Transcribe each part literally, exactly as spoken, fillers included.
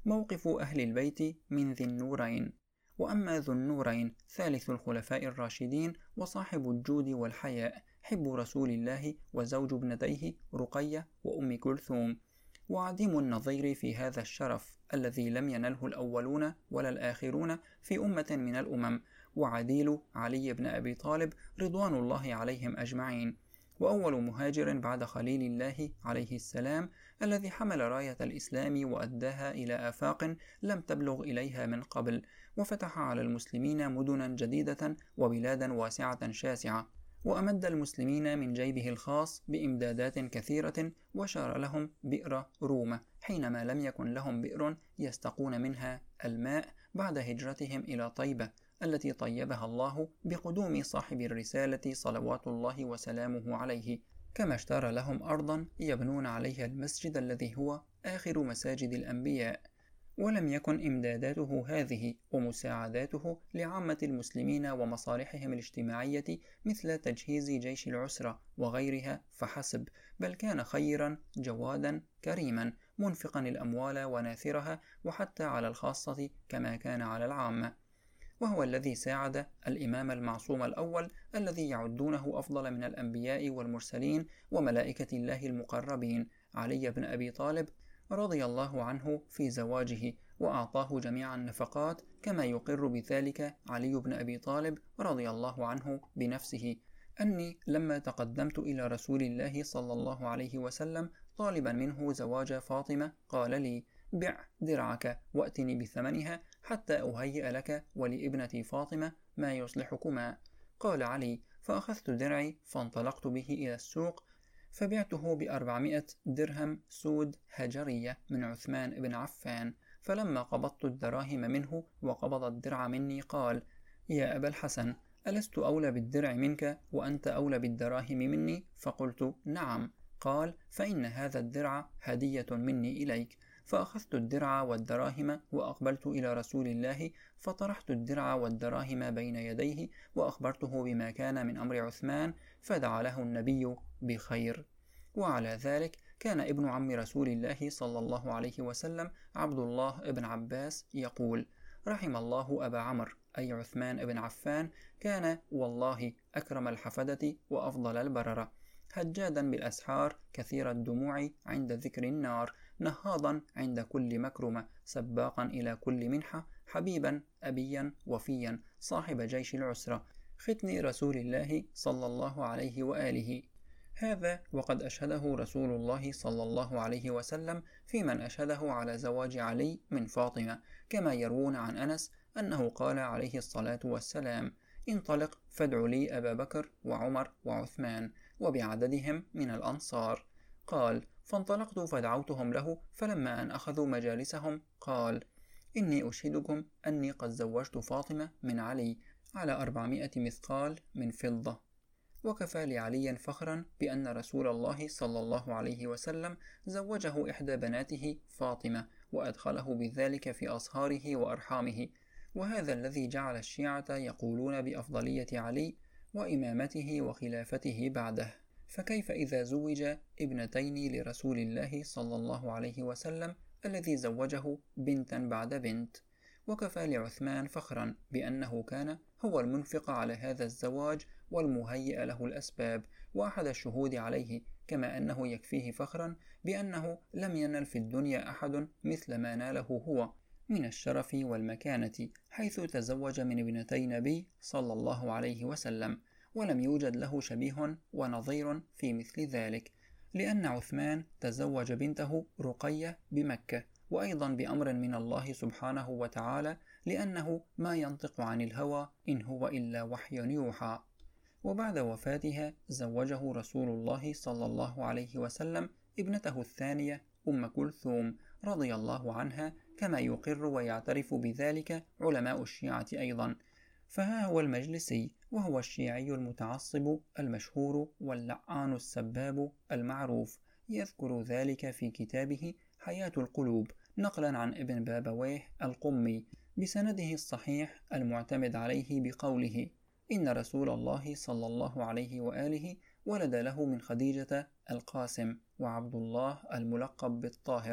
موقف أهل البيت من ذي النورين. وأما ذو النورين ثالث الخلفاء الراشدين وصاحب الجود والحياء، حب رسول الله وزوج ابنتيه رقية وأم كلثوم، وعديم النظير في هذا الشرف الذي لم ينله الأولون ولا الآخرون في أمة من الأمم، وعديل علي بن أبي طالب رضوان الله عليهم أجمعين، وأول مهاجر بعد خليل الله عليه السلام، الذي حمل راية الإسلام وأداها إلى آفاق لم تبلغ إليها من قبل، وفتح على المسلمين مدنا جديدة وبلادا واسعة شاسعة، وأمد المسلمين من جيبه الخاص بإمدادات كثيرة، وشار لهم بئر رومة حينما لم يكن لهم بئر يستقون منها الماء بعد هجرتهم إلى طيبة التي طيبها الله بقدوم صاحب الرسالة صلوات الله وسلامه عليه، كما اشترى لهم أرضا يبنون عليها المسجد الذي هو آخر مساجد الأنبياء. ولم يكن إمداداته هذه ومساعداته لعامة المسلمين ومصالحهم الاجتماعية مثل تجهيز جيش العسرة وغيرها فحسب، بل كان خيرا جوادا كريما منفقا الأموال وناثرها، وحتى على الخاصة كما كان على العامة. وهو الذي ساعد الإمام المعصوم الأول الذي يعدونه أفضل من الأنبياء والمرسلين وملائكة الله المقربين، علي بن أبي طالب رضي الله عنه في زواجه، وأعطاه جميع النفقات، كما يقر بذلك علي بن أبي طالب رضي الله عنه بنفسه، أني لما تقدمت إلى رسول الله صلى الله عليه وسلم طالبا منه زواج فاطمة قال لي: بع درعك وأتني بثمنها حتى أهيئ لك ولابنتي فاطمة ما يصلحكما. قال علي: فأخذت درعي فانطلقت به إلى السوق فبعته بأربعمائة درهم سود هجرية من عثمان بن عفان، فلما قبضت الدراهم منه وقبض الدرع مني قال: يا أبا الحسن، ألست أولى بالدرع منك وأنت أولى بالدراهم مني؟ فقلت: نعم. قال: فإن هذا الدرع هدية مني إليك. فأخذت الدرع والدراهم وأقبلت إلى رسول الله، فطرحت الدرع والدراهم بين يديه وأخبرته بما كان من أمر عثمان، فدعا له النبي بخير. وعلى ذلك كان ابن عم رسول الله صلى الله عليه وسلم عبد الله بن عباس يقول: رحم الله أبا عمرو، أي عثمان بن عفان، كان والله أكرم الحفدة وأفضل البررة، هجادا بالأسحار، كثير الدموع عند ذكر النار، نهاضا عند كل مكرمة، سباقا إلى كل منحة، حبيبا أبيا وفيا، صاحب جيش العسرة، ختن رسول الله صلى الله عليه وآله. هذا وقد أشهده رسول الله صلى الله عليه وسلم في من أشهده على زواج علي من فاطمة، كما يروون عن أنس أنه قال عليه الصلاة والسلام: انطلق فادع لي أبا بكر وعمر وعثمان وبعددهم من الأنصار. قال: فانطلقت فدعوتهم له، فلما أن أخذوا مجالسهم قال: إني أشهدكم أني قد زوجت فاطمة من علي على أربعمائة مثقال من فضة. وكفى لعلي فخرا بأن رسول الله صلى الله عليه وسلم زوجه إحدى بناته فاطمة، وأدخله بذلك في أصهاره وأرحامه، وهذا الذي جعل الشيعة يقولون بأفضلية علي وإمامته وخلافته بعده. فكيف إذا زوج ابنتين لرسول الله صلى الله عليه وسلم الذي زوجه بنتا بعد بنت؟ وكفى لعثمان فخرا بأنه كان هو المنفق على هذا الزواج والمهيئ له الأسباب وأحد الشهود عليه، كما أنه يكفيه فخرا بأنه لم ينل في الدنيا أحد مثل ما ناله هو من الشرف والمكانة، حيث تزوج من ابنتي نبي صلى الله عليه وسلم، ولم يوجد له شبيه ونظير في مثل ذلك، لأن عثمان تزوج بنته رقية بمكة، وأيضا بأمر من الله سبحانه وتعالى، لأنه ما ينطق عن الهوى إن هو إلا وحي يوحى. وبعد وفاتها زوجه رسول الله صلى الله عليه وسلم ابنته الثانية أم كلثوم رضي الله عنها، كما يقر ويعترف بذلك علماء الشيعة أيضا. فها هو المجلسي، وهو الشيعي المتعصب المشهور واللعان السباب المعروف، يذكر ذلك في كتابه حياة القلوب نقلا عن ابن بابويه القمي بسنده الصحيح المعتمد عليه بقوله: إن رسول الله صلى الله عليه وآله ولد له من خديجة القاسم وعبد الله الملقب بالطاهر،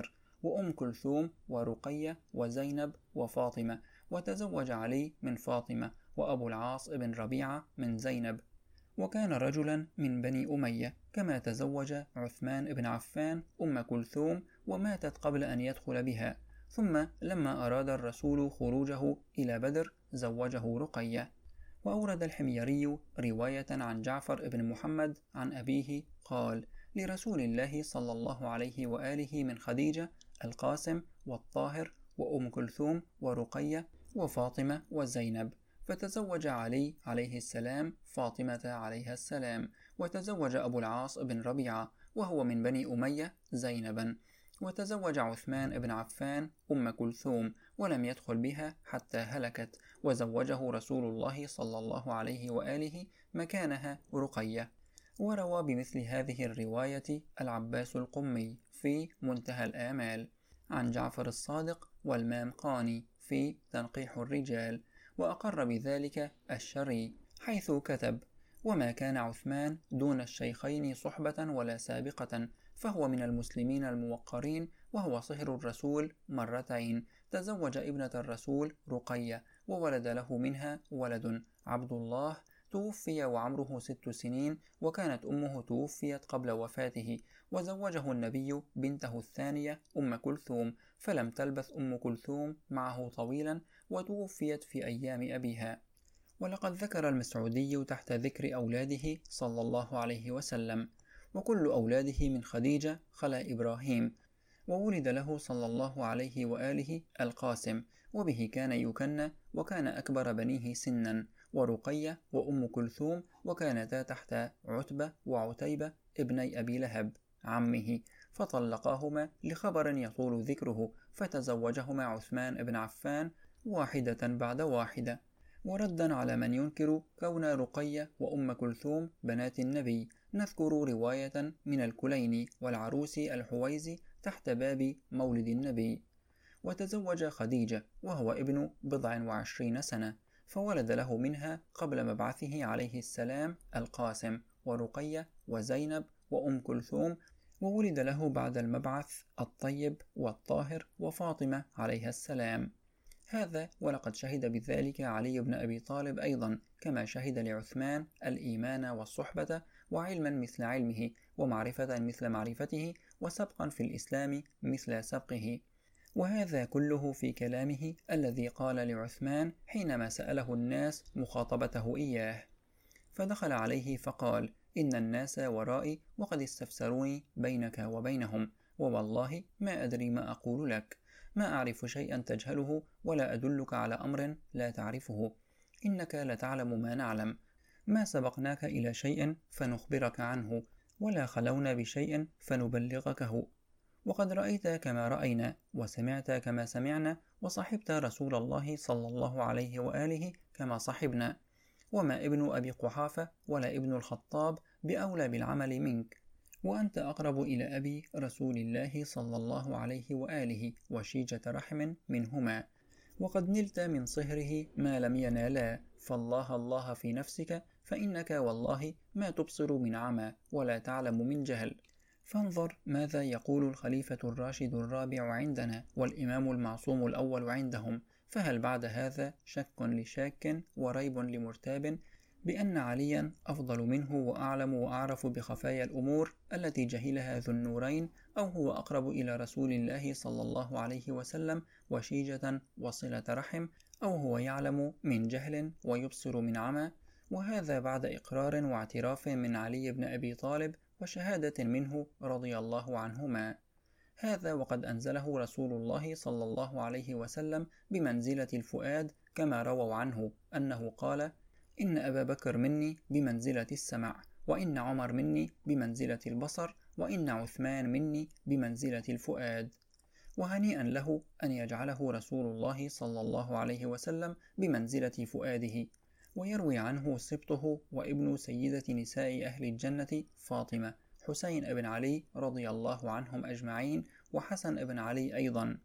وأم كلثوم ورقية وزينب وفاطمة، وتزوج علي من فاطمة، وأبو العاص بن ربيعة من زينب، وكان رجلا من بني أمية، كما تزوج عثمان بن عفان أم كلثوم وماتت قبل أن يدخل بها، ثم لما أراد الرسول خروجه إلى بدر زوجه رقية. وأورد الحميري رواية عن جعفر بن محمد عن أبيه قال: لرسول الله صلى الله عليه وآله من خديجة القاسم والطاهر وأم كلثوم ورقية وفاطمة وزينب، فتزوج علي عليه السلام فاطمة عليها السلام، وتزوج أبو العاص بن ربيعة وهو من بني أمية زينبا، وتزوج عثمان بن عفان أم كلثوم ولم يدخل بها حتى هلكت، وزوجه رسول الله صلى الله عليه وآله مكانها رقية. وروى بمثل هذه الرواية العباس القمي في منتهى الآمال عن جعفر الصادق والمامقاني في تنقيح الرجال، وأقر بذلك الشري حيث كتب: وما كان عثمان دون الشيخين صحبة ولا سابقة، فهو من المسلمين الموقرين، وهو صهر الرسول مرتين، تزوج ابنة الرسول رقية وولد له منها ولد عبد الله، توفي وعمره ست سنين، وكانت أمه توفيت قبل وفاته، وزوجه النبي بنته الثانية أم كلثوم، فلم تلبث أم كلثوم معه طويلا وتوفيت في أيام أبيها. ولقد ذكر المسعودي تحت ذكر أولاده صلى الله عليه وسلم: وكل أولاده من خديجة خلا إبراهيم، وولد له صلى الله عليه وآله القاسم، وبه كان يكنى، وكان أكبر بنيه سنا، ورقية وأم كلثوم، وكانتا تحت عتبة وعتيبة ابني أبي لهب عمه، فطلقاهما لخبر يطول ذكره، فتزوجهما عثمان بن عفان واحدة بعد واحدة. وردا على من ينكر كون رقية وأم كلثوم بنات النبي، نذكر رواية من الكليني والعروسي الحويزي تحت باب مولد النبي: وتزوج خديجة وهو ابن بضع وعشرين سنة، فولد له منها قبل مبعثه عليه السلام القاسم ورقية وزينب وأم كلثوم، وولد له بعد المبعث الطيب والطاهر وفاطمة عليها السلام. هذا ولقد شهد بذلك علي بن أبي طالب أيضا، كما شهد لعثمان الإيمان والصحبة، وعلما مثل علمه، ومعرفة مثل معرفته، وسبقا في الإسلام مثل سبقه. وهذا كله في كلامه الذي قال لعثمان حينما سأله الناس مخاطبته إياه، فدخل عليه فقال: إن الناس ورائي وقد استفسروني بينك وبينهم، ووالله ما أدري ما أقول لك، ما أعرف شيئا تجهله، ولا أدلك على أمر لا تعرفه، إنك لتعلم ما نعلم، ما سبقناك إلى شيء فنخبرك عنه، ولا خلونا بشيء فنبلغكه، وقد رأيت كما رأينا، وسمعت كما سمعنا، وصحبت رسول الله صلى الله عليه وآله كما صحبنا، وما ابن أبي قحافة ولا ابن الخطاب بأولى بالعمل منك، وأنت أقرب إلى أبي رسول الله صلى الله عليه وآله وشيجة رحم منهما، وقد نلت من صهره ما لم ينالا، فالله الله في نفسك، فإنك والله ما تبصر من عمى ولا تعلم من جهل. فانظر ماذا يقول الخليفة الراشد الرابع عندنا والإمام المعصوم الأول عندهم، فهل بعد هذا شك لشاك وريب لمرتاب بأن عليا أفضل منه وأعلم وأعرف بخفايا الأمور التي جهلها ذو النورين، أو هو أقرب إلى رسول الله صلى الله عليه وسلم وشيجة وصلة رحم، أو هو يعلم من جهل ويبصر من عمى؟ وهذا بعد إقرار واعتراف من علي بن أبي طالب وشهادة منه رضي الله عنهما. هذا وقد أنزله رسول الله صلى الله عليه وسلم بمنزلة الفؤاد، كما رووا عنه أنه قال: إن أبا بكر مني بمنزلة السمع، وإن عمر مني بمنزلة البصر، وإن عثمان مني بمنزلة الفؤاد. وهنيئا له أن يجعله رسول الله صلى الله عليه وسلم بمنزلة فؤاده. ويروي عنه سبطه وابن سيدة نساء أهل الجنة فاطمة حسين بن علي رضي الله عنهم أجمعين، وحسن بن علي أيضا.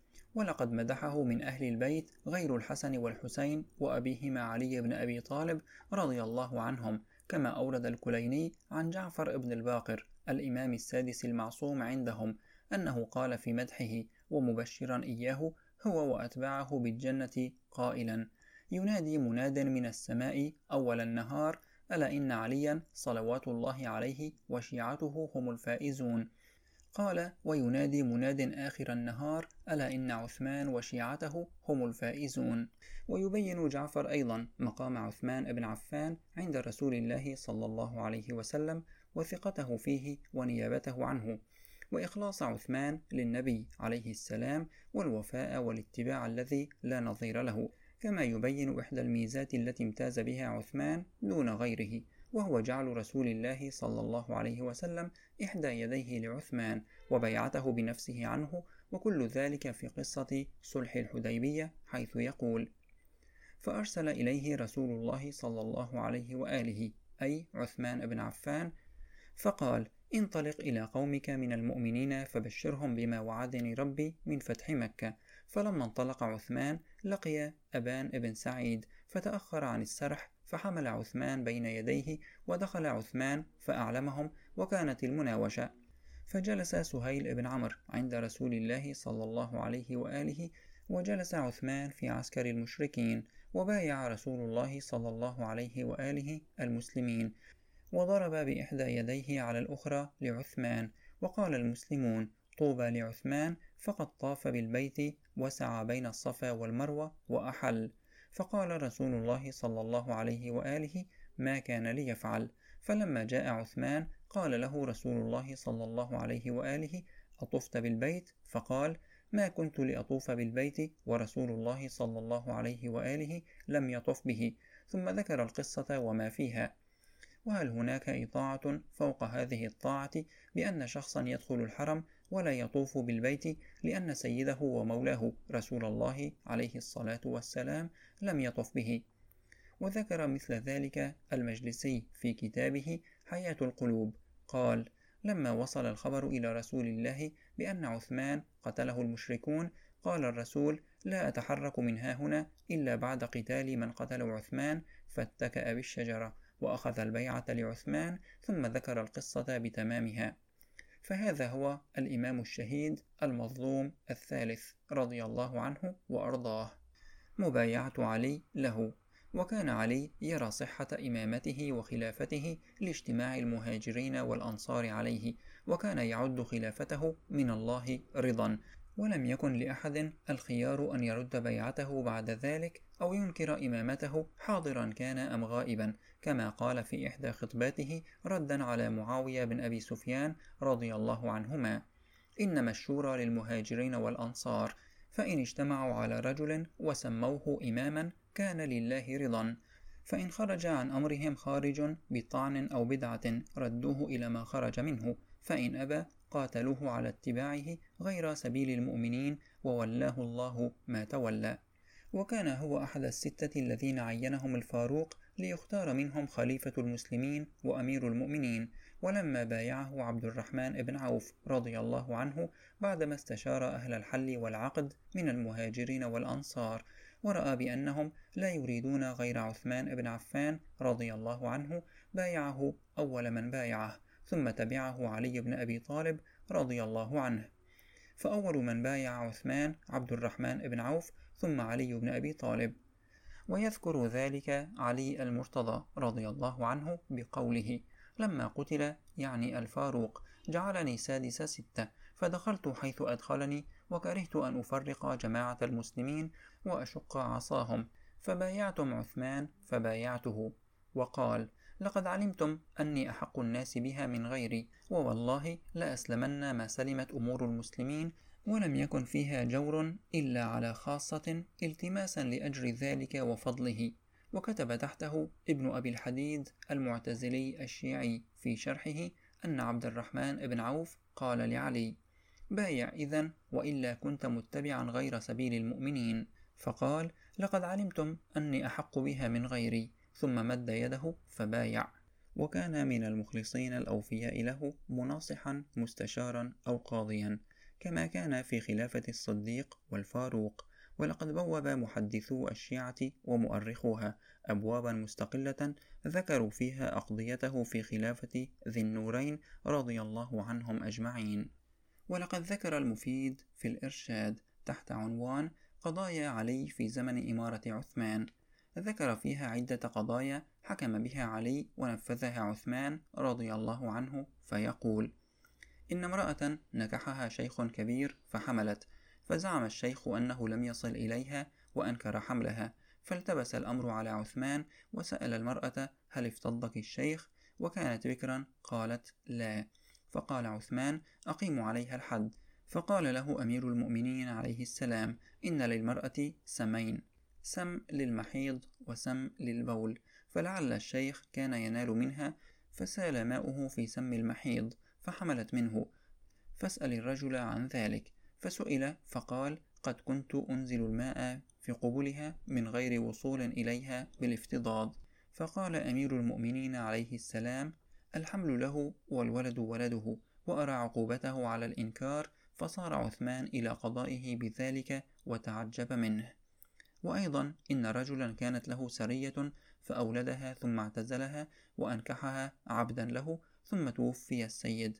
ولقد مدحه من أهل البيت غير الحسن والحسين وأبيهما علي بن أبي طالب رضي الله عنهم، كما أورد الكليني عن جعفر بن الباقر الإمام السادس المعصوم عندهم أنه قال في مدحه ومبشرا إياه هو وأتباعه بالجنة قائلا: ينادي مناد من السماء أول النهار: ألا إن عليا صلوات الله عليه وشيعته هم الفائزون. قال: وينادي مناد آخر النهار: ألا إن عثمان وشيعته هم الفائزون. ويبين جعفر أيضا مقام عثمان بن عفان عند رسول الله صلى الله عليه وسلم وثقته فيه ونيابته عنه، وإخلاص عثمان للنبي عليه السلام والوفاء والاتباع الذي لا نظير له، كما يبين إحدى الميزات التي امتاز بها عثمان دون غيره، وهو جعل رسول الله صلى الله عليه وسلم إحدى يديه لعثمان وبيعته بنفسه عنه، وكل ذلك في قصة صلح الحديبية، حيث يقول: فأرسل إليه رسول الله صلى الله عليه وآله، أي عثمان بن عفان، فقال: انطلق إلى قومك من المؤمنين فبشرهم بما وعدني ربي من فتح مكة. فلما انطلق عثمان لقي أبان بن سعيد فتأخر عن السرح، فحمل عثمان بين يديه ودخل عثمان فأعلمهم، وكانت المناوشة. فجلس سهيل بن عمرو عند رسول الله صلى الله عليه وآله، وجلس عثمان في عسكر المشركين، وبايع رسول الله صلى الله عليه وآله المسلمين، وضرب بإحدى يديه على الأخرى لعثمان، وقال المسلمون: طوبى لعثمان فقد طاف بالبيت وسعى بين الصفا والمروة وأحل. فقال رسول الله صلى الله عليه وآله: ما كان ليفعل. فلما جاء عثمان قال له رسول الله صلى الله عليه وآله: أطفت بالبيت؟ فقال: ما كنت لأطوف بالبيت ورسول الله صلى الله عليه وآله لم يطف به، ثم ذكر القصة وما فيها. وهل هناك إطاعة فوق هذه الطاعة بأن شخصا يدخل الحرم ولا يطوف بالبيت لأن سيده ومولاه رسول الله عليه الصلاة والسلام لم يطف به؟ وذكر مثل ذلك المجلسي في كتابه حياة القلوب، قال: لما وصل الخبر إلى رسول الله بأن عثمان قتله المشركون، قال الرسول: لا أتحرك من ها هنا إلا بعد قتال من قتلوا عثمان، فاتكأ بالشجرة وأخذ البيعة لعثمان، ثم ذكر القصة بتمامها. فهذا هو الإمام الشهيد المظلوم الثالث رضي الله عنه وأرضاه، مبايعة علي له. وكان علي يرى صحة إمامته وخلافته لاجتماع المهاجرين والأنصار عليه، وكان يعد خلافته من الله رضا، ولم يكن لأحد الخيار أن يرد بيعته بعد ذلك أو ينكر إمامته حاضرا كان أم غائبا، كما قال في إحدى خطباته ردا على معاوية بن أبي سفيان رضي الله عنهما: إنما الشورى للمهاجرين والأنصار، فإن اجتمعوا على رجل وسموه إماما كان لله رضا، فإن خرج عن أمرهم خارج بطعن أو بدعة ردوه إلى ما خرج منه، فإن أبى قاتلوه على اتباعه غير سبيل المؤمنين وولاه الله ما تولى. وكان هو أحد الستة الذين عينهم الفاروق ليختار منهم خليفة المسلمين وأمير المؤمنين، ولما بايعه عبد الرحمن بن عوف رضي الله عنه بعدما استشار أهل الحل والعقد من المهاجرين والأنصار، ورأى بأنهم لا يريدون غير عثمان بن عفان رضي الله عنه، بايعه أول من بايعه، ثم تبعه علي بن أبي طالب رضي الله عنه. فأول من بايع عثمان عبد الرحمن بن عوف، ثم علي بن أبي طالب. ويذكر ذلك علي المرتضى رضي الله عنه بقوله: لما قتل يعني الفاروق جعلني سادس ستة، فدخلت حيث أدخلني، وكرهت أن أفرق جماعة المسلمين وأشق عصاهم، فبايعتم عثمان فبايعته. وقال: لقد علمتم أني أحق الناس بها من غيري، ووالله لأسلمن ما سلمت أمور المسلمين، ولم يكن فيها جور إلا على خاصة التماسا لأجر ذلك وفضله. وكتب تحته ابن أبي الحديد المعتزلي الشيعي في شرحه أن عبد الرحمن بن عوف قال لعلي: بايع إذن، وإلا كنت متبعا غير سبيل المؤمنين. فقال: لقد علمتم أني أحق بها من غيري، ثم مد يده فبايع. وكان من المخلصين الأوفياء له مناصحا مستشارا أو قاضيا، كما كان في خلافة الصديق والفاروق. ولقد بوب محدثو الشيعة ومؤرخوها أبوابا مستقلة ذكروا فيها أقضيته في خلافة ذي النورين رضي الله عنهم أجمعين. ولقد ذكر المفيد في الإرشاد تحت عنوان قضايا علي في زمن إمارة عثمان، ذكر فيها عدة قضايا حكم بها علي ونفذها عثمان رضي الله عنه، فيقول: إن امرأة نكحها شيخ كبير فحملت، فزعم الشيخ أنه لم يصل إليها وأنكر حملها، فالتبس الأمر على عثمان وسأل المرأة: هل افتضك الشيخ؟ وكانت بكرا، قالت: لا. فقال عثمان: أقيموا عليها الحد. فقال له أمير المؤمنين عليه السلام: إن للمرأة سمين، سم للمحيض وسم للبول، فلعل الشيخ كان ينال منها فسال ماؤه في سم المحيض فحملت منه، فاسأل الرجل عن ذلك. فسئل فقال: قد كنت أنزل الماء في قبلها من غير وصول إليها بالافتضاض. فقال أمير المؤمنين عليه السلام: الحمل له والولد ولده، وأرى عقوبته على الإنكار. فصار عثمان إلى قضائه بذلك وتعجب منه. وأيضا إن رجلا كانت له سرية فأولدها ثم اعتزلها وأنكحها عبدا له، ثم توفي السيد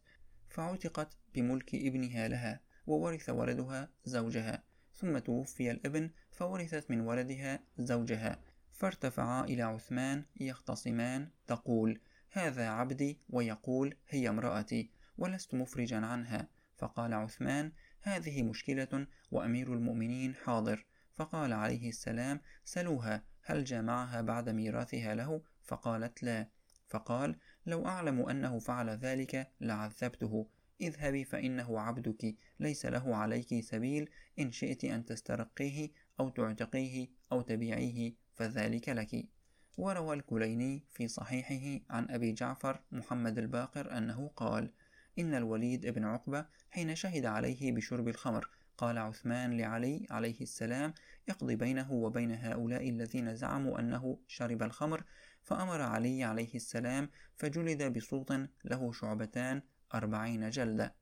فعتقت بملك ابنها لها، وورث ولدها زوجها، ثم توفي الابن فورثت من ولدها زوجها، فارتفعا إلى عثمان يختصمان، تقول: هذا عبدي، ويقول: هي امرأتي، ولست مفرجا عنها. فقال عثمان: هذه مشكلة وأمير المؤمنين حاضر. فقال عليه السلام: سلوها هل جامعها بعد ميراثها له؟ فقالت: لا. فقال: لو أعلم أنه فعل ذلك لعذبته. اذهبي فإنه عبدك، ليس له عليك سبيل، إن شئت أن تسترقيه أو تعتقيه أو تبيعيه فذلك لك. وروى الكليني في صحيحه عن أبي جعفر محمد الباقر أنه قال: إن الوليد بن عقبة حين شهد عليه بشرب الخمر قال عثمان لعلي عليه السلام: اقض بينه وبين هؤلاء الذين زعموا أنه شرب الخمر. فأمر علي عليه السلام فجلد بصوت له شعبتان أربعين جلدة.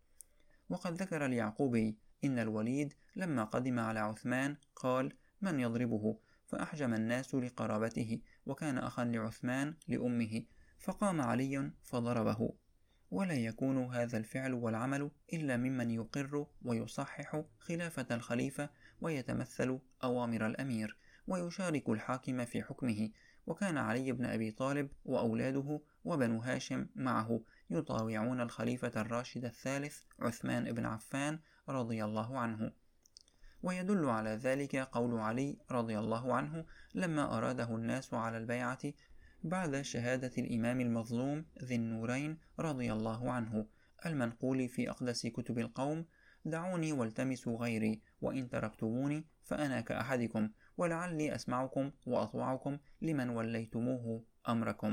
وقد ذكر اليعقوبي إن الوليد لما قدم على عثمان قال: من يضربه؟ فأحجم الناس لقرابته، وكان أخا لعثمان لأمه، فقام علي فضربه. ولا يكون هذا الفعل والعمل إلا ممن يقر ويصحح خلافة الخليفة ويتمثل أوامر الأمير ويشارك الحاكم في حكمه. وكان علي بن أبي طالب وأولاده وبنو هاشم معه يطاوعون الخليفة الراشد الثالث عثمان بن عفان رضي الله عنه. ويدل على ذلك قول علي رضي الله عنه لما أراده الناس على البيعة بعد شهادة الإمام المظلوم ذي النورين رضي الله عنه، المنقول في أقدس كتب القوم: دعوني والتمسوا غيري، وإن تركتموني فأنا كأحدكم، ولعلي أسمعكم وأطوعكم لمن وليتموه أمركم.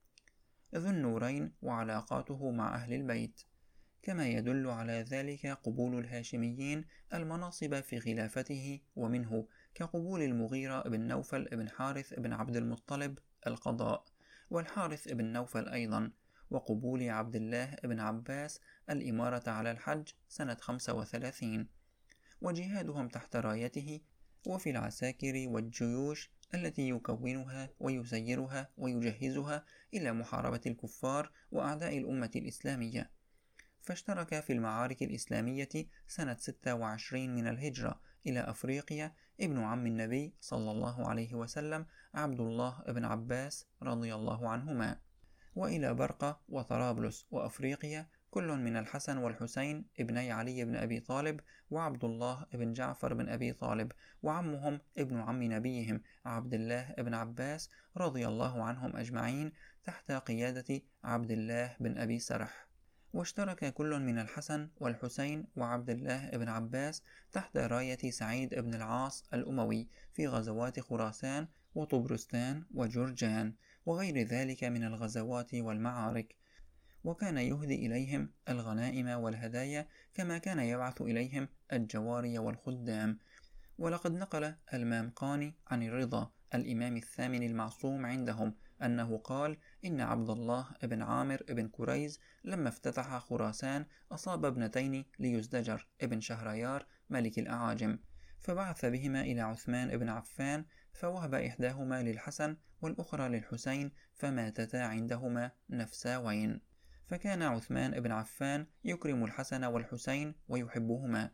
ذو النورين وعلاقاته مع أهل البيت. كما يدل على ذلك قبول الهاشميين المناصب في خلافته، ومنه كقبول المغيرة بن نوفل بن حارث بن عبد المطلب القضاء، والحارث بن نوفل أيضا، وقبول عبد الله بن عباس الإمارة على الحج سنة خمسة وثلاثين، وجهادهم تحت رايته، وفي العساكر والجيوش التي يكونها ويسيرها ويجهزها إلى محاربة الكفار وأعداء الأمة الإسلامية. فاشترك في المعارك الإسلامية سنة ستة وعشرين من الهجرة إلى أفريقيا ابن عم النبي صلى الله عليه وسلم عبد الله بن عباس رضي الله عنهما، وإلى برقة وطرابلس وأفريقيا كل من الحسن والحسين ابني علي بن أبي طالب وعبد الله بن جعفر بن أبي طالب، وعمهم ابن عم نبيهم عبد الله بن عباس رضي الله عنهم أجمعين تحت قيادة عبد الله بن أبي سرح. واشترك كل من الحسن والحسين وعبد الله بن عباس تحت راية سعيد بن العاص الأموي في غزوات خراسان وطبرستان وجرجان وغير ذلك من الغزوات والمعارك، وكان يهدي إليهم الغنائم والهدايا، كما كان يبعث إليهم الجواري والخدام. ولقد نقل المامقاني عن الرضا الإمام الثامن المعصوم عندهم أنه قال: إن عبد الله بن عامر بن كريز لما افتتح خراسان أصاب ابنتين ليزدجر ابن شهريار ملك الأعاجم، فبعث بهما إلى عثمان بن عفان، فوهب إحداهما للحسن والأخرى للحسين، فماتتا عندهما نفساوين. فكان عثمان بن عفان يكرم الحسن والحسين ويحبهما،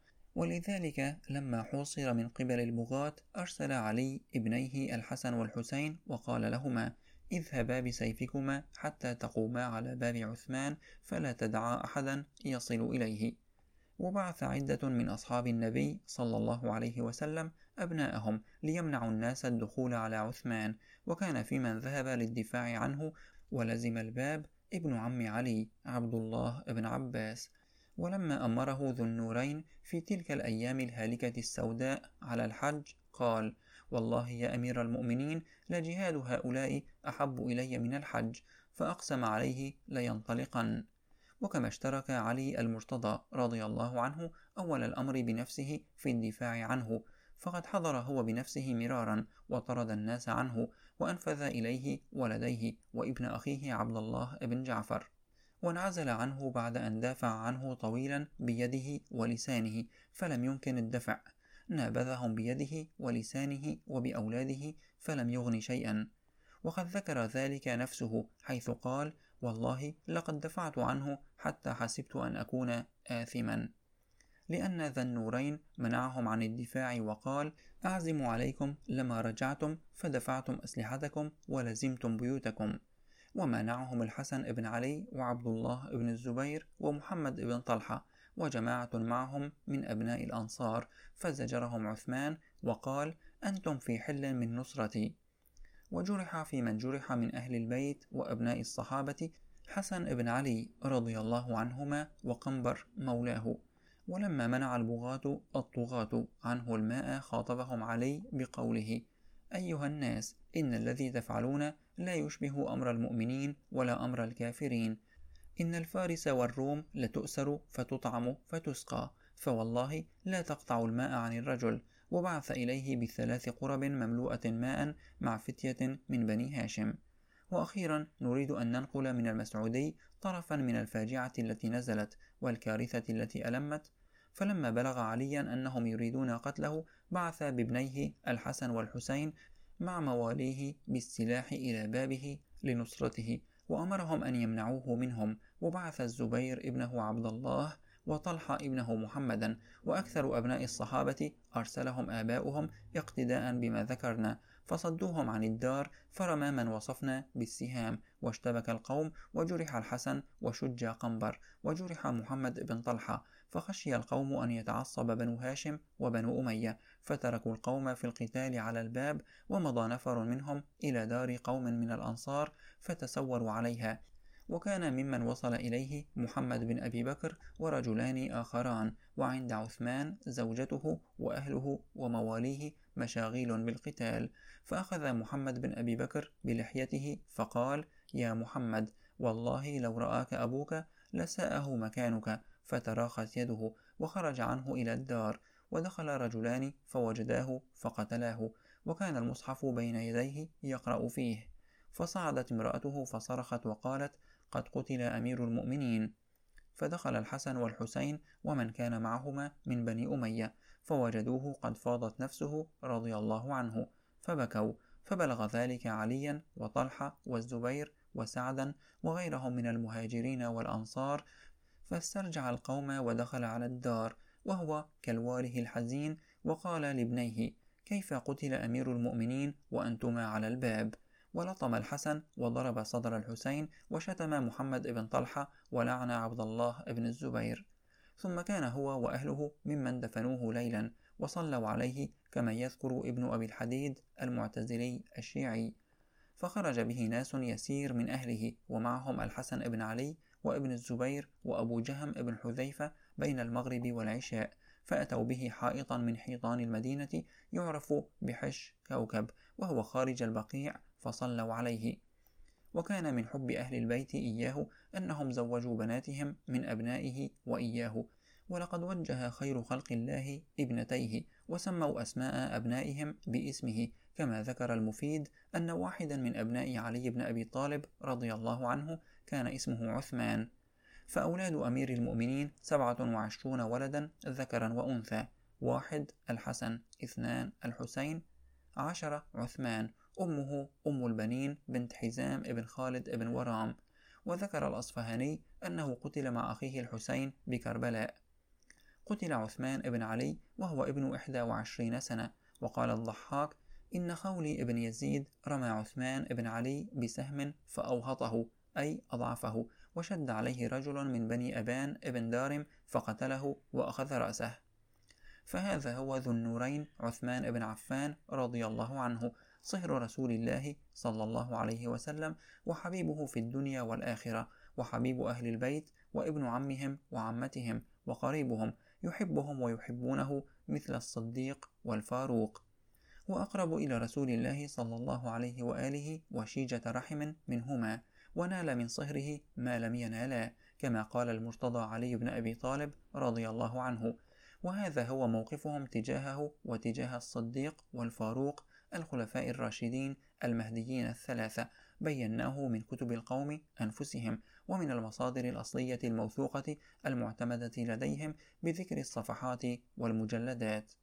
ولذلك لما حوصر من قبل البغاة أرسل علي ابنيه الحسن والحسين وقال لهما: اذهبا بسيفكما حتى تقوما على باب عثمان فلا تدعا أحدا يصل إليه. وبعث عدة من أصحاب النبي صلى الله عليه وسلم أبناءهم ليمنعوا الناس الدخول على عثمان، وكان في من ذهب للدفاع عنه ولزم الباب ابن عم علي عبد الله بن عباس. ولما أمره ذو النورين في تلك الأيام الهالكة السوداء على الحج قال: والله يا أمير المؤمنين لجهاد هؤلاء أحب إلي من الحج، فأقسم عليه لينطلقن. وكما اشترك علي المرتضى رضي الله عنه أول الأمر بنفسه في الدفاع عنه، فقد حضر هو بنفسه مرارا وطرد الناس عنه، وأنفذ إليه ولديه وابن أخيه عبد الله بن جعفر، وانعزل عنه بعد أن دافع عنه طويلا بيده ولسانه فلم يمكن الدفع، نابذهم بيده ولسانه وبأولاده فلم يغن شيئا. وقد ذكر ذلك نفسه حيث قال: والله لقد دفعت عنه حتى حسبت أن أكون آثما، لأن ذا النورين منعهم عن الدفاع وقال: أعزم عليكم لما رجعتم فدفعتم أسلحتكم ولزمتم بيوتكم. ومنعهم الحسن بن علي وعبد الله بن الزبير ومحمد بن طلحة وجماعة معهم من أبناء الأنصار، فزجرهم عثمان وقال: أنتم في حل من نصرتي. وجرح في من جرح من أهل البيت وأبناء الصحابة حسن بن علي رضي الله عنهما وقنبر مولاه. ولما منع البغاة الطغاة عنه الماء خاطبهم علي بقوله: أيها الناس، إن الذي تفعلون لا يشبه أمر المؤمنين ولا أمر الكافرين، إن الفارس والروم لتؤسر فتطعم فتسقى، فوالله لا تقطع الماء عن الرجل. وبعث إليه بثلاث قرب مملوءة ماء مع فتية من بني هاشم. وأخيرا نريد أن ننقل من المسعودي طرفا من الفاجعة التي نزلت والكارثة التي ألمت. فلما بلغ عليا أنهم يريدون قتله بعث بابنيه الحسن والحسين مع مواليه بالسلاح إلى بابه لنصرته، وأمرهم أن يمنعوه منهم. وبعث الزبير ابنه عبد الله وطلحة ابنه محمدا، وأكثر أبناء الصحابة أرسلهم آباؤهم اقتداء بما ذكرنا، فصدوهم عن الدار فرمى من وصفنا بالسهام، واشتبك القوم، وجرح الحسن وشج قنبر، وجرح محمد بن طلحة، فخشي القوم أن يتعصب بنو هاشم وبنو أمية، فتركوا القوم في القتال على الباب، ومضى نفر منهم إلى دار قوم من الأنصار فتسوروا عليها. وكان ممن وصل إليه محمد بن أبي بكر ورجلان آخران، وعند عثمان زوجته وأهله ومواليه مشاغيل بالقتال. فأخذ محمد بن أبي بكر بلحيته فقال: يا محمد، والله لو رآك أبوك لساءه مكانك، فتراخت يده وخرج عنه إلى الدار. ودخل رجلان فوجداه فقتلاه، وكان المصحف بين يديه يقرأ فيه، فصعدت امرأته فصرخت وقالت: قد قتل أمير المؤمنين. فدخل الحسن والحسين ومن كان معهما من بني أمية، فوجدوه قد فاضت نفسه رضي الله عنه، فبكوا. فبلغ ذلك عليا وطلحة والزبير وسعدا وغيرهم من المهاجرين والأنصار، فاسترجع القوم ودخل على الدار وهو كالواله الحزين، وقال لابنيه: كيف قتل أمير المؤمنين وأنتما على الباب؟ ولطم الحسن وضرب صدر الحسين وشتم محمد بن طلحة ولعن عبد الله بن الزبير. ثم كان هو وأهله ممن دفنوه ليلا وصلوا عليه، كما يذكر ابن أبي الحديد المعتزلي الشيعي. فخرج به ناس يسير من أهله، ومعهم الحسن بن علي وابن الزبير وأبو جهم بن حذيفة بين المغرب والعشاء، فأتوا به حائطا من حيطان المدينة يعرف بحش كوكب، وهو خارج البقيع، فصلوا عليه. وكان من حب أهل البيت إياه أنهم زوجوا بناتهم من أبنائه وإياه، ولقد وجه خير خلق الله ابنتيه وسموا أسماء أبنائهم باسمه، كما ذكر المفيد أن واحدا من أبناء علي بن أبي طالب رضي الله عنه كان اسمه عثمان. فأولاد أمير المؤمنين سبعة وعشرون ولدا ذكرا وأنثى: واحد الحسن، اثنان الحسين، عشرة عثمان، أمه أم البنين بنت حزام ابن خالد ابن ورام، وذكر الأصفهاني أنه قتل مع أخيه الحسين بكربلاء. قتل عثمان بن علي وهو ابن إحدى وعشرين سنة. وقال الضحاك: إن خولي ابن يزيد رمى عثمان بن علي بسهم فأوهطه، أي أضعفه، وشد عليه رجل من بني أبان ابن دارم فقتله وأخذ رأسه. فهذا هو ذو النورين عثمان بن عفان رضي الله عنه، صهر رسول الله صلى الله عليه وسلم، وحبيبه في الدنيا والآخرة، وحبيب أهل البيت، وابن عمهم وعمتهم وقريبهم، يحبهم ويحبونه مثل الصديق والفاروق، وأقرب إلى رسول الله صلى الله عليه وآله وشيجة رحم منهما، ونال من صهره ما لم ينالا، كما قال المرتضى علي بن أبي طالب رضي الله عنه. وهذا هو موقفهم تجاهه وتجاه الصديق والفاروق الخلفاء الراشدين المهديين الثلاثة، بيناه من كتب القوم أنفسهم ومن المصادر الأصلية الموثوقة المعتمدة لديهم بذكر الصفحات والمجلدات.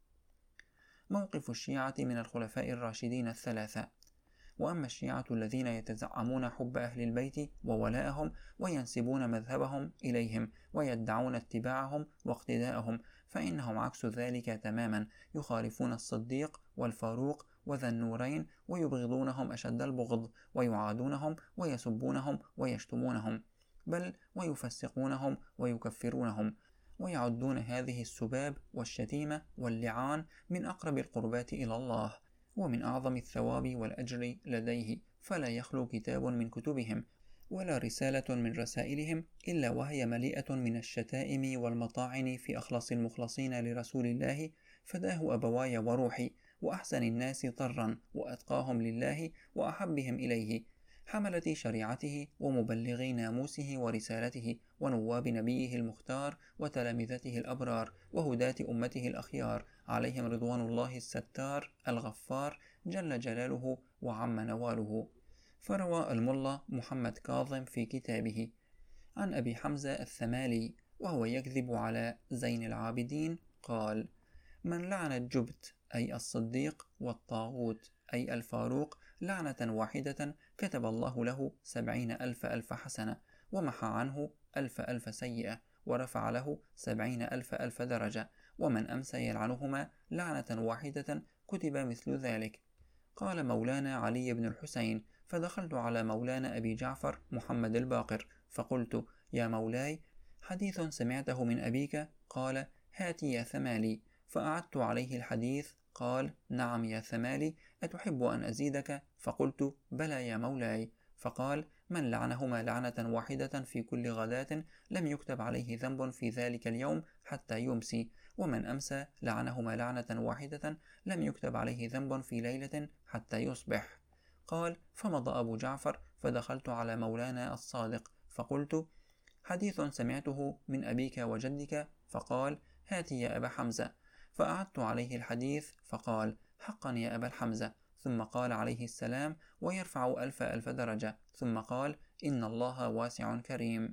موقف الشيعة من الخلفاء الراشدين الثلاثة. وأما الشيعة الذين يتزعمون حب أهل البيت وولاءهم وينسبون مذهبهم إليهم ويدعون اتباعهم واقتداءهم، فإنهم عكس ذلك تماما، يخالفون الصديق والفاروق وذا النورين ويبغضونهم أشد البغض، ويعادونهم ويسبونهم ويشتمونهم، بل ويفسقونهم ويكفرونهم، ويعدون هذه السباب والشتيمة واللعان من أقرب القربات إلى الله ومن أعظم الثواب والأجر لديه، فلا يخلو كتاب من كتبهم ولا رسالة من رسائلهم إلا وهي مليئة من الشتائم والمطاعن في أخلص المخلصين لرسول الله، فداه أبواي وروحي، وأحسن الناس طرا، وأتقاهم لله وأحبهم إليه، حملة شريعته ومبلغي ناموسه ورسالته، ونواب نبيه المختار وتلامذته الأبرار، وهداة أمته الأخيار، عليهم رضوان الله الستار الغفار جل جلاله وعم نواله. فروى الملا محمد كاظم في كتابه عن أبي حمزة الثمالي وهو يكذب على زين العابدين قال: من لعن الجبت أي الصديق والطاغوت أي الفاروق لعنة واحدة كتب الله له سبعين ألف ألف حسنة، ومحى عنه ألف ألف سيئة، ورفع له سبعين ألف ألف درجة، ومن أمسى يلعنهما لعنة واحدة كتب مثل ذلك. قال مولانا علي بن الحسين: فدخلت على مولانا أبي جعفر محمد الباقر فقلت: يا مولاي، حديث سمعته من أبيك. قال: هاتي يا ثمالي. فأعدت عليه الحديث. قال: نعم يا ثمالي، أتحب أن أزيدك؟ فقلت: بلى يا مولاي. فقال: من لعنهما لعنة واحدة في كل غداة لم يكتب عليه ذنب في ذلك اليوم حتى يمسي، ومن أمسى لعنهما لعنة واحدة لم يكتب عليه ذنب في ليلة حتى يصبح. قال: فمضى أبو جعفر، فدخلت على مولانا الصادق فقلت: حديث سمعته من أبيك وجدك. فقال: هاتي يا أبا حمزة. فأعدت عليه الحديث فقال: حقا يا أبا الحمزة. ثم قال عليه السلام: ويرفع ألف ألف درجة. ثم قال: إن الله واسع كريم.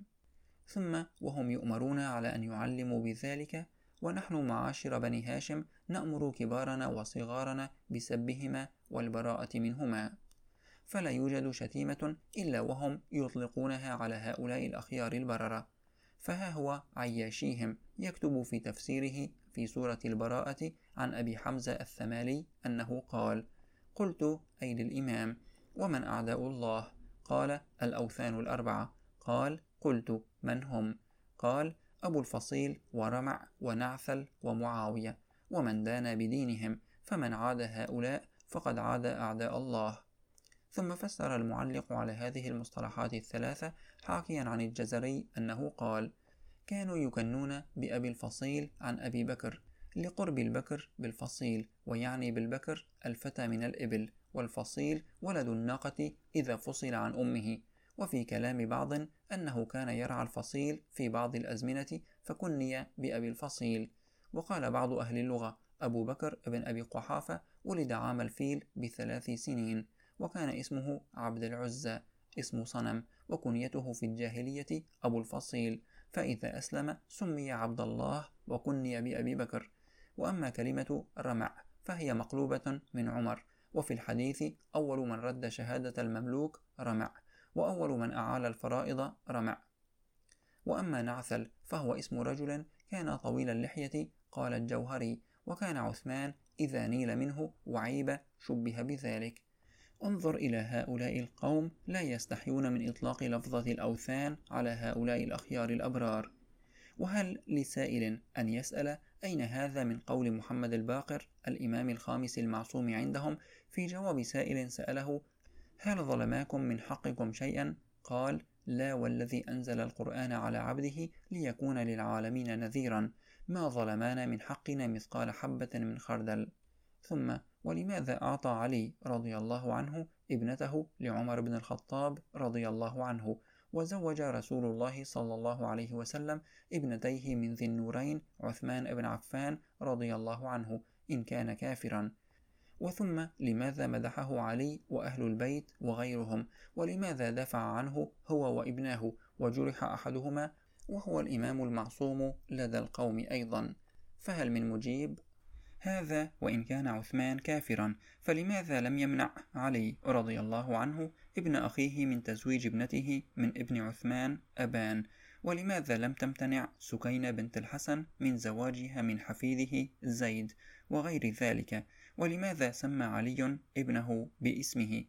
ثم وهم يؤمرون على أن يعلموا بذلك، ونحن معاشر بني هاشم نأمر كبارنا وصغارنا بسبهما والبراءة منهما، فلا يوجد شتيمة إلا وهم يطلقونها على هؤلاء الأخيار البررة. فها هو عياشيهم يكتب في تفسيره في سورة البراءة عن أبي حمزة الثمالي أنه قال: قلت أي للإمام: ومن أعداء الله؟ قال: الأوثان الأربعة. قال: قلت: من هم؟ قال: أبو الفصيل ورمع ونعثل ومعاوية، ومن دان بدينهم، فمن عاد هؤلاء فقد عاد أعداء الله. ثم فسر المعلق على هذه المصطلحات الثلاثة حاكيا عن الجزري أنه قال: كانوا يكنون بأبي الفصيل عن أبي بكر لقرب البكر بالفصيل، ويعني بالبكر الفتى من الإبل، والفصيل ولد الناقة إذا فصل عن أمه. وفي كلام بعض أنه كان يرعى الفصيل في بعض الأزمنة فكني بأبي الفصيل. وقال بعض أهل اللغة: أبو بكر بن أبي قحافة ولد عام الفيل بثلاث سنين، وكان اسمه عبد العزى اسم صنم، وكنيته في الجاهلية أبو الفصيل، فإذا أسلم سمي عبد الله وكني بأبي بكر. وأما كلمة رمع فهي مقلوبة من عمر، وفي الحديث أول من رد شهادة المملوك رمع، وأول من أعال الفرائض رمع. وأما نعثل فهو اسم رجل كان طويل اللحية، قال الجوهري، وكان عثمان إذا نيل منه وعيب شبه بذلك. انظر إلى هؤلاء القوم لا يستحيون من إطلاق لفظة الأوثان على هؤلاء الأخيار الأبرار. وهل لسائل أن يسأل أين هذا من قول محمد الباقر الإمام الخامس المعصوم عندهم في جواب سائل سأله: هل ظلماكم من حقكم شيئا؟ قال: لا والذي أنزل القرآن على عبده ليكون للعالمين نذيرا، ما ظلمانا من حقنا مثقال حبة من خردل. ثم ولماذا أعطى علي رضي الله عنه ابنته لعمر بن الخطاب رضي الله عنه، وزوج رسول الله صلى الله عليه وسلم ابنتيه من ذي النورين عثمان بن عفان رضي الله عنه إن كان كافرا؟ وثم لماذا مدحه علي وأهل البيت وغيرهم، ولماذا دافع عنه هو وابناه وجرح أحدهما وهو الإمام المعصوم لدى القوم أيضا؟ فهل من مجيب؟ هذا وإن كان عثمان كافرا، فلماذا لم يمنع علي رضي الله عنه ابن أخيه من تزويج ابنته من ابن عثمان أبان؟ ولماذا لم تمتنع سكينة بنت الحسن من زواجها من حفيده زيد وغير ذلك؟ ولماذا سمى علي ابنه باسمه؟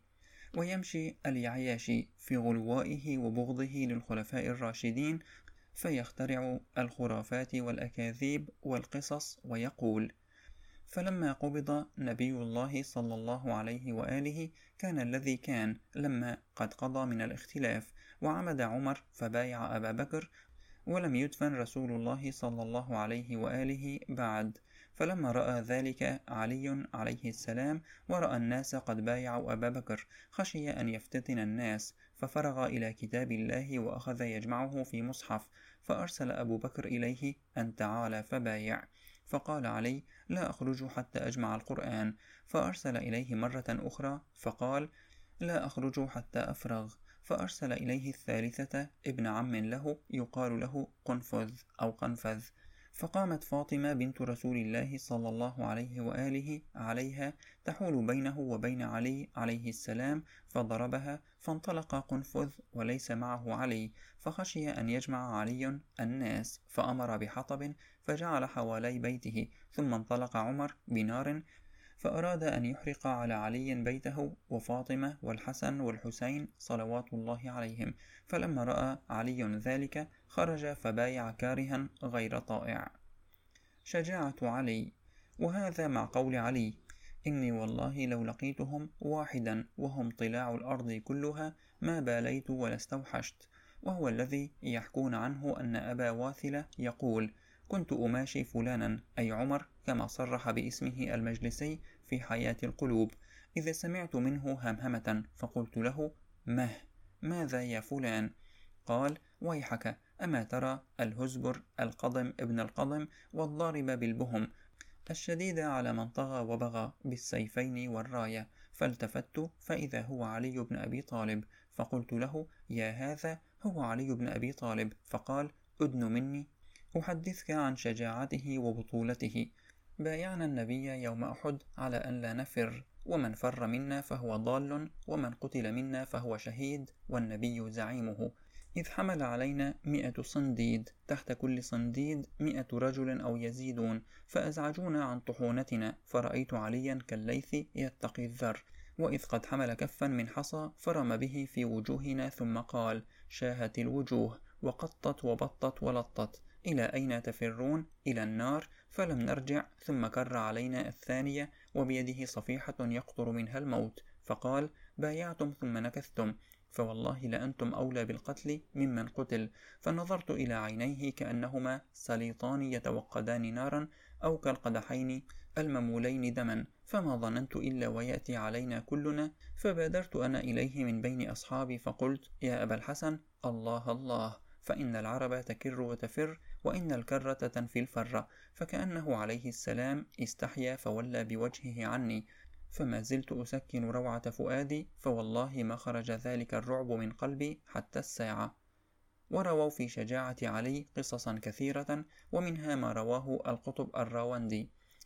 ويمشي اليعياشي في غلوائه وبغضه للخلفاء الراشدين فيخترع الخرافات والأكاذيب والقصص ويقول: فلما قبض نبي الله صلى الله عليه وآله كان الذي كان لما قد قضى من الاختلاف، وعمد عمر فبايع أبا بكر، ولم يدفن رسول الله صلى الله عليه وآله بعد. فلما رأى ذلك علي عليه السلام ورأى الناس قد بايعوا أبا بكر خشي أن يفتتن الناس، ففرغ إلى كتاب الله وأخذ يجمعه في مصحف، فأرسل أبو بكر إليه أن تعالى فبايع. فقال علي: لا أخرج حتى أجمع القرآن. فأرسل إليه مرة أخرى فقال: لا أخرج حتى أفرغ. فأرسل إليه الثالثة ابن عم له يقال له قنفذ أو قنفذ. فقامت فاطمة بنت رسول الله صلى الله عليه وآله عليها تحول بينه وبين علي عليه السلام، فضربها، فانطلق قنفذ وليس معه علي، فخشي أن يجمع علي الناس، فأمر بحطب فجعل حوالي بيته، ثم انطلق عمر بنار فأراد أن يحرق على علي بيته وفاطمة والحسن والحسين صلوات الله عليهم، فلما رأى علي ذلك خرج فبايع كارها غير طائع. شجاعة علي. وهذا مع قول علي: إني والله لو لقيتهم واحدا وهم طلاع الأرض كلها ما باليت ولا استوحشت. وهو الذي يحكون عنه أن أبا واثلة يقول: كنت أماشي فلانا أي عمر كما صرح باسمه المجلسي في حياة القلوب، إذا سمعت منه همهمة فقلت له: مه ماذا يا فلان؟ قال: ويحك، أما ترى الهزبر القضم ابن القضم والضارب بالبهم الشديد على من طغى وبغى بالسيفين والراية؟ فالتفت فإذا هو علي بن أبي طالب، فقلت له: يا هذا هو علي بن أبي طالب. فقال: أدن مني أحدثك عن شجاعته وبطولته. بايعنا النبي يوم أحد على أن لا نفر، ومن فر منا فهو ضال، ومن قتل منا فهو شهيد، والنبي زعيمه، إذ حمل علينا مئة صنديد، تحت كل صنديد مئة رجل أو يزيدون، فأزعجونا عن طحونتنا، فرأيت عليا كالليث يتقي الذر، وإذ قد حمل كفا من حصى فرم به في وجوهنا، ثم قال: شاهت الوجوه وقطت وبطت ولطت، إلى أين تفرون؟ إلى النار. فلم نرجع، ثم كر علينا الثانية وبيده صفيحة يقطر منها الموت، فقال: بايعتم ثم نكثتم، فوالله لأنتم أولى بالقتل ممن قتل. فنظرت إلى عينيه كأنهما سليطان يتوقدان نارا، أو كالقدحين الممولين دما، فما ظننت إلا ويأتي علينا كلنا، فبادرت أنا إليه من بين أصحابي فقلت: يا أبا الحسن، الله الله، فإن العرب تكر وتفر، وإن الكرة تنفي الفر. فكأنه عليه السلام استحيا فولى بوجهه عني، فما زلت أسكن روعة فؤادي، فوالله ما خرج ذلك الرعب من قلبي حتى الساعة. ورووا في شجاعة علي قصصا كثيرة، ومنها ما رواه القطب الراوندي: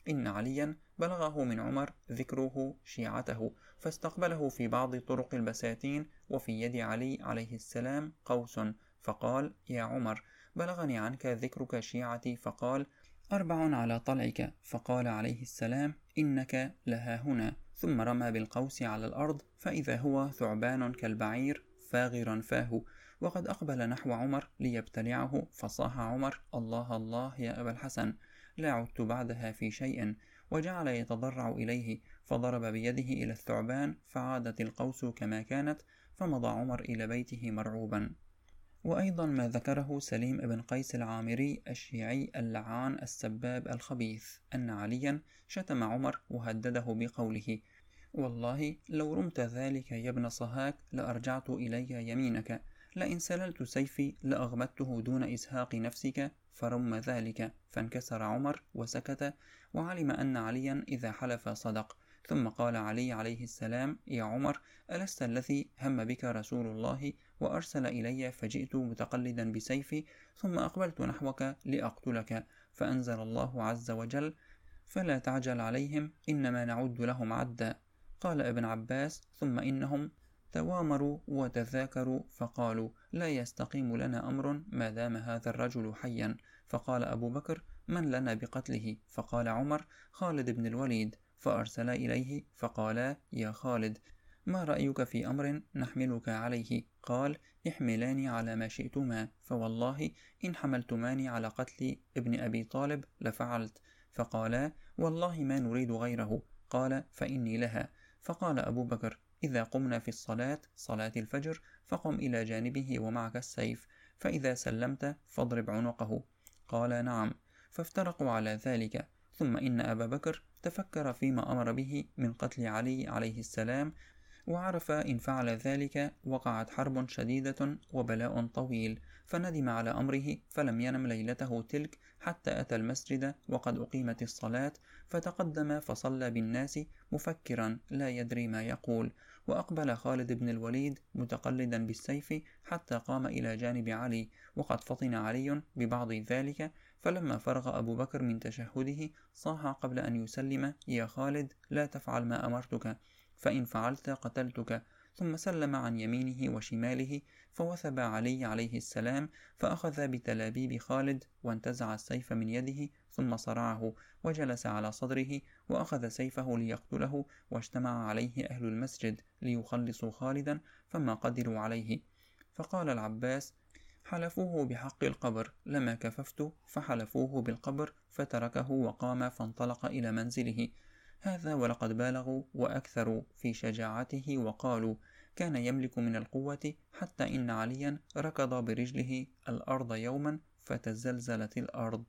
إن عليا بلغه من عمر ذكره شيعته، فاستقبله في بعض طرق البساتين، وفي يد علي عليه السلام قوس، فقال: يا عمر، بلغني عنك ذكرك شيعتي. فقال: أربع على طلعك. فقال عليه السلام: إنك لها هنا. ثم رمى بالقوس على الأرض، فإذا هو ثعبان كالبعير فاغرا فاه، وقد أقبل نحو عمر ليبتلعه، فصاح عمر: الله الله يا أبا الحسن، لا عدت بعدها في شيء. وجعل يتضرع إليه، فضرب بيده إلى الثعبان، فعادت القوس كما كانت، فمضى عمر إلى بيته مرعوبا. وأيضا ما ذكره سليم بن قيس العامري الشيعي اللعان السباب الخبيث، أن عليا شتم عمر وهدده بقوله: والله لو رمت ذلك يا ابن صهاك لأرجعت إلي يمينك، لئن سللت سيفي لأغمدته دون إزهاق نفسك، فرم ذلك. فانكسر عمر وسكت، وعلم أن عليا إذا حلف صدق. ثم قال علي عليه السلام: يا عمر، ألست الذي هم بك رسول الله وأرسل إلي، فجئت متقلدا بسيفي، ثم أقبلت نحوك لأقتلك، فأنزل الله عز وجل: فلا تعجل عليهم إنما نعد لهم عدا. قال ابن عباس: ثم إنهم توامروا وتذاكروا فقالوا: لا يستقيم لنا أمر ما دام هذا الرجل حيا. فقال أبو بكر: من لنا بقتله؟ فقال عمر: خالد بن الوليد. فأرسلا إليه فقالا: يا خالد، ما رأيك في أمر نحملك عليه؟ قال: احملاني على ما شئتما، فوالله إن حملتماني على قتل ابن أبي طالب لفعلت. فقالا: والله ما نريد غيره. قال: فإني لها. فقال أبو بكر: إذا قمنا في الصلاة صلاة الفجر فقم إلى جانبه ومعك السيف، فإذا سلمت فاضرب عنقه. قال: نعم. فافترقوا على ذلك. ثم إن أبا بكر تفكر فيما أمر به من قتل علي عليه السلام، وعرف إن فعل ذلك وقعت حرب شديدة وبلاء طويل، فندم على أمره، فلم ينم ليلته تلك حتى أتى المسجد وقد أقيمت الصلاة، فتقدم فصلى بالناس مفكرا لا يدري ما يقول. وأقبل خالد بن الوليد متقلدا بالسيف حتى قام إلى جانب علي، وقد فطن علي ببعض ذلك. فلما فرغ أبو بكر من تشهده صاح قبل أن يسلم: يا خالد، لا تفعل ما أمرتك، فإن فعلت قتلتك. ثم سلم عن يمينه وشماله، فوثب علي عليه السلام، فأخذ بتلابيب خالد وانتزع السيف من يده، ثم صرعه وجلس على صدره، وأخذ سيفه ليقتله، واجتمع عليه أهل المسجد ليخلصوا خالدا، فما قدروا عليه. فقال العباس: حلفوه بحق القبر، لما كففت فحلفوه بالقبر، فتركه وقام فانطلق إلى منزله. هذا ولقد بالغوا وأكثروا في شجاعته، وقالوا: كان يملك من القوة حتى إن عليا ركض برجله الأرض يوما فتزلزلت الأرض،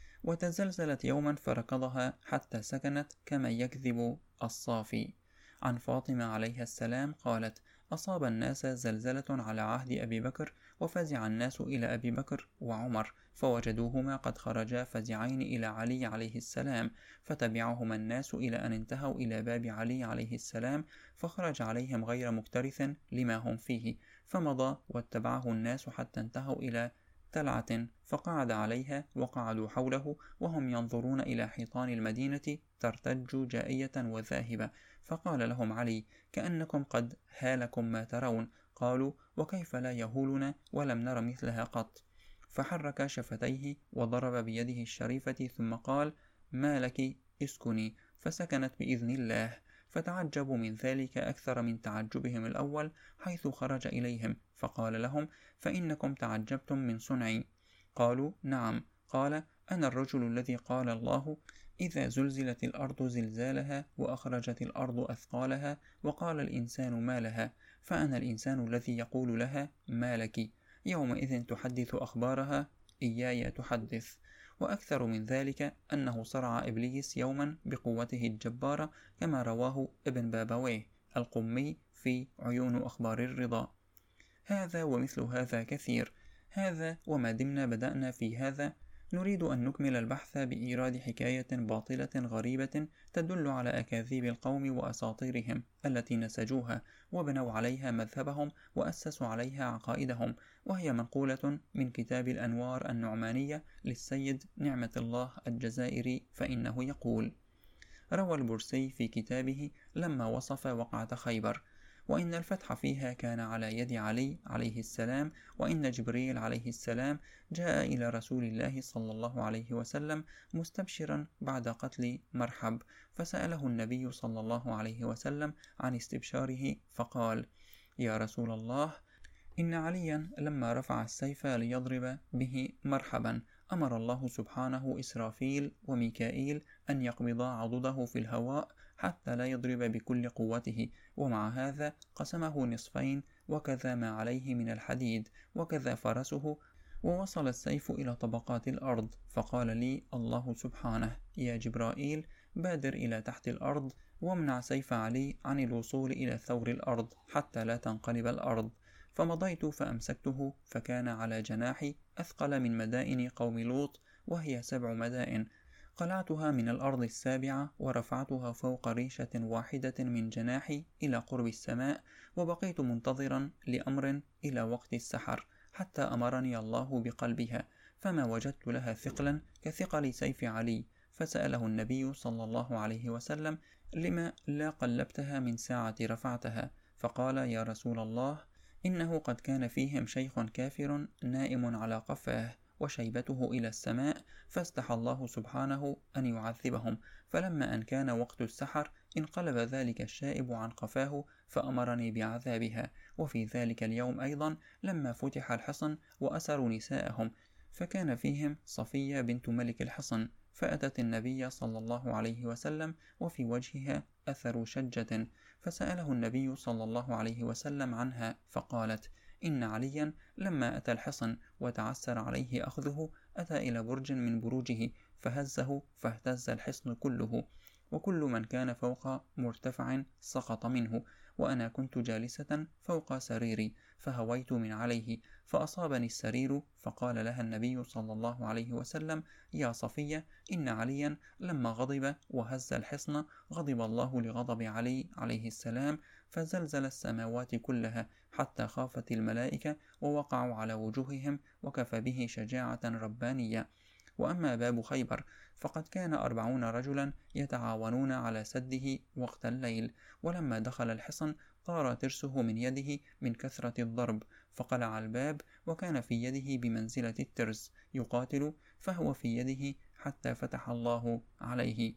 وتزلزلت يوما فركضها حتى سكنت، كما يكذب الصافي. عن فاطمة عليها السلام قالت: أصاب الناس زلزلة على عهد أبي بكر، وفزع الناس إلى أبي بكر وعمر، فوجدوهما قد خرجا فزعين إلى علي عليه السلام، فتبعهما الناس إلى أن انتهوا إلى باب علي عليه السلام، فخرج عليهم غير مكترث لما هم فيه، فمضى واتبعه الناس حتى انتهوا إلى تلعة، فقعد عليها وقعدوا حوله وهم ينظرون إلى حيطان المدينة ترتج جائية وذاهبة. فقال لهم علي: كأنكم قد هالكم ما ترون. قالوا: وكيف لا يهولنا ولم نر مثلها قط؟ فحرك شفتيه وضرب بيده الشريفة، ثم قال: ما لك، اسكني. فسكنت بإذن الله. فتعجبوا من ذلك أكثر من تعجبهم الأول، حيث خرج إليهم، فقال لهم: فإنكم تعجبتم من صنعي. قالوا: نعم. قال: أنا الرجل الذي قال الله: إذا زلزلت الأرض زلزالها وأخرجت الأرض أثقالها وقال الإنسان ما لها، فأنا الإنسان الذي يقول لها: ما لك، يومئذ تحدث أخبارها، إياي تحدث. وأكثر من ذلك أنه صرع إبليس يوما بقوته الجبارة، كما رواه ابن بابويه القمي في عيون أخبار الرضا. هذا ومثل هذا كثير. هذا وما دمنا بدأنا في هذا، نريد أن نكمل البحث بإيراد حكاية باطلة غريبة تدل على أكاذيب القوم وأساطيرهم التي نسجوها وبنوا عليها مذهبهم وأسسوا عليها عقائدهم، وهي منقولة من كتاب الأنوار النعمانية للسيد نعمة الله الجزائري، فإنه يقول: روى البرسي في كتابه لما وصف وقعة خيبر: وإن الفتح فيها كان على يد علي عليه السلام، وإن جبريل عليه السلام جاء إلى رسول الله صلى الله عليه وسلم مستبشرا بعد قتل مرحب، فسأله النبي صلى الله عليه وسلم عن استبشاره فقال: يا رسول الله، إن عليا لما رفع السيف ليضرب به مرحبا أمر الله سبحانه إسرافيل وميكائيل أن يقبضا عضده في الهواء حتى لا يضرب بكل قوته، ومع هذا قسمه نصفين، وكذا ما عليه من الحديد، وكذا فرسه، ووصل السيف إلى طبقات الأرض. فقال لي الله سبحانه: يا جبرائيل، بادر إلى تحت الأرض وامنع سيف علي عن الوصول إلى ثور الأرض حتى لا تنقلب الأرض. فمضيت فأمسكته، فكان على جناحي أثقل من مدائن قوم لوط، وهي سبع مدائن. قلعتها من الأرض السابعة ورفعتها فوق ريشة واحدة من جناحي إلى قرب السماء، وبقيت منتظرا لأمر إلى وقت السحر حتى أمرني الله بقلبها، فما وجدت لها ثقلا كثقل سيف علي. فسأله النبي صلى الله عليه وسلم: لما لا قلبتها من ساعة رفعتها؟ فقال: يا رسول الله، إنه قد كان فيهم شيخ كافر نائم على قفاه وشيبته إلى السماء، فاستحى الله سبحانه أن يعذبهم، فلما أن كان وقت السحر انقلب ذلك الشائب عن قفاه فأمرني بعذابها. وفي ذلك اليوم أيضا لما فتح الحصن وأسروا نساءهم، فكان فيهم صفية بنت ملك الحصن، فأتت النبي صلى الله عليه وسلم وفي وجهها أثر شجة، فسأله النبي صلى الله عليه وسلم عنها، فقالت: إن عليا لما أتى الحصن وتعسر عليه أخذه أتى إلى برج من بروجه فهزه فاهتز الحصن كله، وكل من كان فوق مرتفع سقط منه، وأنا كنت جالسة فوق سريري فهويت من عليه فأصابني السرير. فقال لها النبي صلى الله عليه وسلم: يا صفية، إن عليا لما غضب وهز الحصن غضب الله لغضب علي عليه السلام، فزلزل السماوات كلها حتى خافت الملائكة ووقعوا على وجوههم، وكفى به شجاعة ربانية. وأما باب خيبر فقد كان أربعون رجلا يتعاونون على سده وقت الليل، ولما دخل الحصن طار ترسه من يده من كثرة الضرب، فقلع الباب، وكان في يده بمنزلة الترس يقاتل، فهو في يده حتى فتح الله عليه.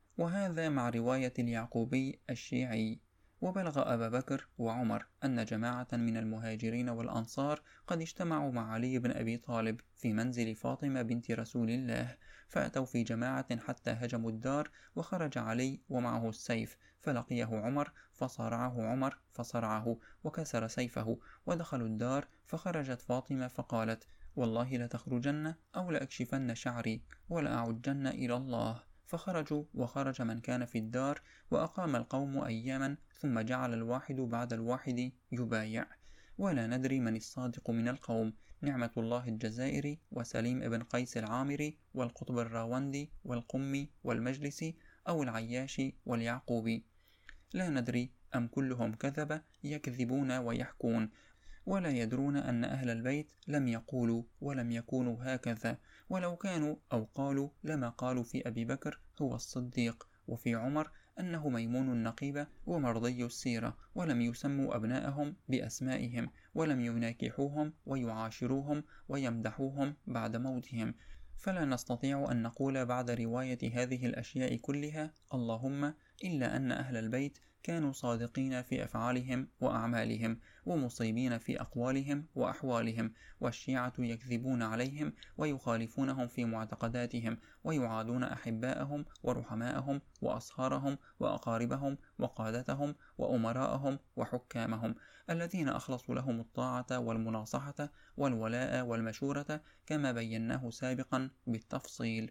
وهذا مع رواية اليعقوبي الشيعي. وبلغ أبا بكر وعمر أن جماعة من المهاجرين والأنصار قد اجتمعوا مع علي بن أبي طالب في منزل فاطمة بنت رسول الله، فأتوا في جماعة حتى هجموا الدار، وخرج علي ومعه السيف، فلقيه عمر فصارعه عمر فصرعه وكسر سيفه، ودخلوا الدار، فخرجت فاطمة فقالت: والله لتخرجن أو لأكشفن شعري ولأعجن إلى الله. فخرجوا وخرج من كان في الدار، وأقام القوم أياما، ثم جعل الواحد بعد الواحد يبايع، ولا ندري من الصادق من القوم: نعمة الله الجزائري، وسليم ابن قيس العامري، والقطب الراوندي، والقمي، والمجلسي، أو العياشي واليعقوبي. لا ندري أم كلهم كذب يكذبون ويحكون، ولا يدرون أن أهل البيت لم يقولوا ولم يكونوا هكذا، ولو كانوا أو قالوا لما قالوا في أبي بكر هو الصديق، وفي عمر أنه ميمون النقيبة ومرضي السيرة، ولم يسموا أبناءهم بأسمائهم، ولم يناكحوهم ويعاشروهم ويمدحوهم بعد موتهم. فلا نستطيع أن نقول بعد رواية هذه الأشياء كلها اللهم إلا أن أهل البيت كانوا صادقين في أفعالهم وأعمالهم، ومصيبين في أقوالهم وأحوالهم، والشيعة يكذبون عليهم ويخالفونهم في معتقداتهم، ويعادون أحباءهم ورحماءهم وأصهارهم وأقاربهم وقادتهم وأمراءهم وحكامهم، الذين أخلصوا لهم الطاعة والمناصحة والولاء والمشورة، كما بيناه سابقا بالتفصيل.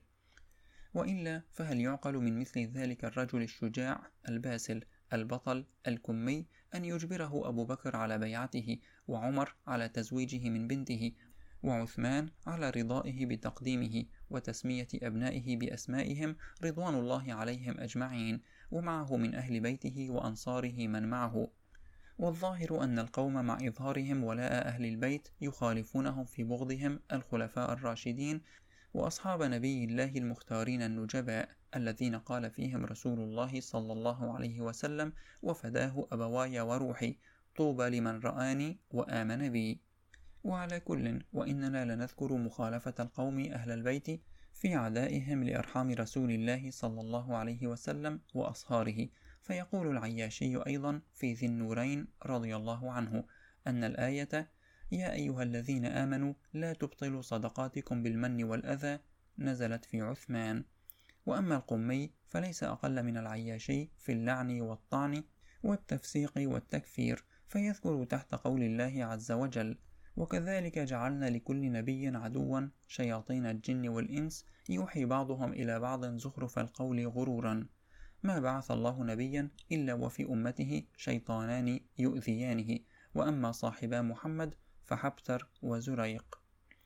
وإلا فهل يعقل من مثل ذلك الرجل الشجاع الباسل البطل الكمي أن يجبره أبو بكر على بيعته، وعمر على تزويجه من بنته، وعثمان على رضائه بتقديمه وتسمية أبنائه بأسمائهم رضوان الله عليهم أجمعين، ومعه من أهل بيته وأنصاره من معه؟ والظاهر أن القوم مع إظهارهم ولاء أهل البيت يخالفونهم في بغضهم الخلفاء الراشدين، وأصحاب نبي الله المختارين النجباء الذين قال فيهم رسول الله صلى الله عليه وسلم: وفداه أبواي وروحي، طوبى لمن رآني وآمن بي. وعلى كل، وإننا لنذكر مخالفة القوم أهل البيت في عدائهم لأرحام رسول الله صلى الله عليه وسلم وأصهاره. فيقول العياشي أيضا في ذي النورين رضي الله عنه أن الآية: يا أيها الذين آمنوا لا تبطلوا صدقاتكم بالمن والأذى، نزلت في عثمان. وأما القمي فليس أقل من العياشي في اللعن والطعن والتفسيق والتكفير، فيذكر تحت قول الله عز وجل: وكذلك جعلنا لكل نبي عدوا شياطين الجن والإنس يوحي بعضهم إلى بعض زخرف القول غرورا، ما بعث الله نبيا إلا وفي أمته شيطانان يؤذيانه، وأما صاحبا محمد فحبتر وزريق.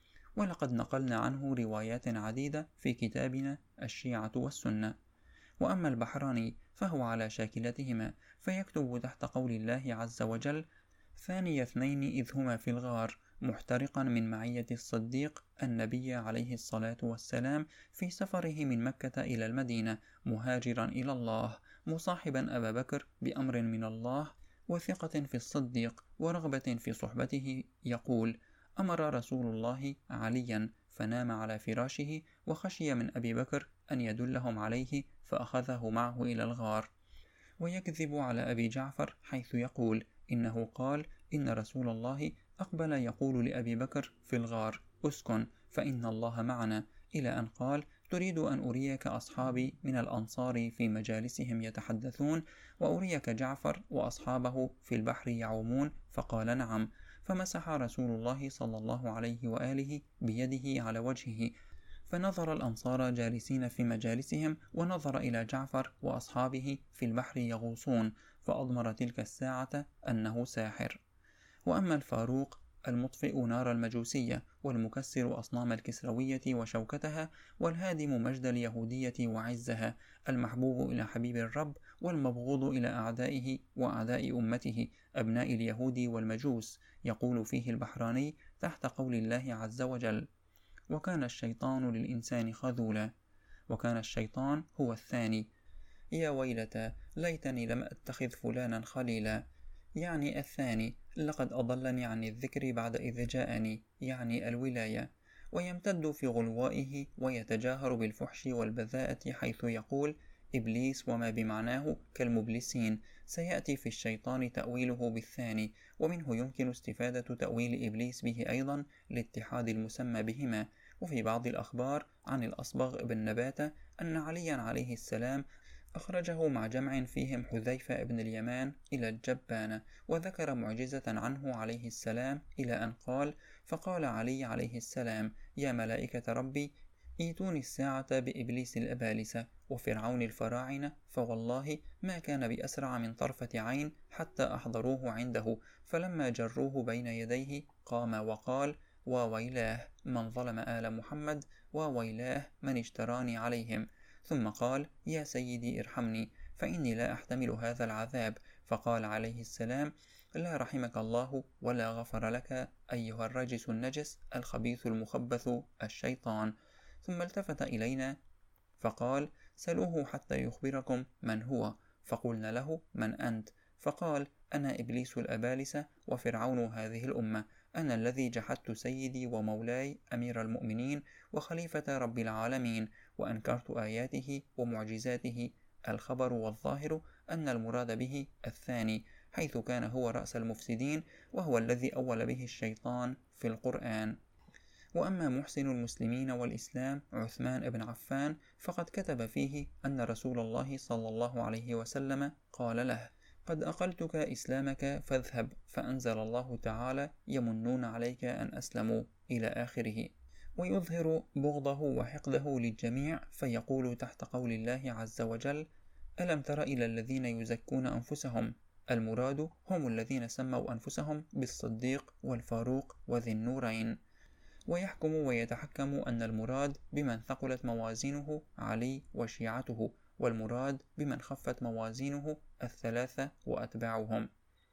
ولقد نقلنا عنه روايات عديدة في كتابنا الشيعة والسنة. وأما البحراني فهو على شاكلتهما، فيكتب تحت قول الله عز وجل: ثاني اثنين إذ هما في الغار، محترقا من معية الصديق النبي عليه الصلاة والسلام في سفره من مكة إلى المدينة مهاجرا إلى الله، مصاحبا أبا بكر بأمر من الله وثقة في الصديق ورغبة في صحبته، يقول: أمر رسول الله عليا فنام على فراشه، وخشي من أبي بكر أن يدلهم عليه فأخذه معه إلى الغار. ويكذب على أبي جعفر حيث يقول إنه قال: إن رسول الله أقبل يقول لأبي بكر في الغار: أسكن فإن الله معنا، إلى أن قال: تريد أن أريك أصحابي من الأنصار في مجالسهم يتحدثون، وأريك جعفر وأصحابه في البحر يعومون؟ فقال: نعم. فمسح رسول الله صلى الله عليه وآله بيده على وجهه، فنظر الأنصار جالسين في مجالسهم، ونظر إلى جعفر وأصحابه في البحر يغوصون، فأضمر تلك الساعة أنه ساحر. وأما الفاروق المطفئ نار المجوسية، والمكسر أصنام الكسروية وشوكتها، والهادم مجد اليهودية وعزها، المحبوب إلى حبيب الرب، والمبغوض إلى أعدائه وأعداء أمته أبناء اليهود والمجوس، يقول فيه البحراني تحت قول الله عز وجل: وكان الشيطان للإنسان خذولا. وكان الشيطان هو الثاني. يا ويلتى ليتني لم أتخذ فلانا خليلا، يعني الثاني، لقد أضلني عن الذكر بعد إذ جاءني، يعني الولاية. ويمتد في غلوائه ويتجاهر بالفحش والبذاءة، حيث يقول: إبليس وما بمعناه كالمبلسين. سيأتي في الشيطان تأويله بالثاني، ومنه يمكن استفادة تأويل إبليس به أيضا لاتحاد المسمى بهما. وفي بعض الأخبار عن الأصبغ بن نباتة أن عليا عليه السلام أخرجه مع جمع فيهم حذيفة بن اليمان إلى الجبانة، وذكر معجزة عنه عليه السلام إلى أن قال: فقال علي عليه السلام: يا ملائكة ربي، ايتوني الساعة بإبليس الأبالسة وفرعون الفراعنة، فوالله ما كان بأسرع من طرفة عين حتى أحضروه عنده، فلما جروه بين يديه قام وقال: وويلاه من ظلم آل محمد، وويلاه من اشتراني عليهم. ثم قال: يا سيدي ارحمني، فإني لا أحتمل هذا العذاب. فقال عليه السلام: لا رحمك الله ولا غفر لك أيها الرجس النجس الخبيث المخبث الشيطان. ثم التفت إلينا فقال: سلوه حتى يخبركم من هو. فقلنا له: من أنت؟ فقال: أنا إبليس الأبالسة وفرعون هذه الأمة، أنا الذي جحدت سيدي ومولاي أمير المؤمنين وخليفة رب العالمين، وأنكرت آياته ومعجزاته. الخبر والظاهر أن المراد به الثاني، حيث كان هو رأس المفسدين، وهو الذي أول به الشيطان في القرآن. وأما محسن المسلمين والإسلام عثمان بن عفان، فقد كتب فيه أن رسول الله صلى الله عليه وسلم قال له: قد أقلتك إسلامك فاذهب، فأنزل الله تعالى: يمنون عليك أن أسلموا، إلى آخره، ويظهر بغضه وحقده للجميع، فيقول تحت قول الله عز وجل: ألم تر إلى الذين يزكون أنفسهم؟ المراد هم الذين سموا أنفسهم بالصديق والفاروق وذي النورين. ويحكم ويتحكم أن المراد بمن ثقلت موازينه علي وشيعته، والمراد بمن خفت موازينه الثلاثة وأتباعهم.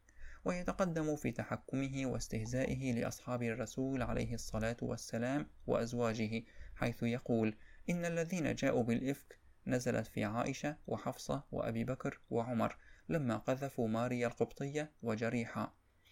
ويتقدم في تحكمه واستهزائه لأصحاب الرسول عليه الصلاة والسلام وأزواجه، حيث يقول: إن الذين جاءوا بالإفك نزلت في عائشة وحفصة وأبي بكر وعمر لما قذفوا ماريا القبطية وجريحة.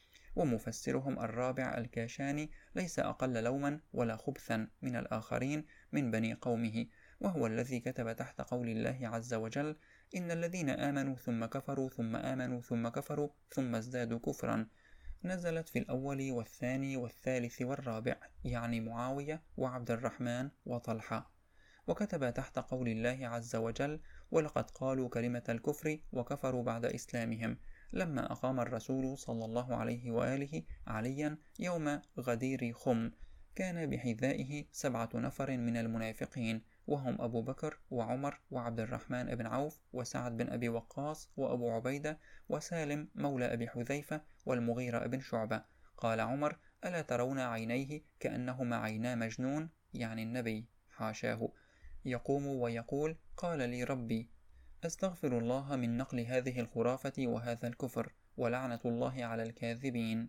ومفسرهم الرابع الكاشاني ليس أقل لوما ولا خبثا من الآخرين من بني قومه، وهو الذي كتب تحت قول الله عز وجل: إن الذين آمنوا ثم كفروا ثم آمنوا ثم كفروا ثم ازدادوا كفرا، نزلت في الأول والثاني والثالث والرابع، يعني معاوية وعبد الرحمن وطلحة. وكتب تحت قول الله عز وجل: ولقد قالوا كلمة الكفر وكفروا بعد إسلامهم، لما أقام الرسول صلى الله عليه وآله عليا يوم غدير خم، كان بحذائه سبعة نفر من المنافقين، وهم أبو بكر وعمر وعبد الرحمن بن عوف وسعد بن أبي وقاص وأبو عبيدة وسالم مولى أبي حذيفة والمغيرة بن شعبة. قال عمر: ألا ترون عينيه كأنهما عينا مجنون، يعني النبي، حاشاه، يقوم ويقول: قال لي ربي أستغفر الله من نقل هذه الخرافة وهذا الكفر، ولعنة الله على الكاذبين.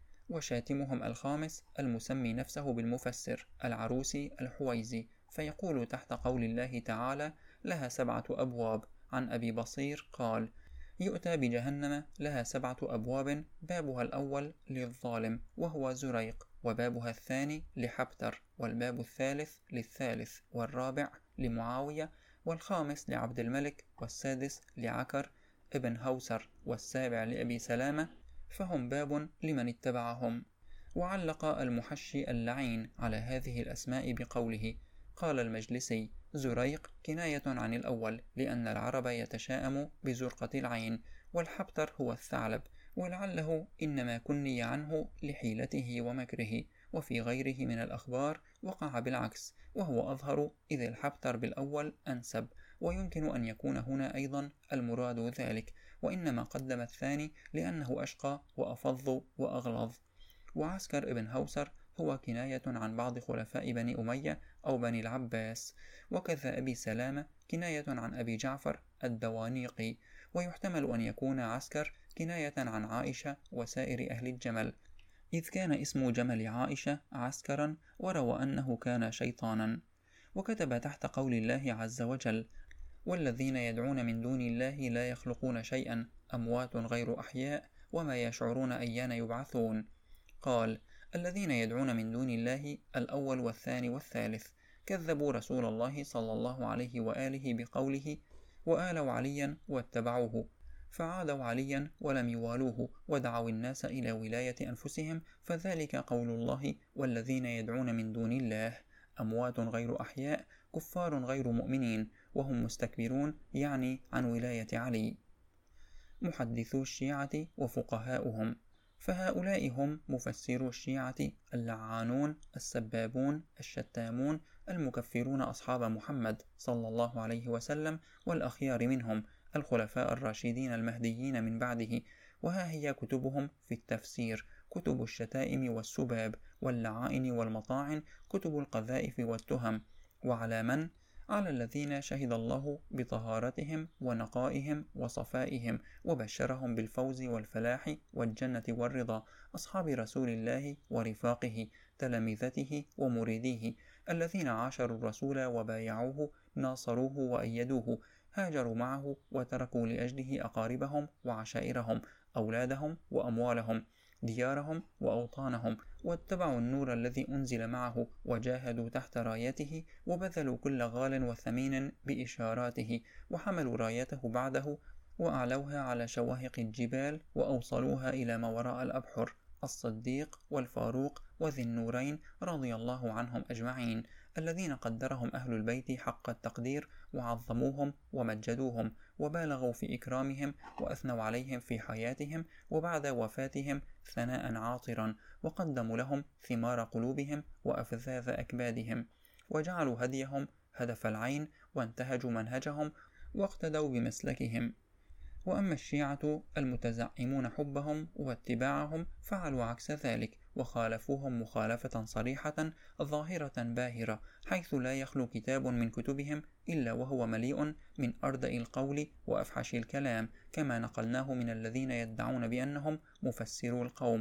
وشاتمهم الخامس المسمي نفسه بالمفسر العروسي الحويزي، فيقول تحت قول الله تعالى: لها سبعة أبواب. عن أبي بصير قال: يؤتى بجهنم لها سبعة أبواب، بابها الأول للظالم وهو زريق، وبابها الثاني لحبتر، والباب الثالث للثالث، والرابع لمعاوية، والخامس لعبد الملك، والسادس لعكر ابن هوسر، والسابع لأبي سلامة، فهم باب لمن اتبعهم. وعلق المحشي اللعين على هذه الأسماء بقوله: قال المجلسي: زريق كناية عن الأول، لأن العرب يتشاءم بزرقة العين، والحبتر هو الثعلب، ولعله إنما كني عنه لحيلته ومكره. وفي غيره من الأخبار وقع بالعكس، وهو أظهر، إذ الحبتر بالأول أنسب، ويمكن أن يكون هنا أيضا المراد ذلك، وإنما قدم الثاني لأنه أشقى وأفظ وأغلظ. وعسكر ابن هوسر هو كناية عن بعض خلفاء بني أمية أو بني العباس، وكذا أبي سلامة كناية عن أبي جعفر الدوانيقي. ويحتمل أن يكون عسكر كناية عن عائشة وسائر أهل الجمل، إذ كان اسم جمل عائشة عسكرا، وروى أنه كان شيطانا. وكتب تحت قول الله عز وجل: والذين يدعون من دون الله لا يخلقون شيئا، أموات غير أحياء، وما يشعرون أيان يبعثون. قال: الذين يدعون من دون الله الأول والثاني والثالث، كذبوا رسول الله صلى الله عليه وآله بقوله: وآلوا عليا واتبعوه، فعادوا عليا ولم يوالوه، ودعوا الناس إلى ولاية أنفسهم، فذلك قول الله: والذين يدعون من دون الله أموات غير أحياء، كفار غير مؤمنين، وهم مستكبرون، يعني عن ولاية علي. محدثو الشيعة وفقهاؤهم، فهؤلاء هم مفسرو الشيعة اللعانون السبابون الشتامون المكفرون أصحاب محمد صلى الله عليه وسلم والأخيار منهم الخلفاء الراشدين المهديين من بعده. وها هي كتبهم في التفسير: كتب الشتائم والسباب واللعائن والمطاعن، كتب القذائف والتهم. وعلى من؟ على الذين شهد الله بطهارتهم ونقائهم وصفائهم، وبشرهم بالفوز والفلاح والجنة والرضا، أصحاب رسول الله ورفاقه، تلامذته ومريديه، الذين عاشروا الرسول وبايعوه، ناصروه وأيدوه، هاجروا معه وتركوا لأجله أقاربهم وعشائرهم، أولادهم وأموالهم، ديارهم وأوطانهم، واتبعوا النور الذي أنزل معه، وجاهدوا تحت رايته، وبذلوا كل غال وثمين بإشاراته، وحملوا رايته بعده، وأعلوها على شواهق الجبال، وأوصلوها إلى ما وراء الأبحر، الصديق والفاروق وذي النورين رضي الله عنهم أجمعين، الذين قدرهم أهل البيت حق التقدير، وعظموهم ومجدوهم، وبالغوا في إكرامهم، وأثنوا عليهم في حياتهم وبعد وفاتهم ثناء عاطرا، وقدموا لهم ثمار قلوبهم وأفذاذ أكبادهم، وجعلوا هديهم هدف العين، وانتهجوا منهجهم واقتدوا بمسلكهم. وأما الشيعة المتزعمون حبهم واتباعهم فعلوا عكس ذلك، وخالفوهم مخالفة صريحة ظاهرة باهرة، حيث لا يخلو كتاب من كتبهم إلا وهو مليء من أردأ القول وأفحش الكلام، كما نقلناه من الذين يدعون بأنهم مفسرو القوم،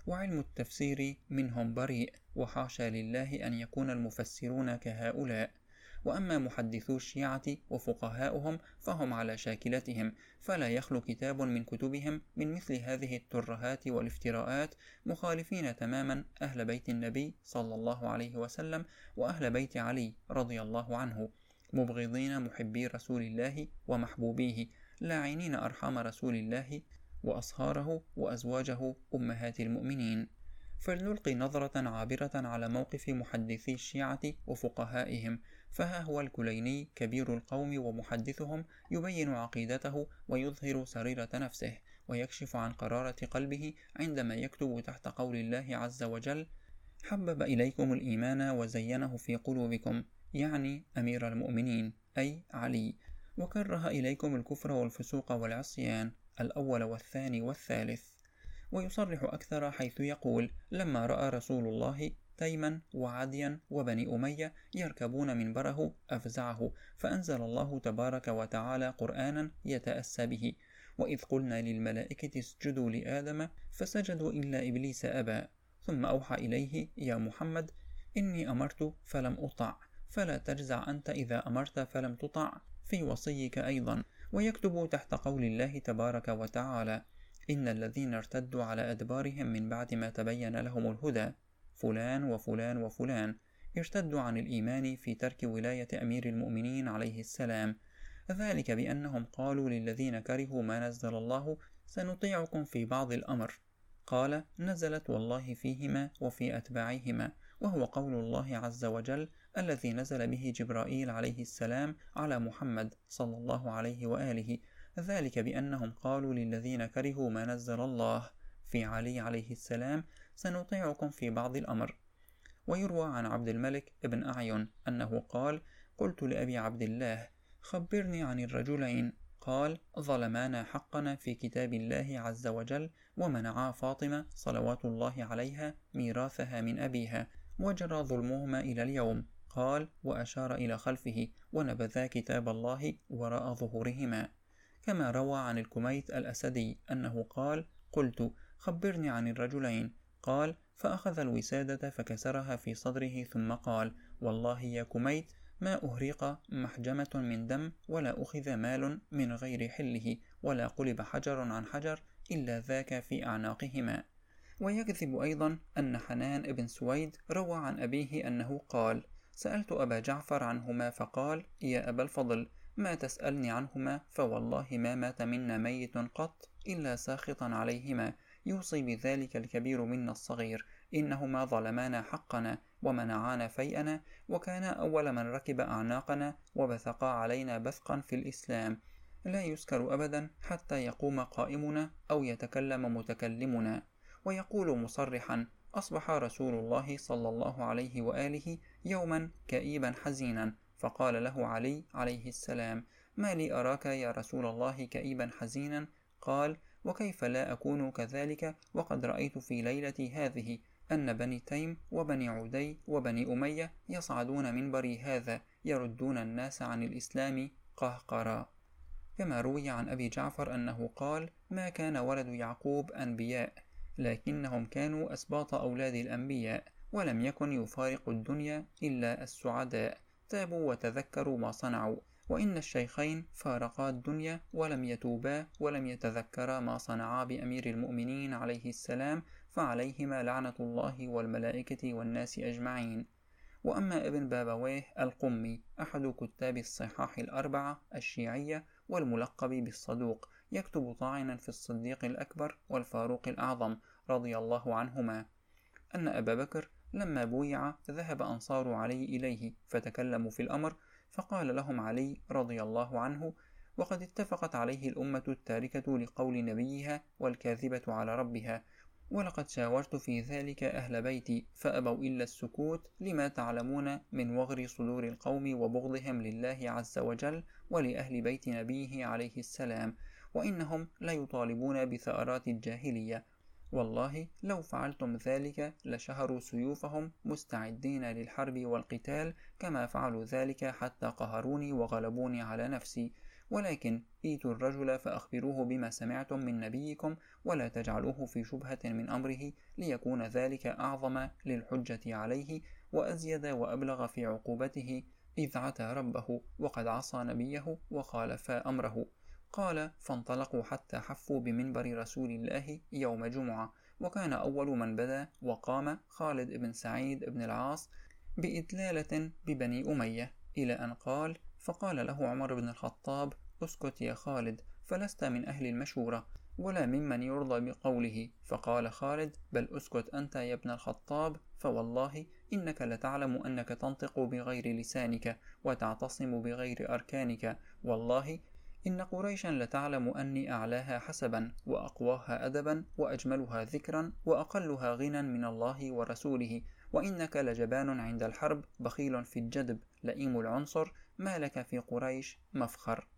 وعلم التفسير منهم بريء، وحاشا لله أن يكون المفسرون كهؤلاء. وأما محدثو الشيعة وفقهاؤهم فهم على شاكلتهم، فلا يخلو كتاب من كتبهم من مثل هذه الترهات والافتراءات، مخالفين تماما أهل بيت النبي صلى الله عليه وسلم وأهل بيت علي رضي الله عنه، مبغضين محبي رسول الله ومحبوبيه، لاعنين أرحام رسول الله وأصهاره وأزواجه أمهات المؤمنين. فلنلقي نظرة عابرة على موقف محدثي الشيعة وفقهائهم، فها هو الكليني كبير القوم ومحدثهم يبين عقيدته ويظهر سريرة نفسه، ويكشف عن قرارة قلبه عندما يكتب تحت قول الله عز وجل: حبب إليكم الإيمان وزينه في قلوبكم، يعني أمير المؤمنين أي علي، وكره إليكم الكفر والفسوق والعصيان، الأول والثاني والثالث. ويصرح أكثر حيث يقول: لما رأى رسول الله تيما وعديا وبني أمية يركبون منبره أفزعه، فأنزل الله تبارك وتعالى قرآنا يتأسى به: وإذ قلنا للملائكة اسجدوا لآدم فسجدوا إلا إبليس أبى، ثم أوحى إليه: يا محمد إني أمرت فلم أطع، فلا تجزع أنت إذا أمرت فلم تطع في وصيك أيضا. ويكتب تحت قول الله تبارك وتعالى: إن الذين ارتدوا على أدبارهم من بعد ما تبين لهم الهدى فلان وفلان وفلان ارتدوا عن الإيمان في ترك ولاية أمير المؤمنين عليه السلام، ذلك بأنهم قالوا للذين كرهوا ما نزل الله سنطيعكم في بعض الأمر. قال: نزلت والله فيهما وفي أتباعهما، وهو قول الله عز وجل الذي نزل به جبرائيل عليه السلام على محمد صلى الله عليه وآله، ذلك بأنهم قالوا للذين كرهوا ما نزل الله في علي عليه السلام سنطيعكم في بعض الأمر. ويروى عن عبد الملك ابن أعين أنه قال: قلت لأبي عبد الله خبرني عن الرجلين، قال: ظلمانا حقنا في كتاب الله عز وجل، ومنعا فاطمة صلوات الله عليها ميراثها من أبيها، وجرى ظلمهما إلى اليوم. قال: وأشار إلى خلفه: ونبذا كتاب الله وراء ظهورهما. كما روى عن الكميت الأسدي أنه قال: قلت خبرني عن الرجلين، قال: فأخذ الوسادة فكسرها في صدره، ثم قال: والله يا كميت ما أهريق محجمة من دم، ولا أخذ مال من غير حله، ولا قلب حجر عن حجر إلا ذاك في أعناقهما. ويكذب أيضا أن حنان ابن سويد روى عن أبيه أنه قال: سألت أبا جعفر عنهما فقال: يا أبا الفضل ما تسألني عنهما، فوالله ما مات منا ميت قط إلا ساخطا عليهما، يوصي بذلك الكبير منا الصغير، إنهما ظلمانا حقنا ومنعانا فيئنا، وكانا أول من ركب أعناقنا وبثقا علينا بثقا في الإسلام، لا يسكر أبدا حتى يقوم قائمنا أو يتكلم متكلمنا. ويقول مصرحا: أصبح رسول الله صلى الله عليه وآله يوما كئيبا حزينا، فقال له علي عليه السلام: ما لي أراك يا رسول الله كئيبا حزينا؟ قال: وكيف لا أكون كذلك وقد رأيت في ليلة هذه أن بني تيم وبني عدي وبني أمية يصعدون منبري هذا يردون الناس عن الإسلام قهقرا. كما روي عن أبي جعفر أنه قال: ما كان ولد يعقوب أنبياء، لكنهم كانوا أسباط أولاد الأنبياء، ولم يكن يفارق الدنيا إلا السعداء، تابوا وتذكروا ما صنعوا، وإن الشيخين فارقا الدنيا ولم يتوبا ولم يتذكرا ما صنعا بأمير المؤمنين عليه السلام، فعليهما لعنة الله والملائكة والناس أجمعين. وأما ابن بابويه القمي أحد كتاب الصحاح الأربعة الشيعية والملقب بالصدوق، يكتب طاعنا في الصديق الأكبر والفاروق الأعظم رضي الله عنهما أن أبا بكر لما بويع ذهب أنصار علي إليه فتكلموا في الأمر، فقال لهم علي رضي الله عنه: وقد اتفقت عليه الأمة التاركة لقول نبيها والكاذبة على ربها، ولقد شاورت في ذلك أهل بيتي فأبوا إلا السكوت، لما تعلمون من وغر صدور القوم وبغضهم لله عز وجل ولأهل بيت نبيه عليه السلام، وإنهم لا يطالبون بثأرات الجاهلية، والله لو فعلتم ذلك لشهروا سيوفهم مستعدين للحرب والقتال، كما فعلوا ذلك حتى قهروني وغلبوني على نفسي، ولكن ائتوا الرجل فأخبروه بما سمعتم من نبيكم ولا تجعلوه في شبهة من أمره ليكون ذلك أعظم للحجة عليه وأزيد وأبلغ في عقوبته إذ عتى ربه وقد عصى نبيه وخالف أمره. قال: فانطلقوا حتى حفوا بمنبر رسول الله يوم جمعة، وكان أول من بدا وقام خالد بن سعيد بن العاص بإدلالة ببني أمية، إلى أن قال: فقال له عمر بن الخطاب: اسكت يا خالد، فلست من أهل المشورة ولا ممن يرضى بقوله. فقال خالد: بل اسكت أنت يا ابن الخطاب، فوالله إنك لتعلم أنك تنطق بغير لسانك وتعتصم بغير أركانك، والله إن قريشا لتعلم أني أعلاها حسبا وأقواها أدبا وأجملها ذكرا وأقلها غنى من الله ورسوله، وإنك لجبان عند الحرب بخيل في الجدب لئيم العنصر، ما لك في قريش مفخر.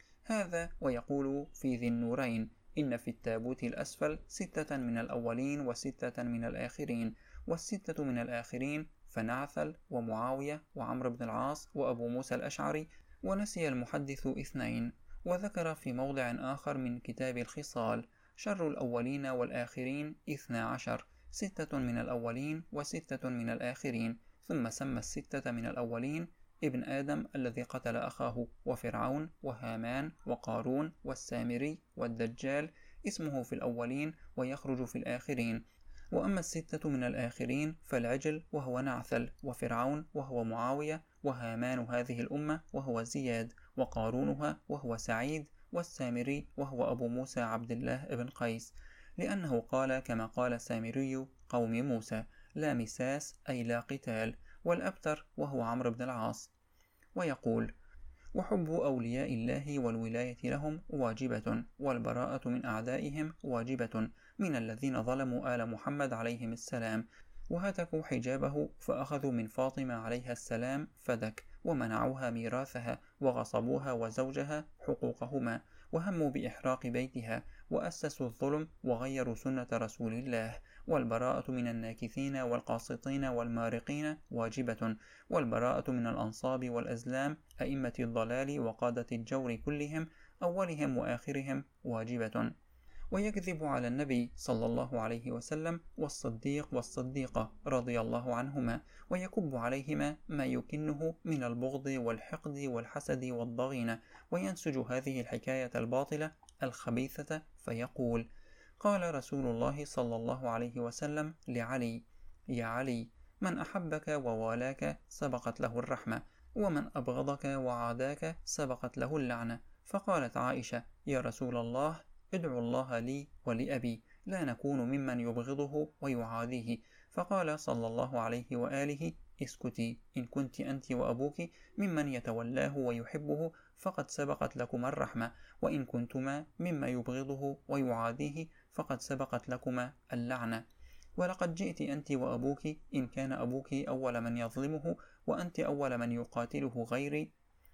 هذا ويقول في ذي النورين: إن في التابوت الأسفل ستة من الأولين وستة من الآخرين، والستة من الآخرين فنعثل ومعاوية وعمرو بن العاص وأبو موسى الأشعري، ونسي المحدث اثنين. وذكر في موضع آخر من كتاب الخصال: شر الأولين والآخرين اثنا عشر، ستة من الأولين وستة من الآخرين، ثم سمى الستة من الأولين ابن آدم الذي قتل أخاه، وفرعون وهامان وقارون والسامري والدجال اسمه في الأولين ويخرج في الآخرين. وأما الستة من الآخرين فالعجل وهو نعثل، وفرعون وهو معاوية، وهامان هذه الأمة وهو زياد، وقارونها وهو سعيد، والسامري وهو أبو موسى عبد الله بن قيس، لأنه قال كما قال سامري قوم موسى: لا مساس أي لا قتال. والأبتر وهو عمرو بن العاص. ويقول: وحب أولياء الله والولاية لهم واجبة، والبراءة من أعدائهم واجبة، من الذين ظلموا آل محمد عليهم السلام، وهتكوا حجابه فأخذوا من فاطمة عليها السلام فدك، ومنعوها ميراثها، وغصبوها وزوجها حقوقهما، وهموا بإحراق بيتها، وأسسوا الظلم وغيروا سنة رسول الله. والبراءة من الناكثين والقاسطين والمارقين واجبة، والبراءة من الأنصاب والأزلام أئمة الضلال وقادة الجور كلهم أولهم وآخرهم واجبة. ويكذب على النبي صلى الله عليه وسلم والصديق والصديقة رضي الله عنهما، ويكب عليهما ما يكنه من البغض والحقد والحسد والضغينة، وينسج هذه الحكاية الباطلة الخبيثة فيقول: قال رسول الله صلى الله عليه وسلم لعلي: يا علي، من أحبك ووالاك سبقت له الرحمة، ومن أبغضك وعاداك سبقت له اللعنة. فقالت عائشة: يا رسول الله، ادعو الله لي ولأبي لا نكون ممن يبغضه ويعاديه. فقال صلى الله عليه وآله: اسكتي، إن كنت أنت وأبوك ممن يتولاه ويحبه فقد سبقت لكما الرحمة، وإن كنتما مما يبغضه ويعاديه فقد سبقت لكما اللعنة. ولقد جئت أنت وأبوك، إن كان أبوك أول من يظلمه وأنت أول من يقاتله غيري.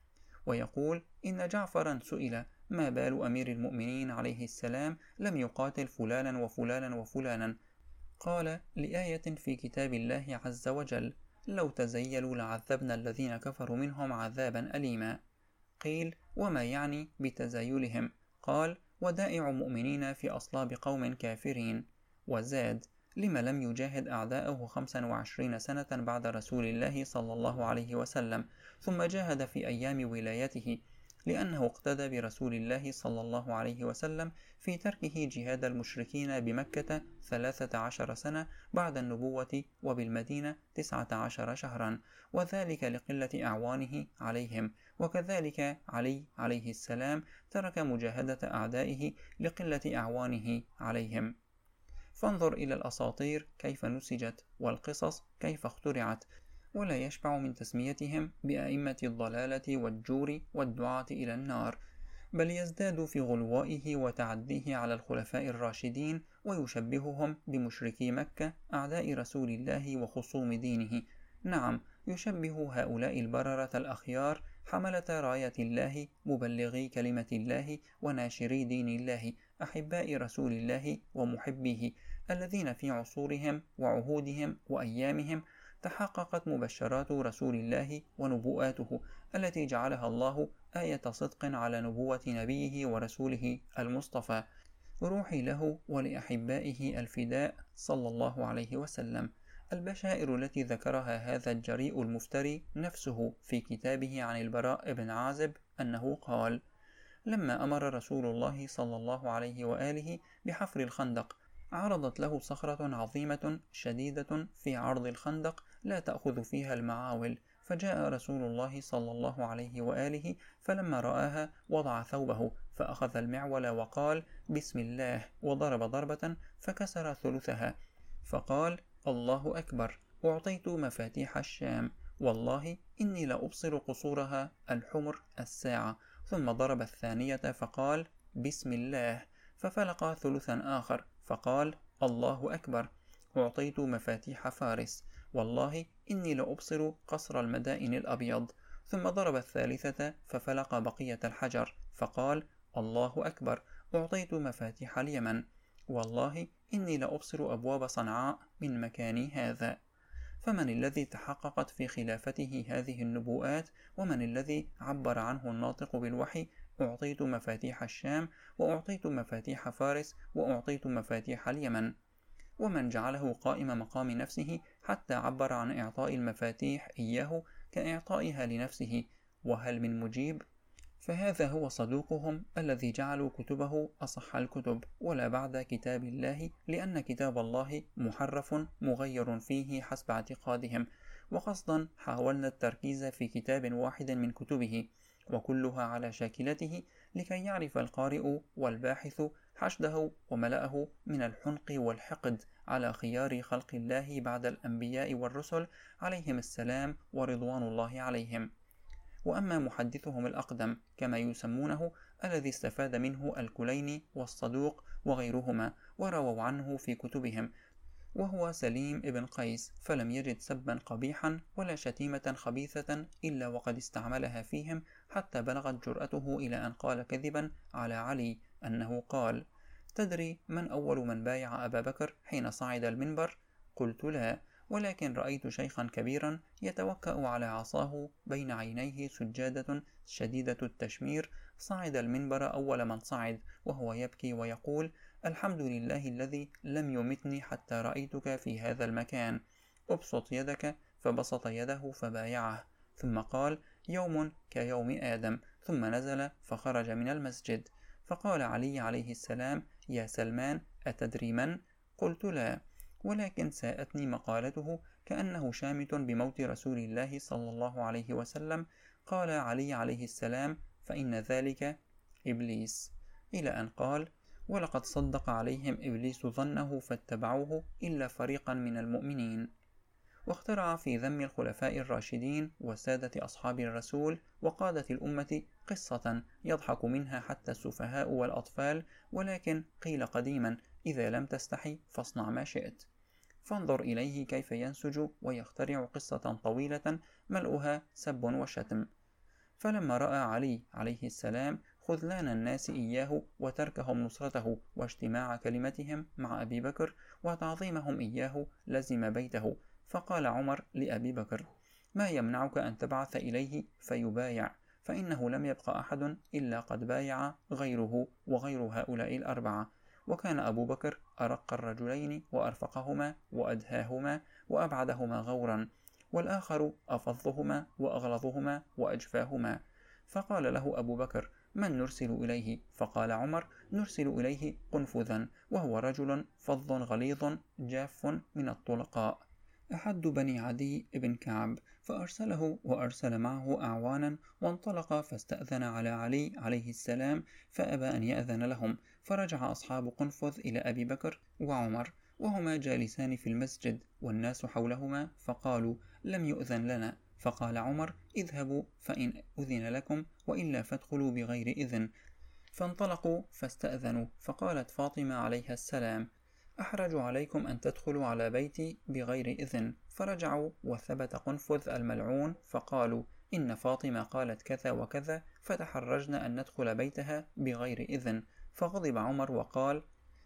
ويقول: إن جعفرا سئل: ما بال أمير المؤمنين عليه السلام لم يقاتل فلانا وفلانا وفلانا؟ قال: لآية في كتاب الله عز وجل: لو تزيلوا لعذبنا الذين كفروا منهم عذابا أليما. قيل: وما يعني بتزايلهم؟ قال: ودائع مؤمنين في أصلاب قوم كافرين. وزاد: لما لم يجاهد أعداءه خمسا وعشرين سنة بعد رسول الله صلى الله عليه وسلم، ثم جاهد في أيام ولايته؟ لأنه اقتدى برسول الله صلى الله عليه وسلم في تركه جهاد المشركين بمكة ثلاثة عشر سنة بعد النبوة، وبالمدينة تسعة عشر شهرا، وذلك لقلة أعوانه عليهم. وكذلك علي عليه السلام ترك مجاهدة أعدائه لقلة أعوانه عليهم. فانظر إلى الأساطير كيف نسجت، والقصص كيف اخترعت، ولا يشبع من تسميتهم بأئمة الضلالة والجور والدعاة إلى النار، بل يزداد في غلوائه وتعديه على الخلفاء الراشدين، ويشبههم بمشركي مكة أعداء رسول الله وخصوم دينه. نعم، يشبه هؤلاء البررة الأخيار حملة راية الله، مبلغي كلمة الله، وناشري دين الله، أحباء رسول الله ومحبيه، الذين في عصورهم وعهودهم وأيامهم تحققت مبشرات رسول الله ونبوءاته التي جعلها الله آية صدق على نبوة نبيه ورسوله المصطفى. روحي له ولأحبائه الفداء صلى الله عليه وسلم. البشائر التي ذكرها هذا الجريء المفتري نفسه في كتابه عن البراء بن عازب أنه قال: لما أمر رسول الله صلى الله عليه وآله بحفر الخندق عرضت له صخرة عظيمة شديدة في عرض الخندق لا تأخذ فيها المعاول، فجاء رسول الله صلى الله عليه وآله فلما رآها وضع ثوبه فأخذ المعول وقال: بسم الله، وضرب ضربة فكسر ثلثها، فقال: الله أكبر، أعطيت مفاتيح الشام، والله إني لأبصر قصورها الحمر الساعة. ثم ضرب الثانية فقال: بسم الله، ففلق ثلثا آخر فقال: الله أكبر، أعطيت مفاتيح فارس، والله إني لأبصر قصر المدائن الأبيض. ثم ضرب الثالثة ففلق بقية الحجر فقال: الله أكبر، أعطيت مفاتيح اليمن، والله إني لأبصر أبواب صنعاء من مكاني هذا. فمن الذي تحققت في خلافته هذه النبوءات؟ ومن الذي عبر عنه الناطق بالوحي: أعطيت مفاتيح الشام، وأعطيت مفاتيح فارس، وأعطيت مفاتيح اليمن؟ ومن جعله قائم مقام نفسه حتى عبر عن إعطاء المفاتيح إياه كإعطائها لنفسه؟ وهل من مجيب؟ فهذا هو صدوقهم الذي جعلوا كتبه أصح الكتب ولا بعد كتاب الله، لأن كتاب الله محرف مغير فيه حسب اعتقادهم، وقصدا حاولنا التركيز في كتاب واحد من كتبه وكلها على شاكلته لكي يعرف القارئ والباحث حشده وملأه من الحنق والحقد على خيار خلق الله بعد الأنبياء والرسل عليهم السلام ورضوان الله عليهم. وأما محدثهم الأقدم كما يسمونه الذي استفاد منه الكليني والصدوق وغيرهما ورووا عنه في كتبهم، وهو سليم ابن قيس، فلم يجد سبا قبيحا ولا شتيمة خبيثة إلا وقد استعملها فيهم، حتى بلغت جرأته إلى أن قال كذبا على علي أنه قال: تدري من أول من بايع أبا بكر حين صعد المنبر؟ قلت: لا، ولكن رأيت شيخا كبيرا يتوكأ على عصاه بين عينيه سجادة شديدة التشمير، صعد المنبر أول من صعد وهو يبكي ويقول: الحمد لله الذي لم يمتني حتى رأيتك في هذا المكان، أبسط يدك، فبسط يده فبايعه، ثم قال: يوم كيوم آدم، ثم نزل فخرج من المسجد. فقال علي عليه السلام: يا سلمان، أتدري من؟ قلت: لا، ولكن ساءتني مقالته كأنه شامت بموت رسول الله صلى الله عليه وسلم. قال علي عليه السلام: فإن ذلك إبليس، إلى أن قال: ولقد صدق عليهم إبليس ظنه فاتبعوه إلا فريقا من المؤمنين. واخترع في ذم الخلفاء الراشدين وسادة أصحاب الرسول وقادة الأمة قصة يضحك منها حتى السفهاء والأطفال، ولكن قيل قديما: إذا لم تستحي فاصنع ما شئت. فانظر إليه كيف ينسج ويخترع قصة طويلة ملؤها سب وشتم. فلما رأى علي عليه السلام خذلان الناس إياه وتركهم نصرته واجتماع كلمتهم مع أبي بكر وتعظيمهم إياه لزم بيته، فقال عمر لأبي بكر: ما يمنعك أن تبعث إليه فيبايع، فإنه لم يبق أحد إلا قد بايع غيره وغير هؤلاء الأربعة. وكان أبو بكر أرق الرجلين وأرفقهما وأدهاهما وأبعدهما غورا، والآخر أفظهما وأغلظهما وأجفاهما. فقال له أبو بكر: من نرسل إليه؟ فقال عمر: نرسل إليه قنفذا، وهو رجل فظ غليظ جاف من الطلقاء، أحد بني عدي بن كعب، فأرسله وأرسل معه أعوانا، وانطلق فاستأذن على علي عليه السلام فأبى أن يأذن لهم، فرجع أصحاب قنفذ إلى أبي بكر وعمر وهما جالسان في المسجد والناس حولهما، فقالوا: لم يؤذن لنا. فقال عمر: اذهبوا فإن أذن لكم، وإلا فادخلوا بغير إذن. فانطلقوا فاستأذنوا، فقالت فاطمة عليها السلام: أحرج عليكم أن تدخلوا على بيتي بغير إذن. فرجعوا وثبت قنفذ الملعون فقالوا: إن فاطمة قالت كذا وكذا، فتحرجنا أن ندخل بيتها بغير إذن. فغضب عمر وقال: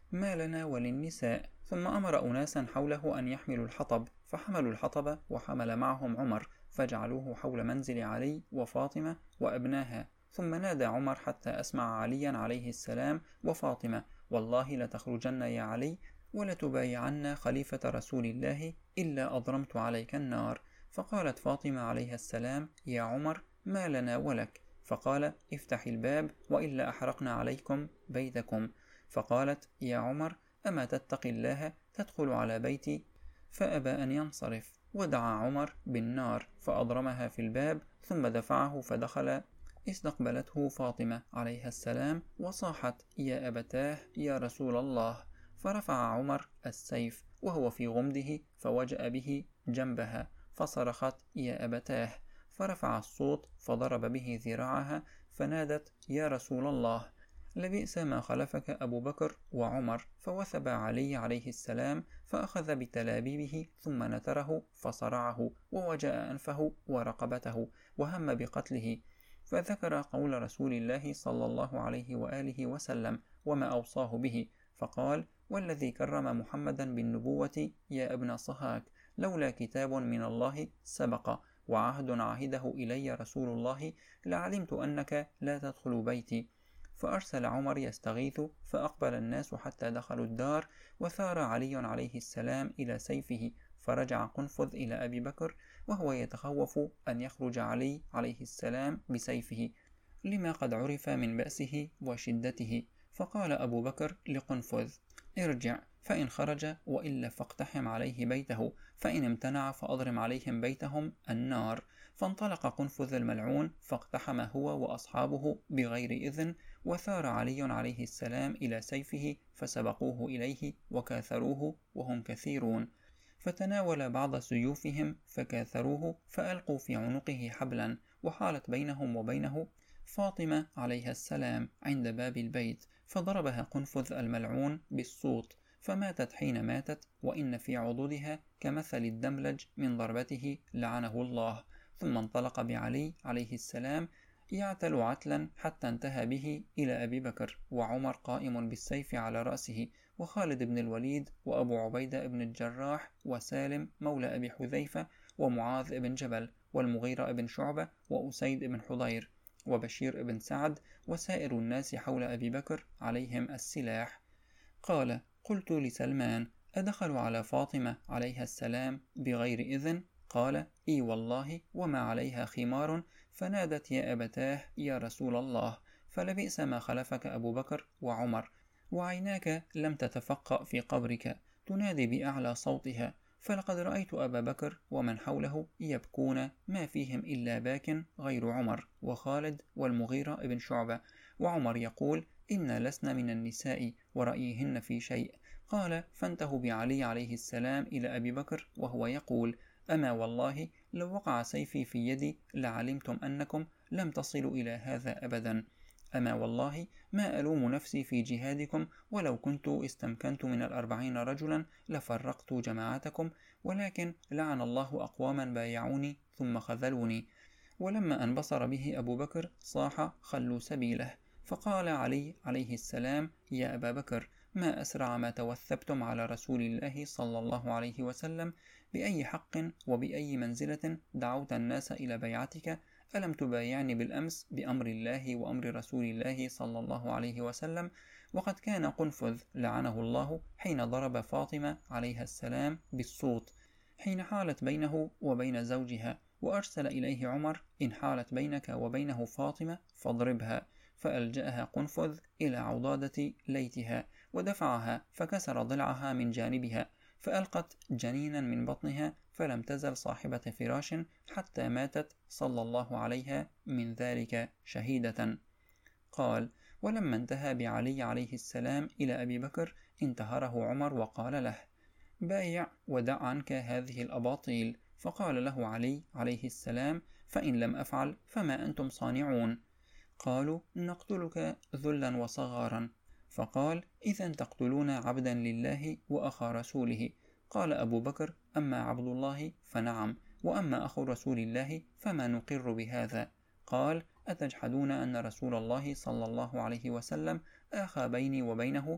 ما لنا وللنساء. ثم أمر أناسا حوله أن يحملوا الحطب، فحملوا الحطب وحمل معهم عمر، فجعلوه حول منزل علي وفاطمة وأبناها. ثم نادى عمر حتى أسمع عليا عليه السلام وفاطمة: والله لتخرجن يا علي ولتبايعن خليفة رسول الله إلا أضرمت عليك النار. فقالت فاطمة عليها السلام: يا عمر، ما لنا ولك؟ فقال: افتح الباب وإلا أحرقنا عليكم بيتكم. فقالت: يا عمر، أما تتقي الله تدخل على بيتي؟ فأبى أن ينصرف، ودعا عمر بالنار فأضرمها في الباب، ثم دفعه فدخل. استقبلته فاطمة عليها السلام وصاحت: يا أبتاه يا رسول الله. فرفع عمر السيف وهو في غمده فوجأ به جنبها، فصرخت: يا أبتاه. فرفع الصوت فضرب به ذراعها، فنادت: يا رسول الله، لبئس ما خلفك أبو بكر وعمر. فوثب علي عليه السلام فأخذ بتلابيبه ثم نتره فصرعه ووجأ أنفه ورقبته وهم بقتله. فذكر قول رسول الله صلى الله عليه وآله وسلم وما أوصاه به، فقال: والذي كرم محمدا بالنبوة يا ابن صهاك، لولا كتاب من الله سبق وعهد عهده إلي رسول الله لعلمت أنك لا تدخل بيتي. فأرسل عمر يستغيث، فأقبل الناس حتى دخلوا الدار، وثار علي عليه السلام إلى سيفه، فرجع قنفذ إلى أبي بكر وهو يتخوف أن يخرج علي عليه السلام بسيفه لما قد عرف من بأسه وشدته. فقال أبو بكر لقنفذ: ارجع، فإن خرج وإلا فاقتحم عليه بيته، فإن امتنع فأضرم عليهم بيتهم النار. فانطلق قنفذ الملعون فاقتحم هو وأصحابه بغير إذن، وثار علي عليه السلام إلى سيفه فسبقوه إليه وكاثروه وهم كثيرون، فتناول بعض سيوفهم فكاثروه فألقوا في عنقه حبلا، وحالت بينهم وبينه فاطمة عليها السلام عند باب البيت، فضربها قنفذ الملعون بالصوت فماتت حين ماتت، وإن في عضدها كمثل الدملج من ضربته لعنه الله. ثم انطلق بعلي عليه السلام يعتل عتلا حتى انتهى به إلى أبي بكر وعمر قائم بالسيف على رأسه، وخالد بن الوليد وأبو عبيدة بن الجراح وسالم مولى أبي حذيفة ومعاذ بن جبل والمغيرة بن شعبة وأسيد بن حضير وبشير بن سعد وسائر الناس حول أبي بكر عليهم السلاح. قال: قلت لسلمان: أدخلوا على فاطمة عليها السلام بغير إذن؟ قال: إي والله، وما عليها خمار. فنادت: يا أبتاه يا رسول الله، فلبئس ما خلفك أبو بكر وعمر، وعيناك لم تتفقأ في قبرك تنادي بأعلى صوتها، فلقد رأيت أبا بكر ومن حوله يبكون ما فيهم إلا باك غير عمر وخالد والمغيرة بن شعبة، وعمر يقول: إن لسنا من النساء ورأيهن في شيء. قال: فانتهوا بعلي عليه السلام إلى أبي بكر وهو يقول: أما والله لو وقع سيفي في يدي لعلمتم أنكم لم تصلوا إلى هذا أبدا. أما والله ما ألوم نفسي في جهادكم، ولو كنت استمكنت من الأربعين رجلا لفرقت جماعتكم، ولكن لعن الله أقواما بايعوني ثم خذلوني. ولما انبصر به أبو بكر صاح: خلوا سبيله. فقال علي عليه السلام: يا أبا بكر، ما أسرع ما توثبتم على رسول الله صلى الله عليه وسلم، بأي حق وبأي منزلة دعوت الناس إلى بيعتك؟ ألم تبايعني بالأمس بأمر الله وأمر رسول الله صلى الله عليه وسلم؟ وقد كان قنفذ لعنه الله حين ضرب فاطمة عليها السلام بالصوت حين حالت بينه وبين زوجها، وأرسل إليه عمر: إن حالت بينك وبينه فاطمة فاضربها. فألجأها قنفذ إلى عضادة ليتها ودفعها فكسر ضلعها من جانبها، فألقت جنينا من بطنها، فلم تزل صاحبة فراش حتى ماتت صلى الله عليها من ذلك شهيدة. قال: ولما انتهى بعلي عليه السلام إلى أبي بكر انتهره عمر وقال له: بايع ودع عنك هذه الأباطيل. فقال له علي عليه السلام: فإن لم أفعل فما أنتم صانعون؟ قالوا: نقتلك ذلا وصغارا. فقال: إذا تقتلون عبدا لله وأخا رسوله. قال أبو بكر: أما عبد الله فنعم، وأما أخو رسول الله فما نقر بهذا. قال: أتجحدون أن رسول الله صلى الله عليه وسلم آخى بيني وبينه؟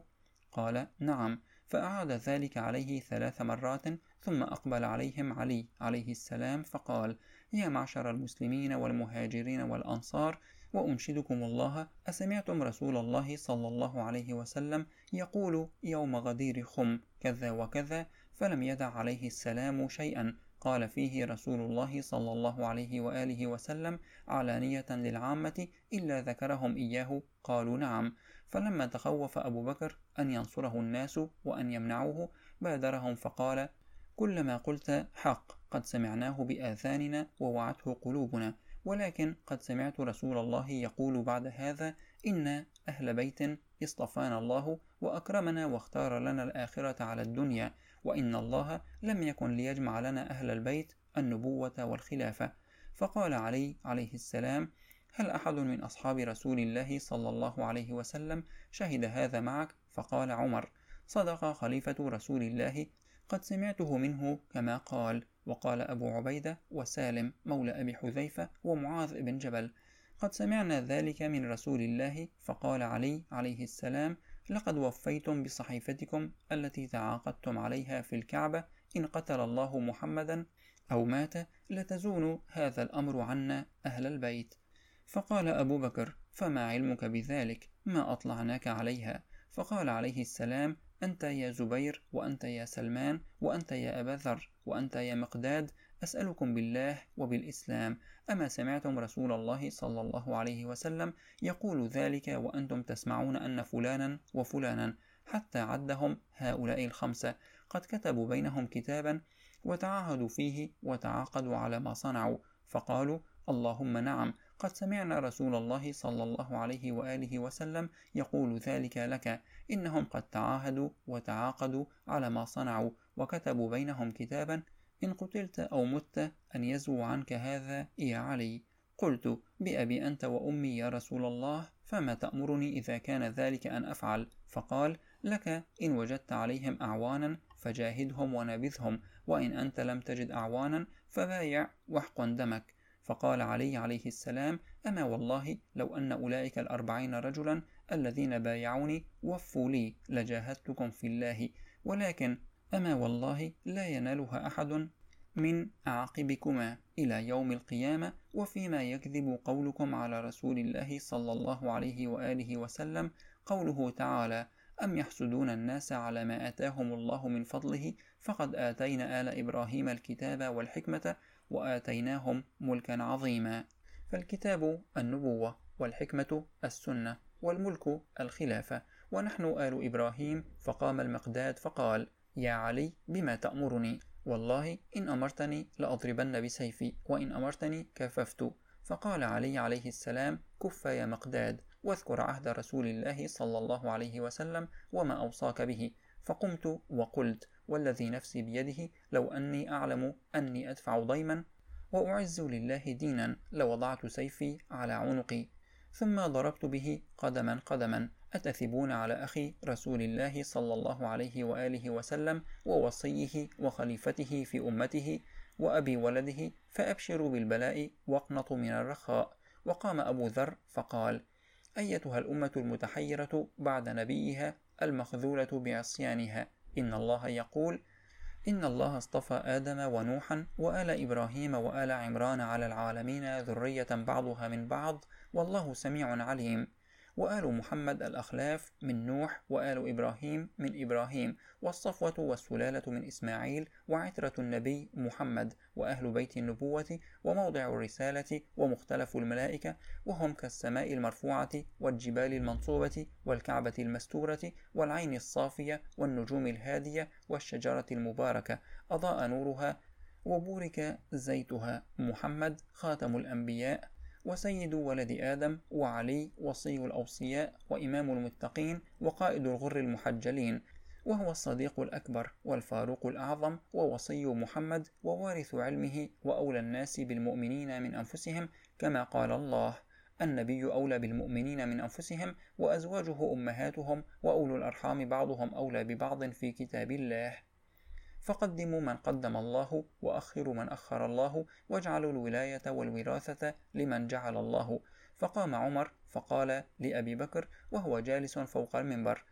قال نعم، فأعاد ذلك عليه ثلاث مرات، ثم أقبل عليهم علي عليه السلام فقال: يا معشر المسلمين والمهاجرين والأنصار، وأنشدكم الله، أسمعتم رسول الله صلى الله عليه وسلم يقول يوم غدير خم كذا وكذا؟ فلم يدع عليه السلام شيئا قال فيه رسول الله صلى الله عليه وآله وسلم علانية للعامة إلا ذكرهم إياه. قالوا نعم. فلما تخوف أبو بكر أن ينصره الناس وأن يمنعوه بادرهم فقال: كل ما قلت حق، قد سمعناه بآذاننا ووعته قلوبنا، ولكن قد سمعت رسول الله يقول بعد هذا: إن أهل بيت اصطفانا الله وأكرمنا واختار لنا الآخرة على الدنيا، وإن الله لم يكن ليجمع لنا أهل البيت النبوة والخلافة. فقال علي عليه السلام: هل أحد من أصحاب رسول الله صلى الله عليه وسلم شهد هذا معك؟ فقال عمر: صدق خليفة رسول الله، قد سمعته منه كما قال. وقال أبو عبيدة وسالم مولى أبي حذيفة ومعاذ بن جبل: قد سمعنا ذلك من رسول الله. فقال علي عليه السلام: لقد وفيتم بصحيفتكم التي تعاقدتم عليها في الكعبة، إن قتل الله محمدا أو مات لتزون هذا الأمر عنا أهل البيت. فقال أبو بكر: فما علمك بذلك؟ ما أطلعناك عليها. فقال عليه السلام: أنت يا زبير، وأنت يا سلمان، وأنت يا أبا ذر، وأنت يا مقداد، أسألكم بالله وبالإسلام، أما سمعتم رسول الله صلى الله عليه وسلم يقول ذلك وأنتم تسمعون أن فلانا وفلانا، حتى عدهم هؤلاء الخمسة، قد كتبوا بينهم كتابا وتعاهدوا فيه وتعاقدوا على ما صنعوا؟ فقالوا: اللهم نعم، قد سمعنا رسول الله صلى الله عليه وآله وسلم يقول ذلك لك، إنهم قد تعاهدوا وتعاقدوا على ما صنعوا وكتبوا بينهم كتابا، إن قتلت أو مت أن يزوو عنك هذا يا علي. قلت: بأبي أنت وأمي يا رسول الله، فما تأمرني إذا كان ذلك أن أفعل؟ فقال: لك إن وجدت عليهم أعوانا فجاهدهم ونبذهم، وإن أنت لم تجد أعوانا فبايع واحقن دمك. فقال علي عليه السلام: أما والله لو أن أولئك الأربعين رجلا الذين بايعوني وفوا لي لجاهدتكم في الله، ولكن أما والله لا ينالها أحد من أعاقبكما إلى يوم القيامة، وفيما يكذب قولكم على رسول الله صلى الله عليه وآله وسلم قوله تعالى: أم يحسدون الناس على ما آتاهم الله من فضله، فقد آتينا آل إبراهيم الكتاب والحكمة وآتيناهم ملكا عظيما. فالكتاب النبوة، والحكمة السنة، والملك الخلافة، ونحن آل إبراهيم. فقام المقداد فقال: يا علي بما تأمرني؟ والله إن أمرتني لأضربن بسيفي، وإن أمرتني كففت. فقال علي عليه السلام: كف يا مقداد، واذكر عهد رسول الله صلى الله عليه وسلم وما أوصاك به. فقمت وقلت: والذي نفسي بيده، لو أني أعلم أني أدفع ضيما وأعز لله دينا لوضعت سيفي على عنقي، ثم ضربت به قدما قدما. أتثبون على أخي رسول الله صلى الله عليه وآله وسلم ووصيه وخليفته في أمته وأبي ولده، فأبشروا بالبلاء واقنطوا من الرخاء. وقام أبو ذر فقال: أيتها الأمة المتحيرة بعد نبيها المخذولة بعصيانها، إن الله يقول: إن الله اصطفى آدم ونوحا وآل إبراهيم وآل عمران على العالمين ذرية بعضها من بعض، والله سميع عليم. وآل محمد الأخلاف من نوح، وآل إبراهيم من إبراهيم، والصفوة والسلالة من إسماعيل، وعترة النبي محمد، وأهل بيت النبوة، وموضع الرسالة، ومختلف الملائكة، وهم كالسماء المرفوعة والجبال المنصوبة والكعبة المستورة والعين الصافية والنجوم الهادية والشجرة المباركة أضاء نورها وبورك زيتها، محمد خاتم الأنبياء وسيد ولد آدم، وعلي وصي الأوصياء وإمام المتقين وقائد الغر المحجلين، وهو الصديق الأكبر والفاروق الأعظم ووصي محمد ووارث علمه وأولى الناس بالمؤمنين من أنفسهم، كما قال الله: النبي أولى بالمؤمنين من أنفسهم وأزواجه أمهاتهم وأولو الأرحام بعضهم أولى ببعض في كتاب الله. فقدموا من قدم الله وأخروا من أخر الله، واجعلوا الولاية والوراثة لمن جعل الله. فقام عمر فقال لأبي بكر وهو جالس فوق المنبر: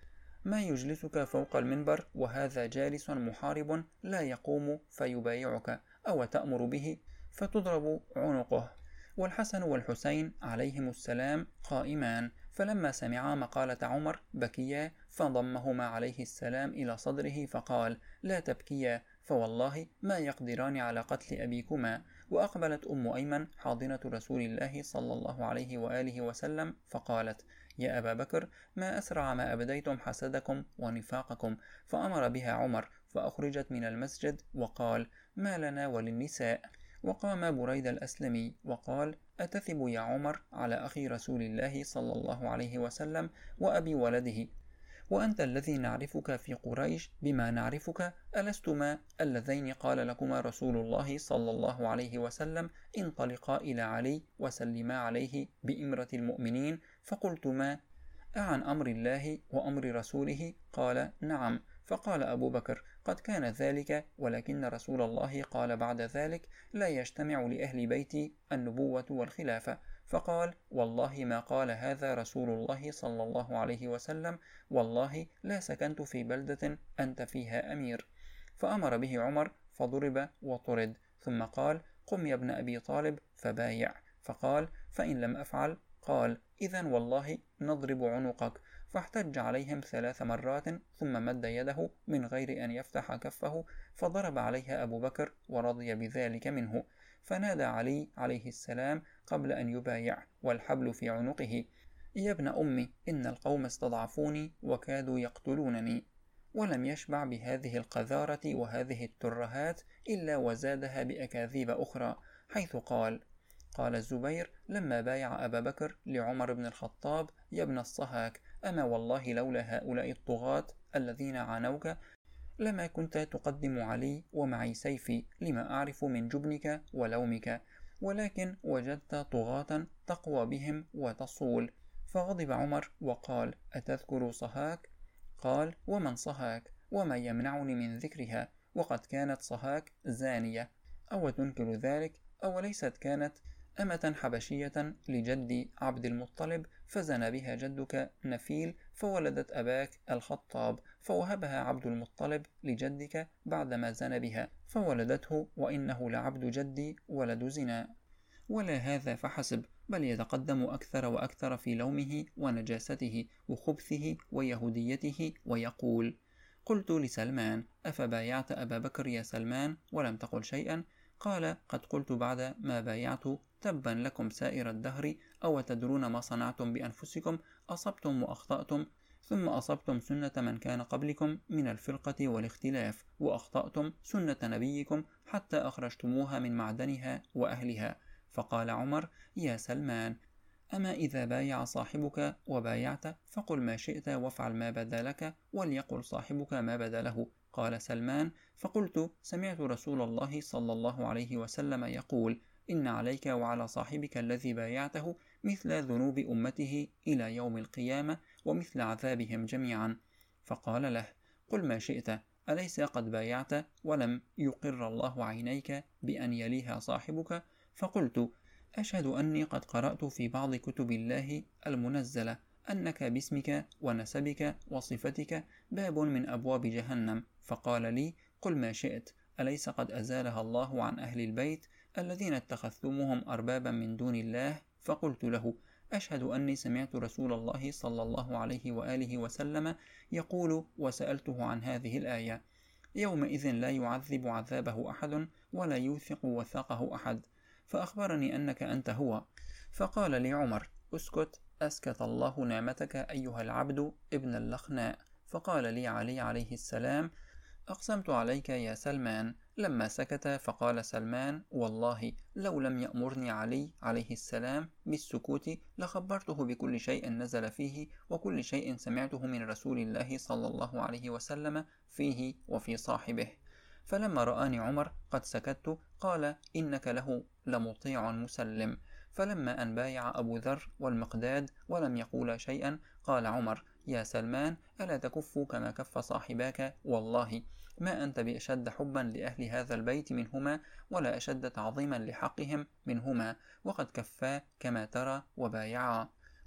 ما يجلسك فوق المنبر وهذا جالس محارب لا يقوم فيبايعك، أو تأمر به فتضرب عنقه. والحسن والحسين عليهم السلام قائمان، فلما سمعا مقالة عمر بكيا، فضمهما عليه السلام إلى صدره فقال: لا تبكيا، فوالله ما يقدران على قتل أبيكما. وأقبلت أم أيمن حاضنة رسول الله صلى الله عليه وآله وسلم فقالت: يا أبا بكر، ما أسرع ما أبديتم حسدكم ونفاقكم. فأمر بها عمر فأخرجت من المسجد وقال: ما لنا وللنساء. وقام بريد الأسلمي وقال: أتثب يا عمر على أخي رسول الله صلى الله عليه وسلم وأبي ولده، وأنت الذي نعرفك في قريش بما نعرفك، ألستما اللذين قال لكما رسول الله صلى الله عليه وسلم: انطلقا إلى علي وسلما عليه بإمرة المؤمنين، فقلتما: أعن أمر الله وأمر رسوله؟ قال: نعم. فقال أبو بكر: قد كان ذلك، ولكن رسول الله قال بعد ذلك: لا يجتمع لأهل بيتي النبوة والخلافة. فقال: والله ما قال هذا رسول الله صلى الله عليه وسلم، والله لا سكنت في بلدة أنت فيها أمير. فأمر به عمر فضرب وطرد، ثم قال: قم يا ابن أبي طالب فبايع. فقال: فإن لم أفعل؟ قال: إذن والله نضرب عنقك. فاحتج عليهم ثلاث مرات، ثم مد يده من غير أن يفتح كفه، فضرب عليها أبو بكر ورضي بذلك منه. فنادى علي عليه السلام قبل أن يبايع والحبل في عنقه: يا ابن أمي، إن القوم استضعفوني وكادوا يقتلونني. ولم يشبع بهذه القذارة وهذه الترهات إلا وزادها بأكاذيب أخرى، حيث قال: قال الزبير لما بايع أبا بكر لعمر بن الخطاب: يا ابن الصهاك، أما والله لولا هؤلاء الطغاة الذين عانوك لما كنت تقدم علي ومعي سيفي، لما أعرف من جبنك ولومك، ولكن وجدت طغاة تقوى بهم وتصول. فغضب عمر وقال: أتذكر صهاك؟ قال: ومن صهاك؟ وما يمنعني من ذكرها؟ وقد كانت صهاك زانية. أو تنكر ذلك؟ أو ليست كانت أمة حبشية لجدي عبد المطلب، فزنى بها جدك نفيل فولدت أباك الخطاب، فوهبها عبد المطلب لجدك بعدما زنى بها فولدته، وإنه لعبد جدي ولد زنا. ولا هذا فحسب، بل يتقدم أكثر وأكثر في لومه ونجاسته وخبثه ويهوديته، ويقول: قلت لسلمان: أفبايعت أبا بكر يا سلمان ولم تقل شيئا؟ قال: قد قلت بعد ما بايعت: تبا لكم سائر الدهر، أو تدرون ما صنعتم بأنفسكم؟ أصبتم وأخطأتم، ثم أصبتم سنة من كان قبلكم من الفرقة والاختلاف، وأخطأتم سنة نبيكم حتى أخرجتموها من معدنها وأهلها. فقال عمر: يا سلمان، أما إذا بايع صاحبك وبايعت فقل ما شئت وافعل ما بدا لك، وليقل صاحبك ما بدا له. قال سلمان: فقلت: سمعت رسول الله صلى الله عليه وسلم يقول: إن عليك وعلى صاحبك الذي بايعته مثل ذنوب أمته إلى يوم القيامة ومثل عذابهم جميعا. فقال له: قل ما شئت، أليس قد بايعت ولم يقر الله عينيك بأن يليها صاحبك؟ فقلت: أشهد أني قد قرأت في بعض كتب الله المنزلة أنك باسمك ونسبك وصفتك باب من أبواب جهنم. فقال لي: قل ما شئت، أليس قد أزالها الله عن أهل البيت الذين اتخذتموهم أربابا من دون الله؟ فقلت له: أشهد أني سمعت رسول الله صلى الله عليه وآله وسلم يقول، وسألته عن هذه الآية: يومئذ لا يعذب عذابه أحد ولا يوثق وثاقه أحد. فأخبرني أنك أنت هو. فقال لي عمر: اسكت، أسكت الله نعمتك أيها العبد ابن اللخناء. فقال لي علي عليه السلام: أقسمت عليك يا سلمان. لما سكت فقال سلمان: والله لو لم يأمرني علي عليه السلام بالسكوت لخبرته بكل شيء نزل فيه وكل شيء سمعته من رسول الله صلى الله عليه وسلم فيه وفي صاحبه. فلما رآني عمر قد سكت قال: إنك له لمطيع مسلم. فلما أن بايع أبو ذر والمقداد ولم يقولا شيئا قال عمر: يا سلمان، ألا تكف كما كف صاحباك؟ والله ما أنت بأشد حبا لأهل هذا البيت منهما، ولا أشد تعظيما لحقهم منهما، وقد كفا كما ترى وبايعا.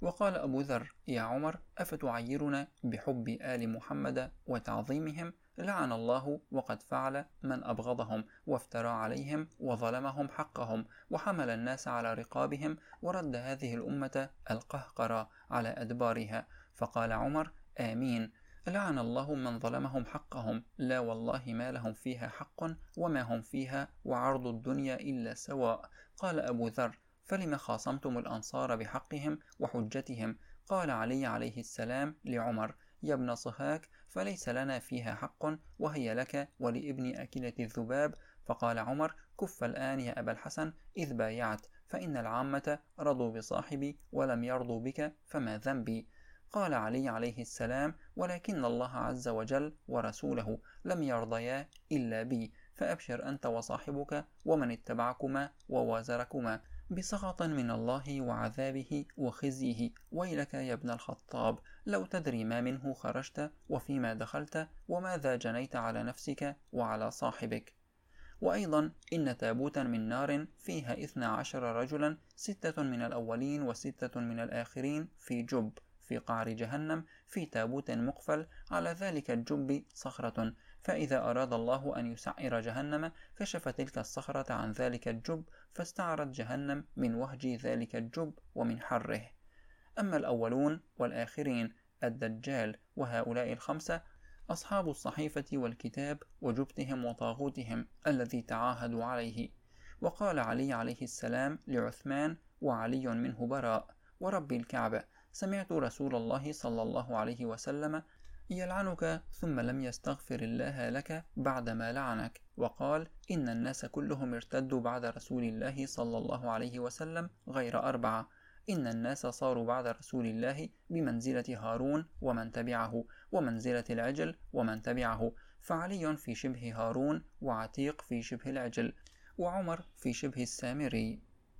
وقال أبو ذر: يا عمر، أفتعيرنا بحب آل محمد وتعظيمهم؟ لعن الله وقد فعل من أبغضهم وافترى عليهم وظلمهم حقهم وحمل الناس على رقابهم ورد هذه الأمة القهقرى على أدبارها. فقال عمر: آمين. لعن الله من ظلمهم حقهم، لا والله ما لهم فيها حق وما هم فيها وعرض الدنيا إلا سواء. قال أبو ذر: فلم خاصمتم الأنصار بحقهم وحجتهم؟ قال علي عليه السلام لعمر: يا ابن صهاك، فليس لنا فيها حق وهي لك ولابن أكلة الذباب. فقال عمر: كف الآن يا أبا الحسن، إذ بايعت، فإن العامة رضوا بصاحبي ولم يرضوا بك، فما ذنبي؟ قال علي عليه السلام: ولكن الله عز وجل ورسوله لم يرضيا إلا بي، فأبشر أنت وصاحبك ومن اتبعكما ووازركما بسخط من الله وعذابه وخزيه. ويلك يا ابن الخطاب، لو تدري ما منه خرجت وفيما دخلت وماذا جنيت على نفسك وعلى صاحبك. وأيضا إن تابوتا من نار فيها اثنا عشر رجلا، ستة من الأولين وستة من الآخرين، في جب في قعر جهنم، في تابوت مقفل، على ذلك الجب صخرة، فإذا أراد الله أن يسعر جهنم كشف تلك الصخرة عن ذلك الجب، فاستعرت جهنم من وهج ذلك الجب ومن حره. أما الأولون والآخرين، الدجال وهؤلاء الخمسة أصحاب الصحيفة والكتاب وجبتهم وطاغوتهم الذي تعاهدوا عليه. وقال علي عليه السلام لعثمان وعلي منه براء: ورب الكعبة، سمعت رسول الله صلى الله عليه وسلم يلعنك ثم لم يستغفر الله لك بعدما لعنك، وقال: إن الناس كلهم ارتدوا بعد رسول الله صلى الله عليه وسلم غير أربعة. إن الناس صاروا بعد رسول الله بمنزلة هارون ومن تبعه، ومنزلة العجل ومن تبعه، فعلي في شبه هارون، وعتيق في شبه العجل، وعمر في شبه السامري.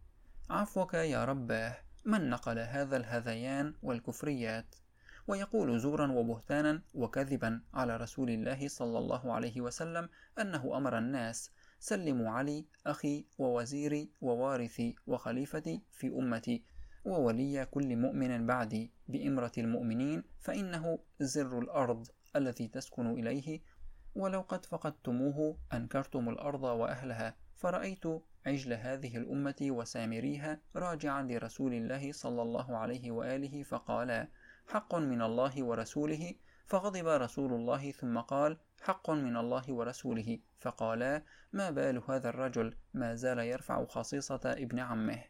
عفوك يا رباه، من نقل هذا الهذيان والكفريات، ويقول زورا وبهتانا وكذبا على رسول الله صلى الله عليه وسلم أنه أمر الناس: سلموا علي أخي ووزيري ووارثي وخليفتي في أمتي وولي كل مؤمن بعدي بإمرة المؤمنين، فإنه زر الأرض الذي تسكن إليه، ولو قد فقدتموه أنكرتم الأرض وأهلها. فرأيت عجل هذه الأمة وسامريها راجعا لرسول الله صلى الله عليه وآله فقالا: حق من الله ورسوله، فغضب رسول الله ثم قال: حق من الله ورسوله، فقالا: ما بال هذا الرجل ما زال يرفع خصيصة ابن عمه.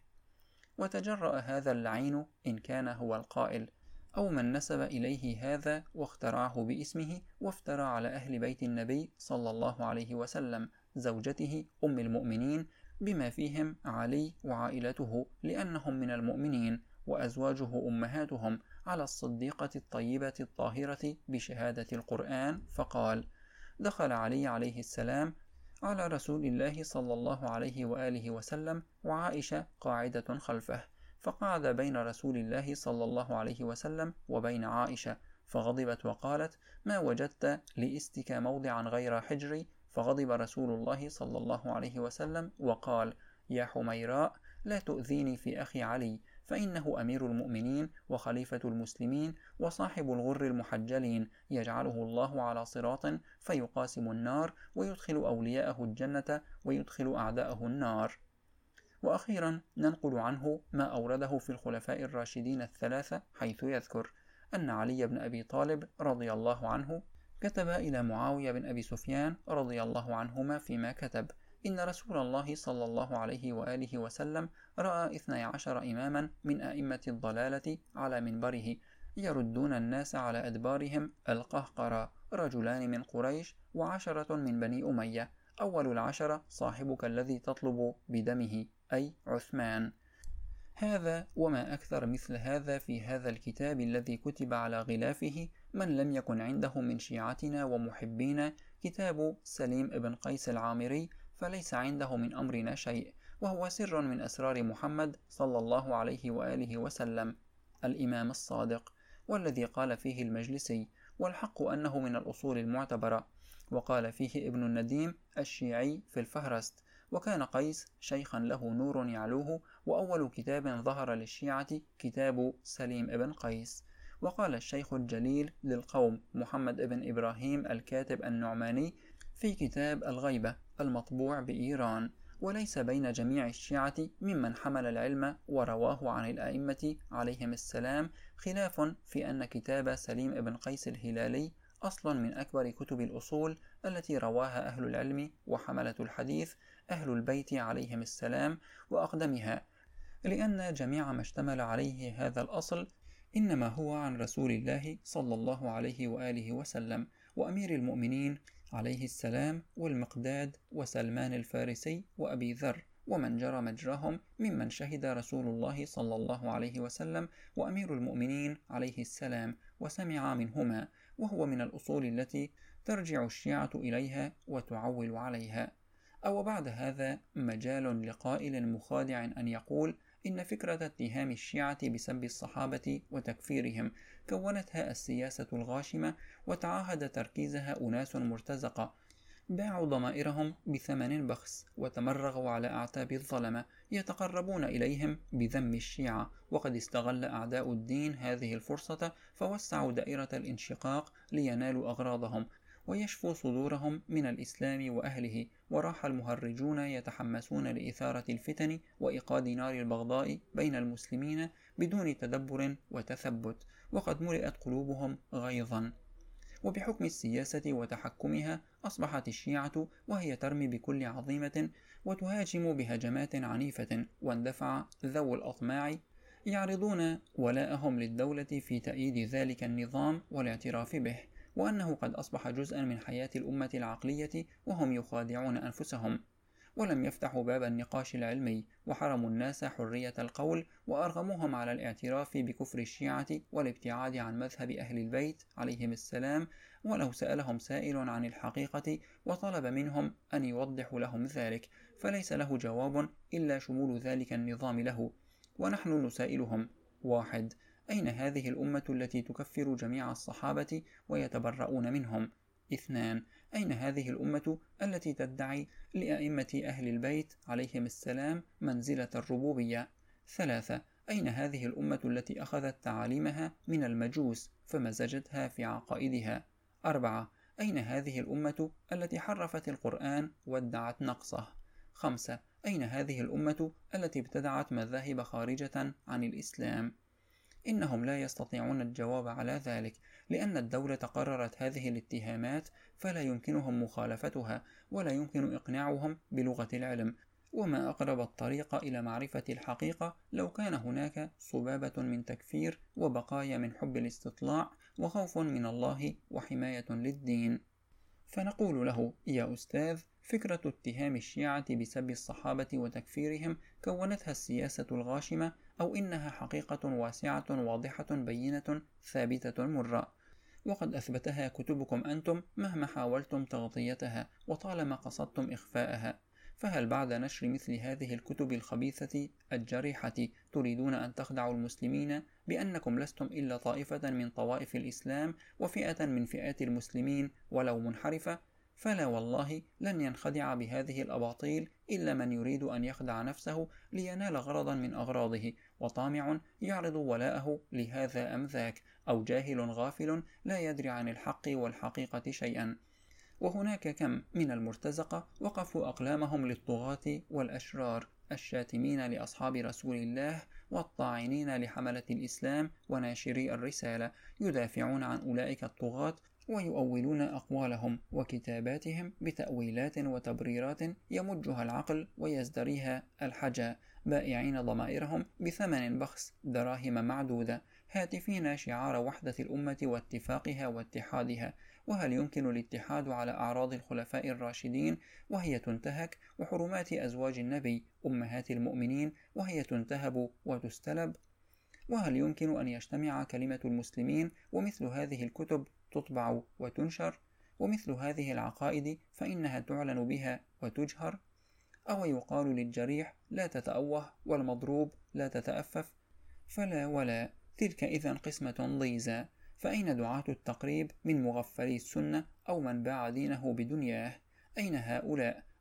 وتجرأ هذا اللعين إن كان هو القائل، أو من نسب إليه هذا واخترعه باسمه، وافترى على أهل بيت النبي صلى الله عليه وسلم، زوجته أم المؤمنين، بما فيهم علي وعائلته لأنهم من المؤمنين، وأزواجه أمهاتهم، على الصديقة الطيبة الطاهرة بشهادة القرآن، فقال: دخل علي عليه السلام على رسول الله صلى الله عليه وآله وسلم وعائشة قاعدة خلفه، فقعد بين رسول الله صلى الله عليه وسلم وبين عائشة، فغضبت وقالت: ما وجدت لإستك موضعا غير حجري؟ فغضب رسول الله صلى الله عليه وسلم وقال: يا حميراء، لا تؤذيني في أخي علي، فإنه أمير المؤمنين وخليفة المسلمين وصاحب الغر المحجلين، يجعله الله على صراط فيقاسم النار ويدخل أولياءه الجنة ويدخل أعداءه النار. وأخيرا ننقل عنه ما أورده في الخلفاء الراشدين الثلاثة، حيث يذكر أن علي بن أبي طالب رضي الله عنه كتب إلى معاوية بن أبي سفيان رضي الله عنهما فيما كتب: إن رسول الله صلى الله عليه وآله وسلم رأى اثني عشر إماما من أئمة الضلالة على منبره يردون الناس على أدبارهم القهقرة، رجلان من قريش وعشرة من بني أمية، أول العشرة صاحبك الذي تطلب بدمه، أي عثمان. هذا وما أكثر مثل هذا في هذا الكتاب الذي كتب على غلافه من لم يكن عنده من شيعتنا ومحبينا كتاب سليم بن قيس العامري، فليس عنده من أمرنا شيء، وهو سر من أسرار محمد صلى الله عليه وآله وسلم الإمام الصادق، والذي قال فيه المجلسي: والحق أنه من الأصول المعتبرة. وقال فيه ابن النديم الشيعي في الفهرست: وكان قيس شيخا له نور يعلوه، وأول كتاب ظهر للشيعة كتاب سليم ابن قيس. وقال الشيخ الجليل للقوم محمد ابن إبراهيم الكاتب النعماني في كتاب الغيبة المطبوع بإيران: وليس بين جميع الشيعة ممن حمل العلم ورواه عن الأئمة عليهم السلام خلاف في أن كتاب سليم ابن قيس الهلالي أصل من أكبر كتب الأصول التي رواها أهل العلم وحملة الحديث أهل البيت عليهم السلام وأقدمها، لأن جميع ما اشتمل عليه هذا الأصل إنما هو عن رسول الله صلى الله عليه وآله وسلم وأمير المؤمنين عليه السلام والمقداد وسلمان الفارسي وأبي ذر ومن جرى مجراهم ممن شهد رسول الله صلى الله عليه وسلم وأمير المؤمنين عليه السلام وسمع منهما، وهو من الأصول التي ترجع الشيعة إليها وتعول عليها. أو بعد هذا مجال لقائل مخادع أن يقول إن فكرة اتهام الشيعة بسب الصحابة وتكفيرهم كونتها السياسة الغاشمة، وتعاهد تركيزها أناس مرتزقة باعوا ضمائرهم بثمن بخس وتمرغوا على أعتاب الظلمة يتقربون إليهم بذم الشيعة، وقد استغل أعداء الدين هذه الفرصة فوسعوا دائرة الانشقاق لينالوا أغراضهم ويشفوا صدورهم من الإسلام وأهله، وراح المهرجون يتحمسون لإثارة الفتن وإيقاد نار البغضاء بين المسلمين بدون تدبر وتثبت، وقد ملئت قلوبهم غيظا. وبحكم السياسة وتحكمها أصبحت الشيعة وهي ترمي بكل عظيمة وتهاجم بهجمات عنيفة، واندفع ذوو الأطماع يعرضون ولاءهم للدولة في تأييد ذلك النظام والاعتراف به، وأنه قد أصبح جزءا من حياة الأمة العقلية، وهم يخادعون أنفسهم، ولم يفتحوا باب النقاش العلمي، وحرموا الناس حرية القول، وأرغموهم على الاعتراف بكفر الشيعة والابتعاد عن مذهب أهل البيت عليهم السلام، ولو سألهم سائل عن الحقيقة وطلب منهم أن يوضحوا لهم ذلك فليس له جواب إلا شمول ذلك النظام له. ونحن نسائلهم: واحد، أين هذه الأمة التي تكفر جميع الصحابة ويتبرؤون منهم؟ اثنان، أين هذه الأمة التي تدعي لأئمة أهل البيت عليهم السلام منزلة الربوبية؟ ثلاثة، أين هذه الأمة التي أخذت تعاليمها من المجوس فمزجتها في عقائدها؟ أربعة، أين هذه الأمة التي حرفت القرآن وادعت نقصه؟ خمسة، أين هذه الأمة التي ابتدعت مذاهب خارجة عن الإسلام؟ إنهم لا يستطيعون الجواب على ذلك، لأن الدولة قررت هذه الاتهامات فلا يمكنهم مخالفتها، ولا يمكن إقناعهم بلغة العلم. وما أقرب الطريق إلى معرفة الحقيقة لو كان هناك صبابة من تكفير وبقايا من حب الاستطلاع وخوف من الله وحماية للدين. فنقول له: يا أستاذ، فكرة اتهام الشيعة بسب الصحابة وتكفيرهم كونتها السياسة الغاشمة، أو إنها حقيقة واسعة واضحة بينة ثابتة مرة، وقد أثبتها كتبكم أنتم مهما حاولتم تغطيتها وطالما قصدتم إخفاءها. فهل بعد نشر مثل هذه الكتب الخبيثة الجريحة تريدون أن تخدعوا المسلمين بأنكم لستم إلا طائفة من طوائف الإسلام وفئة من فئات المسلمين ولو منحرفة؟ فلا والله، لن ينخدع بهذه الأباطيل إلا من يريد أن يخدع نفسه لينال غرضا من أغراضه، وطامع يعرض ولاءه لهذا أم ذاك، أو جاهل غافل لا يدري عن الحق والحقيقة شيئا. وهناك كم من المرتزقة وقفوا أقلامهم للطغاة والأشرار الشاتمين لأصحاب رسول الله والطاعنين لحملة الإسلام وناشري الرسالة، يدافعون عن أولئك الطغاة ويؤولون أقوالهم وكتاباتهم بتأويلات وتبريرات يمجها العقل ويزدريها الحجى، بائعين ضمائرهم بثمن بخس دراهم معدودة، هاتفين شعار وحدة الأمة واتفاقها واتحادها. وهل يمكن الاتحاد على أعراض الخلفاء الراشدين وهي تنتهك، وحرمات أزواج النبي أمهات المؤمنين وهي تنتهب وتستلب؟ وهل يمكن أن يجتمع كلمة المسلمين ومثل هذه الكتب تطبع وتنشر، ومثل هذه العقائد فإنها تعلن بها وتجهر؟ أو يقال للجريح: لا تتأوه، والمضروب: لا تتأفف؟ فلا ولا، تلك إذن قسمة ضيزى. فأين دعاة التقريب من مغفلي السنة أو من باع دينه بدنياه؟ أين هؤلاء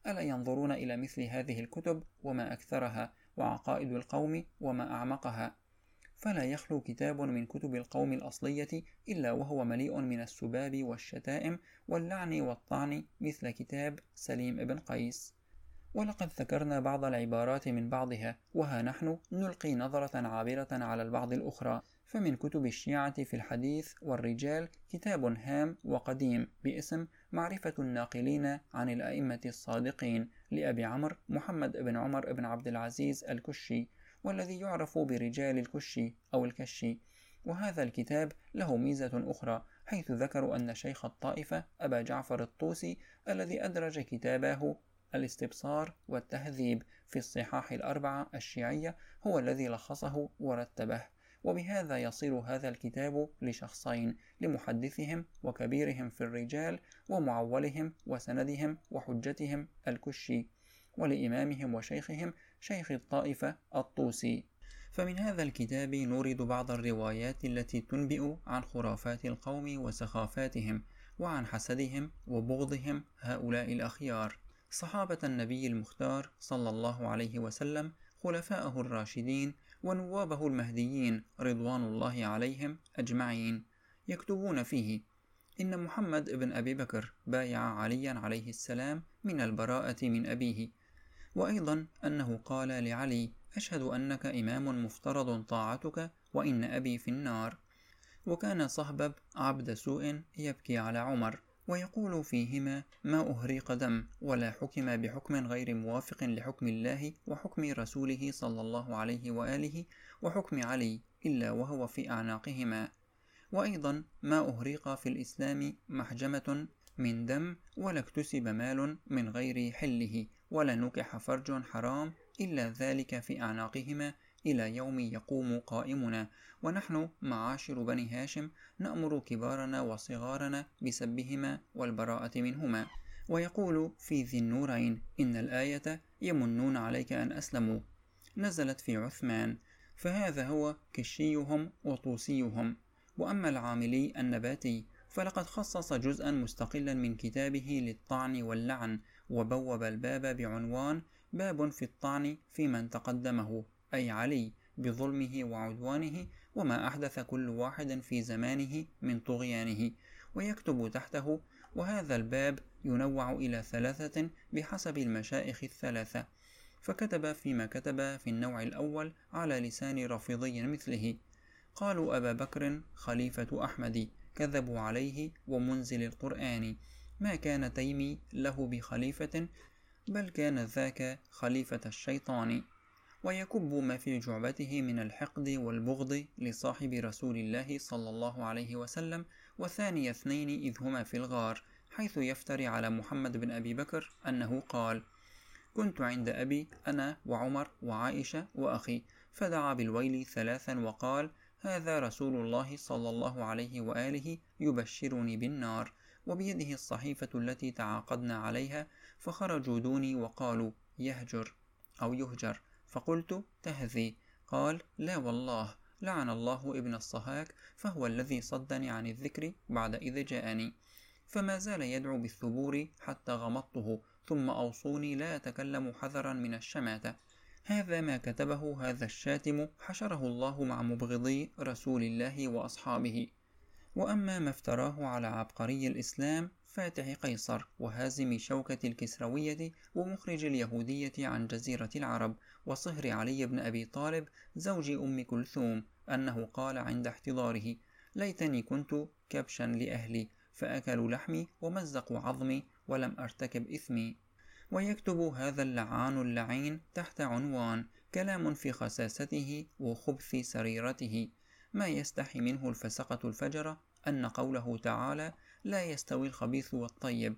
ألا ينظرون إلى مثل هذه الكتب وما أكثرها، وعقائد القوم وما أعمقها؟ فلا يخلو كتاب من كتب القوم الأصلية إلا وهو مليء من السباب والشتائم واللعن والطعن، مثل كتاب سليم بن قيس. ولقد ذكرنا بعض العبارات من بعضها، وها نحن نلقي نظرة عابرة على البعض الأخرى. فمن كتب الشيعة في الحديث والرجال كتاب هام وقديم باسم معرفة الناقلين عن الأئمة الصادقين لأبي عمرو محمد بن عمر بن عبد العزيز الكشي، والذي يعرف برجال الكشي أو الكشي. وهذا الكتاب له ميزة أخرى، حيث ذكروا أن شيخ الطائفة أبا جعفر الطوسي الذي أدرج كتابه الاستبصار والتهذيب في الصحاح الأربعة الشيعية هو الذي لخصه ورتبه. وبهذا يصير هذا الكتاب لشخصين، لمحدثهم وكبيرهم في الرجال ومعولهم وسندهم وحجتهم الكشي، ولإمامهم وشيخهم شيخ الطائفة الطوسي. فمن هذا الكتاب نورد بعض الروايات التي تنبئ عن خرافات القوم وسخافاتهم، وعن حسدهم وبغضهم هؤلاء الأخيار صحابة النبي المختار صلى الله عليه وسلم، خلفاءه الراشدين ونوابه المهديين رضوان الله عليهم أجمعين. يكتبون فيه: إن محمد بن أبي بكر بايع عليا عليه السلام من البراءة من أبيه، وأيضا أنه قال لعلي: أشهد أنك إمام مفترض طاعتك وإن أبي في النار. وكان صهبب عبد سوء يبكي على عمر، ويقول فيهما: ما أهريق دم ولا حكم بحكم غير موافق لحكم الله وحكم رسوله صلى الله عليه وآله وحكم علي إلا وهو في أعناقهما. وأيضا: ما أهريق في الإسلام محجمة من دم ولا اكتسب مال من غير حله ولا نكح فرج حرام إلا ذلك في أعناقهما إلى يوم يقوم قائمنا، ونحن معاشر بني هاشم نأمر كبارنا وصغارنا بسبهما والبراءة منهما. ويقول في ذي النورين: إن الآية يمنون عليك أن أسلموا نزلت في عثمان، فهذا هو كشيهم وطوسيهم. وأما العاملي النباتي فلقد خصص جزءا مستقلا من كتابه للطعن واللعن، وبوب الباب بعنوان: باب في الطعن في من تقدمه، أي علي، بظلمه وعدوانه وما أحدث كل واحد في زمانه من طغيانه. ويكتب تحته: وهذا الباب ينوع إلى ثلاثة بحسب المشائخ الثلاثة. فكتب فيما كتب في النوع الأول على لسان رافضي مثله: قالوا أبا بكر خليفة أحمد، كذبوا عليه ومنزل القرآن، ما كان تيمي له بخليفة بل كان ذاك خليفة الشيطان. ويكب ما في جعبته من الحقد والبغض لصاحب رسول الله صلى الله عليه وسلم، وثاني اثنين إذ هما في الغار، حيث يفتري على محمد بن أبي بكر أنه قال: كنت عند أبي أنا وعمر وعائشة وأخي، فدعا بالويل ثلاثا وقال: هذا رسول الله صلى الله عليه وآله يبشرني بالنار، وبيده الصحيفة التي تعاقدنا عليها، فخرجوا دوني وقالوا: يهجر أو يهجر، فقلت: تهذي. قال: لا والله، لعن الله ابن الصهاك، فهو الذي صدني عن الذكر بعد إذ جاءني. فما زال يدعو بالثبور حتى غمضته، ثم أوصوني لا أتكلم حذرا من الشماتة. هذا ما كتبه هذا الشاتم، حشره الله مع مبغضي رسول الله وأصحابه. وأما ما افتراه على عبقري الإسلام فاتح قيصر وهازم شوكة الكسروية ومخرج اليهودية عن جزيرة العرب وصهر علي بن أبي طالب زوج أم كلثوم، أنه قال عند احتضاره: ليتني كنت كبشا لأهلي فأكلوا لحمي ومزقوا عظمي ولم أرتكب إثمي. ويكتب هذا اللعان اللعين تحت عنوان: كلام في خساسته وخبث سريرته، ما يستحي منه الفسقة الفجرة، أن قوله تعالى: لا يستوي الخبيث والطيب،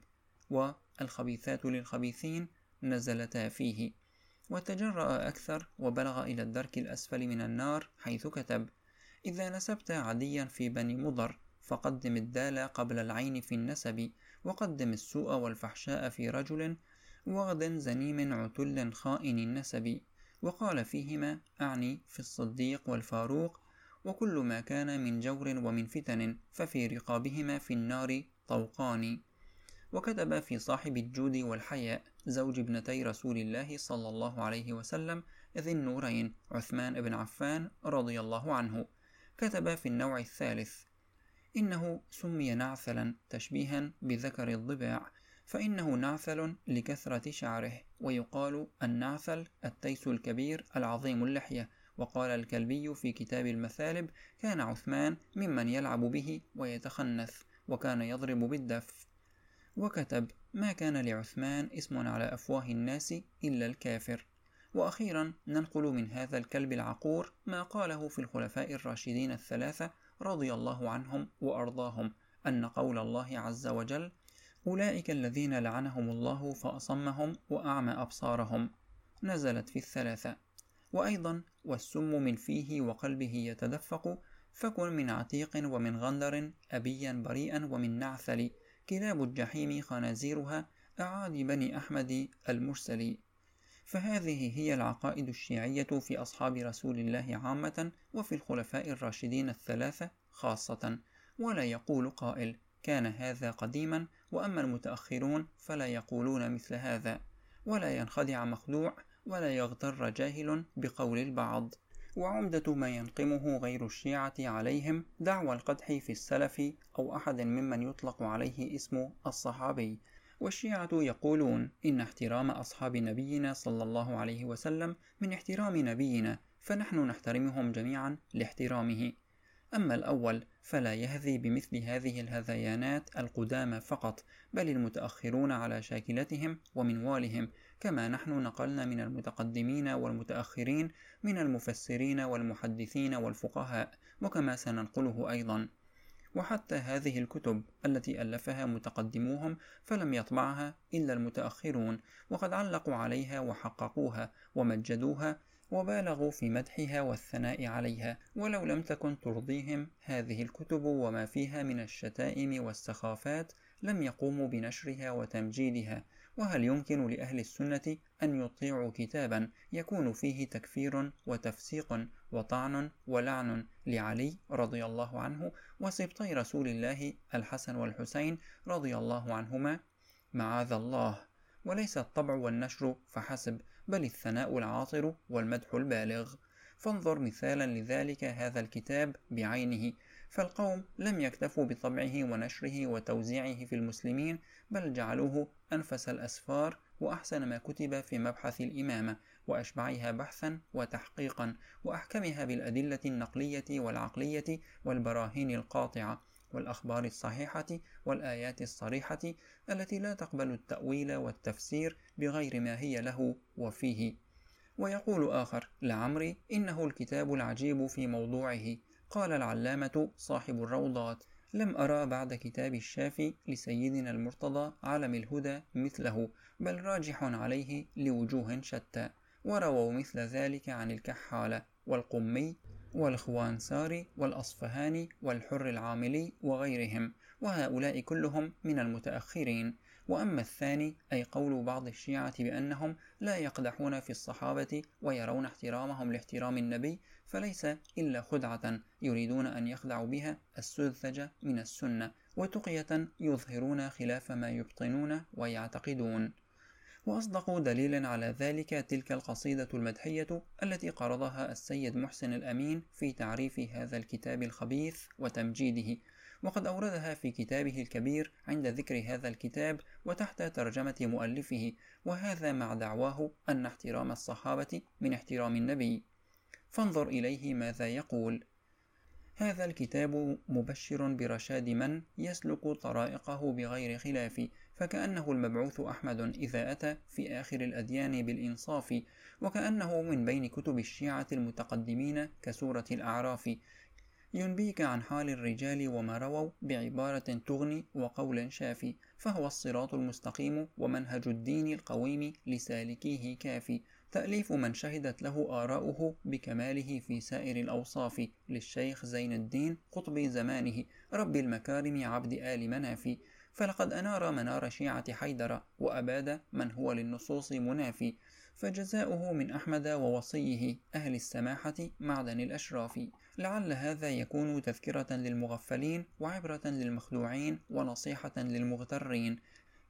والخبيثات للخبيثين، نزلتا فيه. وتجرأ أكثر وبلغ إلى الدرك الأسفل من النار، حيث كتب: إذا نسبت عديا في بني مضر فقدم الدال قبل العين في النسب، وقدم السوء والفحشاء في رجل، وغد زنيم عتل خائن النسب. وقال فيهما، أعني في الصديق والفاروق: وكل ما كان من جور ومن فتن، ففي رقابهما في النار طوقان. وكتب في صاحب الجود والحياء زوج ابنتي رسول الله صلى الله عليه وسلم ذي النورين عثمان بن عفان رضي الله عنه. كتب في النوع الثالث: إنه سمي نعثلا تشبيها بذكر الضباع، فإنه نعثل لكثرة شعره، ويقال النعثل التيس الكبير العظيم اللحية. وقال الكلبي في كتاب المثالب: كان عثمان ممن يلعب به ويتخنث، وكان يضرب بالدف. وكتب: ما كان لعثمان اسم على أفواه الناس إلا الكافر. وأخيرا ننقل من هذا الكلب العقور ما قاله في الخلفاء الراشدين الثلاثة رضي الله عنهم وأرضاهم، أن قول الله عز وجل: أولئك الذين لعنهم الله فأصمهم وأعمى أبصارهم، نزلت في الثلاثة. وأيضا: والسم من فيه وقلبه يتدفق، فكن من عتيق ومن غندر أبيا بريئا ومن نعثل، كلاب الجحيم خنازيرها أعادي بني أحمد المرسل. فهذه هي العقائد الشيعية في أصحاب رسول الله عامة، وفي الخلفاء الراشدين الثلاثة خاصة. ولا يقول قائل: كان هذا قديما، وأما المتأخرون فلا يقولون مثل هذا. ولا ينخدع مخدوع، ولا يغتر جاهل بقول البعض. وعمدة ما ينقمه غير الشيعة عليهم دعوى القدح في السلف أو أحد ممن يطلق عليه اسم الصحابي. والشيعة يقولون إن احترام أصحاب نبينا صلى الله عليه وسلم من احترام نبينا، فنحن نحترمهم جميعا لاحترامه. أما الأول فلا يهذي بمثل هذه الهذيانات القدامى فقط، بل المتأخرون على شاكلتهم ومنوالهم، كما نحن نقلنا من المتقدمين والمتأخرين من المفسرين والمحدثين والفقهاء، وكما سننقله أيضا. وحتى هذه الكتب التي ألفها متقدموهم فلم يطبعها إلا المتأخرون، وقد علقوا عليها وحققوها ومجدوها وبالغوا في مدحها والثناء عليها، ولو لم تكن ترضيهم هذه الكتب وما فيها من الشتائم والسخافات لم يقوموا بنشرها وتمجيدها. وهل يمكن لأهل السنة أن يطيعوا كتابا يكون فيه تكفير وتفسيق وطعن ولعن لعلي رضي الله عنه وسبطي رسول الله الحسن والحسين رضي الله عنهما؟ معاذ الله. وليس الطبع والنشر فحسب، بل الثناء العاطر والمدح البالغ. فانظر مثالا لذلك هذا الكتاب بعينه، فالقوم لم يكتفوا بطبعه ونشره وتوزيعه في المسلمين، بل جعلوه أنفس الأسفار وأحسن ما كتب في مبحث الإمامة، وأشبعها بحثا وتحقيقا، وأحكمها بالأدلة النقلية والعقلية والبراهين القاطعة والأخبار الصحيحة والآيات الصريحة التي لا تقبل التأويل والتفسير بغير ما هي له وفيه. ويقول آخر: لعمري إنه الكتاب العجيب في موضوعه. قال العلامة صاحب الروضات: لم أرى بعد كتاب الشافي لسيدنا المرتضى علم الهدى مثله، بل راجح عليه لوجوه شتى. ورووا مثل ذلك عن الكحالة والقمي والخوانساري والأصفهاني والحر العاملي وغيرهم، وهؤلاء كلهم من المتأخرين. وأما الثاني أي قول بعض الشيعة بأنهم لا يقدحون في الصحابة ويرون احترامهم لاحترام النبي، فليس إلا خدعة يريدون أن يخدعوا بها السذج من السنة، وتقية يظهرون خلاف ما يبطنون ويعتقدون. وأصدق دليل على ذلك تلك القصيدة المدحية التي قرضها السيد محسن الأمين في تعريف هذا الكتاب الخبيث وتمجيده، وقد أوردها في كتابه الكبير عند ذكر هذا الكتاب وتحت ترجمة مؤلفه، وهذا مع دعواه أن احترام الصحابة من احترام النبي. فانظر إليه ماذا يقول: هذا الكتاب مبشر برشاد من يسلك طرائقه بغير خلاف، فكأنه المبعوث أحمد إذا أتى في آخر الأديان بالإنصاف، وكأنه من بين كتب الشيعة المتقدمين كسورة الأعراف، ينبيك عن حال الرجال وما رووا بعبارة تغني وقول شافي، فهو الصراط المستقيم ومنهج الدين القويم لسالكيه كافي، تأليف من شهدت له آراؤه بكماله في سائر الأوصاف، للشيخ زين الدين قطب زمانه رب المكارم عبد آل منافي، فلقد أنار منار شيعة حيدر وأباد من هو للنصوص منافي، فجزاؤه من أحمد ووصيه أهل السماحة معدن الأشراف. لعل هذا يكون تذكرة للمغفلين وعبرة للمخدوعين ونصيحة للمغترين،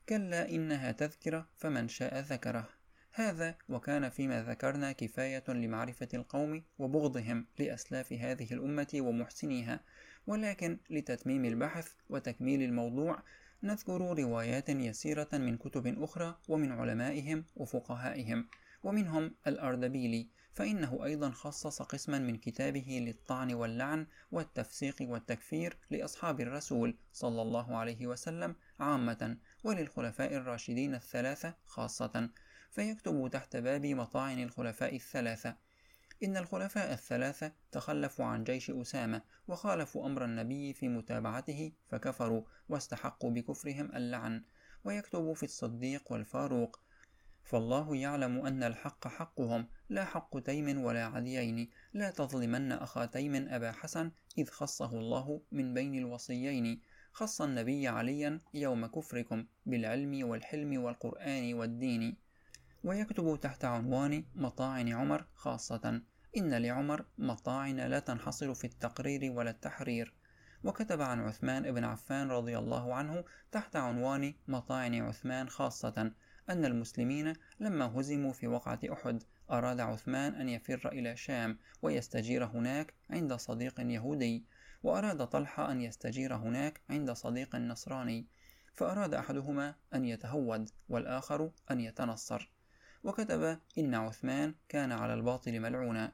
كلا إنها تذكرة فمن شاء ذكره. هذا وكان فيما ذكرنا كفاية لمعرفة القوم وبغضهم لأسلاف هذه الأمة ومحسنيها، ولكن لتتميم البحث وتكميل الموضوع نذكر روايات يسيرة من كتب أخرى ومن علمائهم وفقهائهم، ومنهم الأردبيلي، فإنه أيضا خصص قسما من كتابه للطعن واللعن والتفسيق والتكفير لأصحاب الرسول صلى الله عليه وسلم عامة، وللخلفاء الراشدين الثلاثة خاصة، فيكتب تحت باب مطاعن الخلفاء الثلاثة: إن الخلفاء الثلاثة تخلفوا عن جيش أسامة وخالفوا أمر النبي في متابعته فكفروا واستحقوا بكفرهم اللعن. ويكتب في الصديق والفاروق: فالله يعلم أن الحق حقهم لا حق تيم ولا عديين، لا تظلمن أخا تيم أبا حسن إذ خصه الله من بين الوصيين، خص النبي عليا يوم كفركم بالعلم والحلم والقرآن والدين. ويكتب تحت عنوان مطاعن عمر خاصة: إن لعمر مطاعن لا تنحصر في التقرير ولا التحرير. وكتب عن عثمان بن عفان رضي الله عنه تحت عنوان مطاعن عثمان خاصة: أن المسلمين لما هزموا في وقعة أحد أراد عثمان أن يفر إلى شام ويستجير هناك عند صديق يهودي، وأراد طلحة أن يستجير هناك عند صديق نصراني، فأراد أحدهما أن يتهود والآخر أن يتنصر. وكتب: إن عثمان كان على الباطل ملعونا.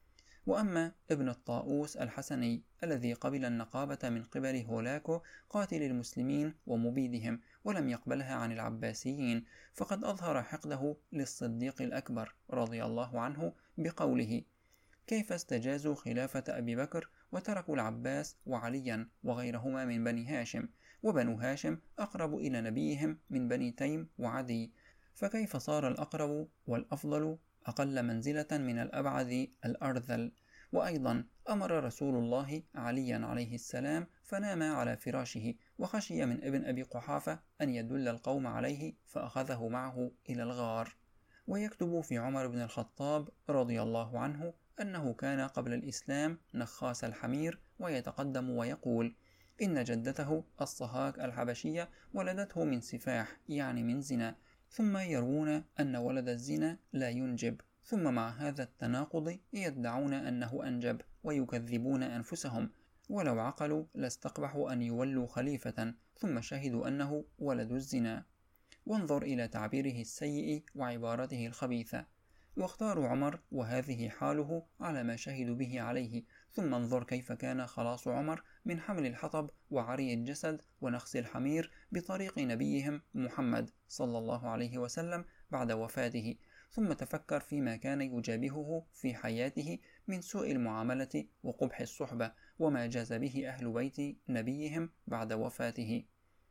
وأما ابن الطاؤوس الحسني الذي قبل النقابة من قبل هولاكو قاتل المسلمين ومبيدهم ولم يقبلها عن العباسيين، فقد أظهر حقده للصديق الأكبر رضي الله عنه بقوله: كيف استجازوا خلافة أبي بكر وتركوا العباس وعليا وغيرهما من بني هاشم، وبنو هاشم أقرب إلى نبيهم من بني تيم وعدي، فكيف صار الأقرب والأفضل أقل منزلة من الأبعد الأرذل؟ وأيضا أمر رسول الله عليا عليه السلام فنام على فراشه، وخشي من ابن أبي قحافة أن يدل القوم عليه فأخذه معه إلى الغار. ويكتب في عمر بن الخطاب رضي الله عنه أنه كان قبل الإسلام نخاس الحمير، ويتقدم ويقول: إن جدته الصهاك الحبشية ولدته من سفاح، يعني من زنا، ثم يروون أن ولد الزنا لا ينجب، ثم مع هذا التناقض يدعون أنه أنجب ويكذبون أنفسهم، ولو عقلوا لاستقبحوا أن يولوا خليفة ثم شهدوا أنه ولد الزنا. وانظر إلى تعبيره السيء وعبارته الخبيثة. واختاروا عمر وهذه حاله على ما شهدوا به عليه، ثم انظر كيف كان خلاص عمر من حمل الحطب وعري الجسد ونخس الحمير بطريق نبيهم محمد صلى الله عليه وسلم بعد وفاته، ثم تفكر فيما كان يجابهه في حياته من سوء المعاملة وقبح الصحبة، وما جاز به أهل بيت نبيهم بعد وفاته.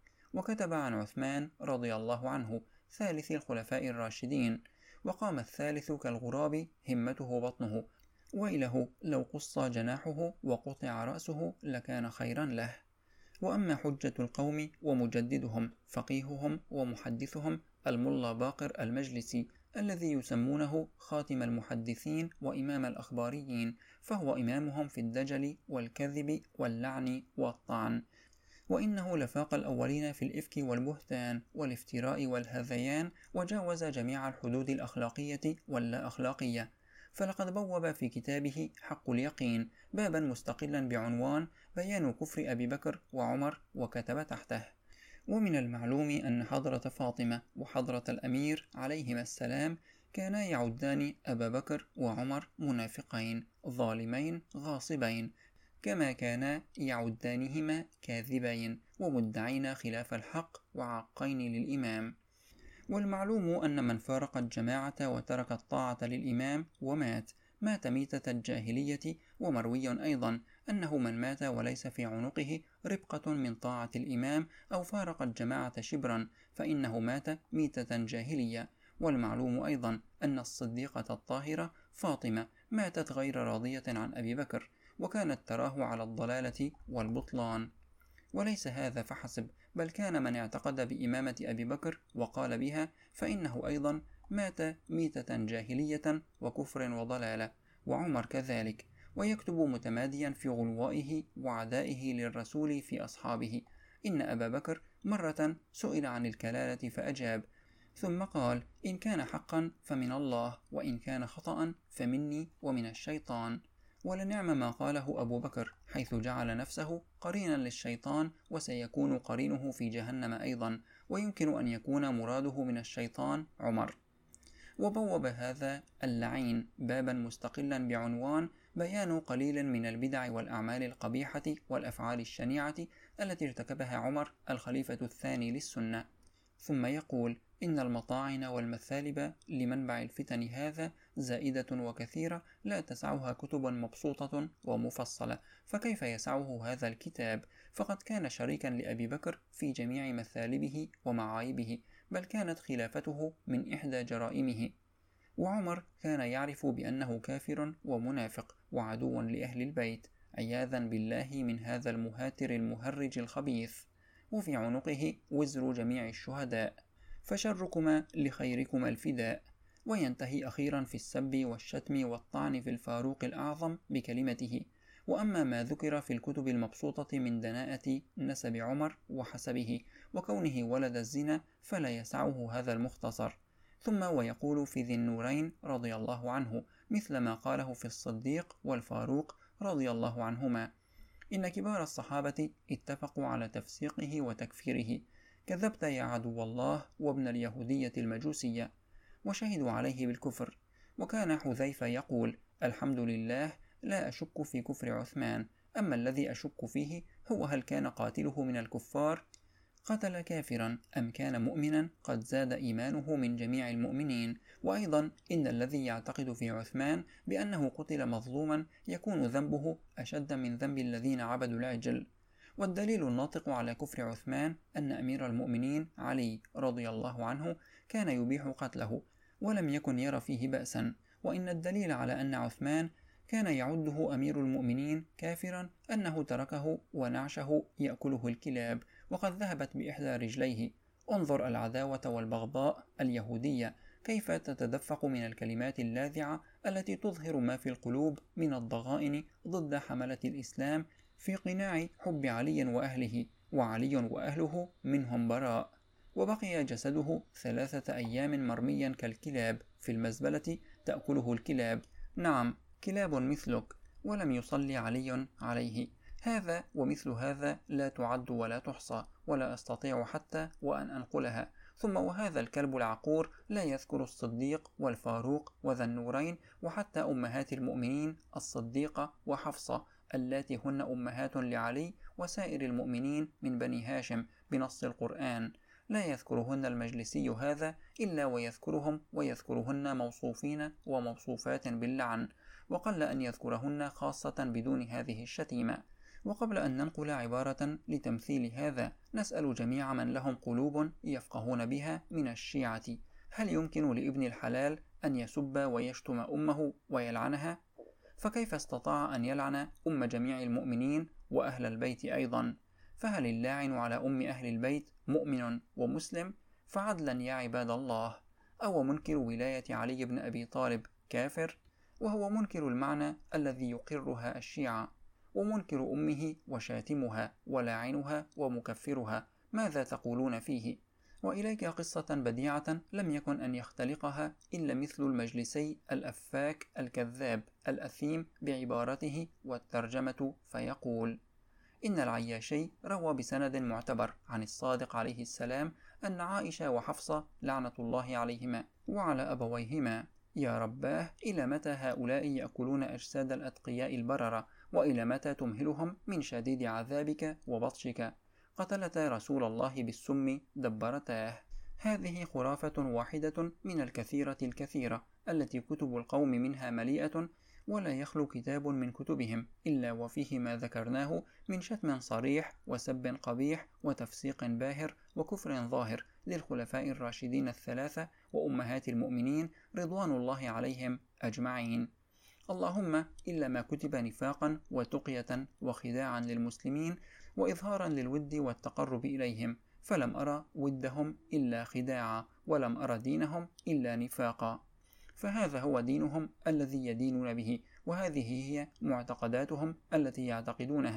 وكتب عن عثمان رضي الله عنه ثالث الخلفاء الراشدين: وقام الثالث كالغراب همته بطنه، ويله لو قص جناحه وقطع رأسه لكان خيرا له. وأما حجة القوم ومجددهم فقيههم ومحدثهم الملا باقر المجلسي الذي يسمونه خاتم المحدثين وإمام الأخباريين، فهو إمامهم في الدجل والكذب واللعن والطعن، وإنه لفاق الأولين في الإفك والبهتان والافتراء والهذيان، وجاوز جميع الحدود الأخلاقية واللا أخلاقية. فلقد بوب في كتابه حق اليقين بابا مستقلا بعنوان بيان كفر أبي بكر وعمر، وكتب تحته: ومن المعلوم أن حضرة فاطمة وحضرة الأمير عليهما السلام كانا يعدان أبا بكر وعمر منافقين ظالمين غاصبين، كما كانا يعدانهما كاذبين ومدعين خلاف الحق وعاقين للإمام. والمعلوم أن من فارق الجماعة وترك الطاعة للإمام ومات مات ميتة الجاهلية. ومروي أيضا أنه من مات وليس في عنقه ربقة من طاعة الإمام أو فارق الجماعة شبرا فإنه مات ميتة جاهلية. والمعلوم أيضا أن الصديقة الطاهرة فاطمة ماتت غير راضية عن أبي بكر، وكانت تراه على الضلالة والبطلان. وليس هذا فحسب، بل كان من اعتقد بإمامة أبي بكر وقال بها فإنه أيضا مات ميتة جاهلية وكفر وضلالة، وعمر كذلك. ويكتب متماديا في غلوائه وعدائه للرسول في أصحابه: إن أبا بكر مرة سئل عن الكلالة فأجاب، ثم قال: إن كان حقا فمن الله، وإن كان خطأ فمني ومن الشيطان. ولنعم ما قاله أبو بكر، حيث جعل نفسه قرينا للشيطان، وسيكون قرينه في جهنم أيضا، ويمكن أن يكون مراده من الشيطان عمر. وبوب هذا اللعين بابا مستقلا بعنوان بيان قليل من البدع والأعمال القبيحة والأفعال الشنيعة التي ارتكبها عمر الخليفة الثاني للسنة. ثم يقول: إن المطاعن والمثالب لمنبع الفتن هذا زائدة وكثيرة، لا تسعها كتب مبسوطة ومفصلة، فكيف يسعه هذا الكتاب؟ فقد كان شريكا لأبي بكر في جميع مثالبه ومعايبه، بل كانت خلافته من إحدى جرائمه. وعمر كان يعرف بأنه كافر ومنافق وعدو لأهل البيت، عياذا بالله من هذا المهاتر المهرج الخبيث، وفي عنقه وزر جميع الشهداء، فشركما لخيركما الفداء. وينتهي أخيرا في السب والشتم والطعن في الفاروق الأعظم بكلمته. وأما ما ذكر في الكتب المبسوطة من دناءة نسب عمر وحسبه وكونه ولد الزنا فلا يسعه هذا المختصر. ثم ويقول في ذي النورين رضي الله عنه مثل ما قاله في الصديق والفاروق رضي الله عنهما: إن كبار الصحابة اتفقوا على تفسيقه وتكفيره، كذبت يا عدو الله وابن اليهودية المجوسية، وشهدوا عليه بالكفر. وكان حذيفة يقول: الحمد لله، لا أشك في كفر عثمان، أما الذي أشك فيه هو هل كان قاتله من الكفار قتل كافرا أم كان مؤمنا قد زاد إيمانه من جميع المؤمنين. وأيضا إن الذي يعتقد في عثمان بأنه قتل مظلوما يكون ذنبه أشد من ذنب الذين عبدوا العجل. والدليل الناطق على كفر عثمان أن أمير المؤمنين علي رضي الله عنه كان يبيح قتله ولم يكن يرى فيه بأسا. وإن الدليل على أن عثمان كان يعده أمير المؤمنين كافرا أنه تركه ونعشه يأكله الكلاب وقد ذهبت بإحدى رجليه. انظر العداوة والبغضاء اليهودية كيف تتدفق من الكلمات اللاذعة التي تظهر ما في القلوب من الضغائن ضد حملة الإسلام في قناع حب علي وأهله، وعلي وأهله منهم براء. وبقي جسده ثلاثة أيام مرميا كالكلاب في المزبلة تأكله الكلاب، نعم كلاب مثلك، ولم يصلي علي عليه. هذا ومثل هذا لا تعد ولا تحصى، ولا أستطيع حتى وأن أنقلها. ثم وهذا الكلب العقور لا يذكر الصديق والفاروق وذا النورين وحتى أمهات المؤمنين الصديقة وحفصة اللاتي هن أمهات لعلي وسائر المؤمنين من بني هاشم بنص القرآن، لا يذكرهن المجلسي هذا إلا ويذكرهم ويذكرهن موصوفين وموصوفات باللعن، وقل أن يذكرهن خاصة بدون هذه الشتيمة. وقبل أن ننقل عبارة لتمثيل هذا نسأل جميع من لهم قلوب يفقهون بها من الشيعة: هل يمكن لابن الحلال أن يسب ويشتم أمه ويلعنها؟ فكيف استطاع أن يلعن أم جميع المؤمنين وأهل البيت أيضا؟ فهل اللاعن على أم أهل البيت مؤمن ومسلم؟ فعدلا يا عباد الله. أو منكر ولاية علي بن أبي طالب كافر؟ وهو منكر المعنى الذي يقرها الشيعة. ومنكر أمه وشاتمها ولاعنها ومكفرها، ماذا تقولون فيه؟ وإليك قصة بديعة لم يكن أن يختلقها إلا مثل المجلسي الأفاك الكذاب الأثيم بعبارته والترجمة، فيقول: إن العياشي روى بسند معتبر عن الصادق عليه السلام أن عائشة وحفصة لعنة الله عليهما وعلى أبويهما: يا رباه، إلى متى هؤلاء يأكلون أجساد الأتقياء البررة، وإلى متى تمهلهم من شديد عذابك وبطشك؟ قتلتا رسول الله بالسم دبرتاه. هذه خرافة واحدة من الكثيرة الكثيرة التي كتب القوم منها مليئة، ولا يخلو كتاب من كتبهم إلا وفيه ما ذكرناه من شتم صريح وسب قبيح وتفسيق باهر وكفر ظاهر للخلفاء الراشدين الثلاثة وأمهات المؤمنين رضوان الله عليهم أجمعين. اللهم إلا ما كتب نفاقا وتقية وخداعا للمسلمين وإظهارا للود والتقرب إليهم، فلم أرى ودهم إلا خداعا، ولم أرى دينهم إلا نفاقا. فهذا هو دينهم الذي يدينون به، وهذه هي معتقداتهم التي يعتقدونها،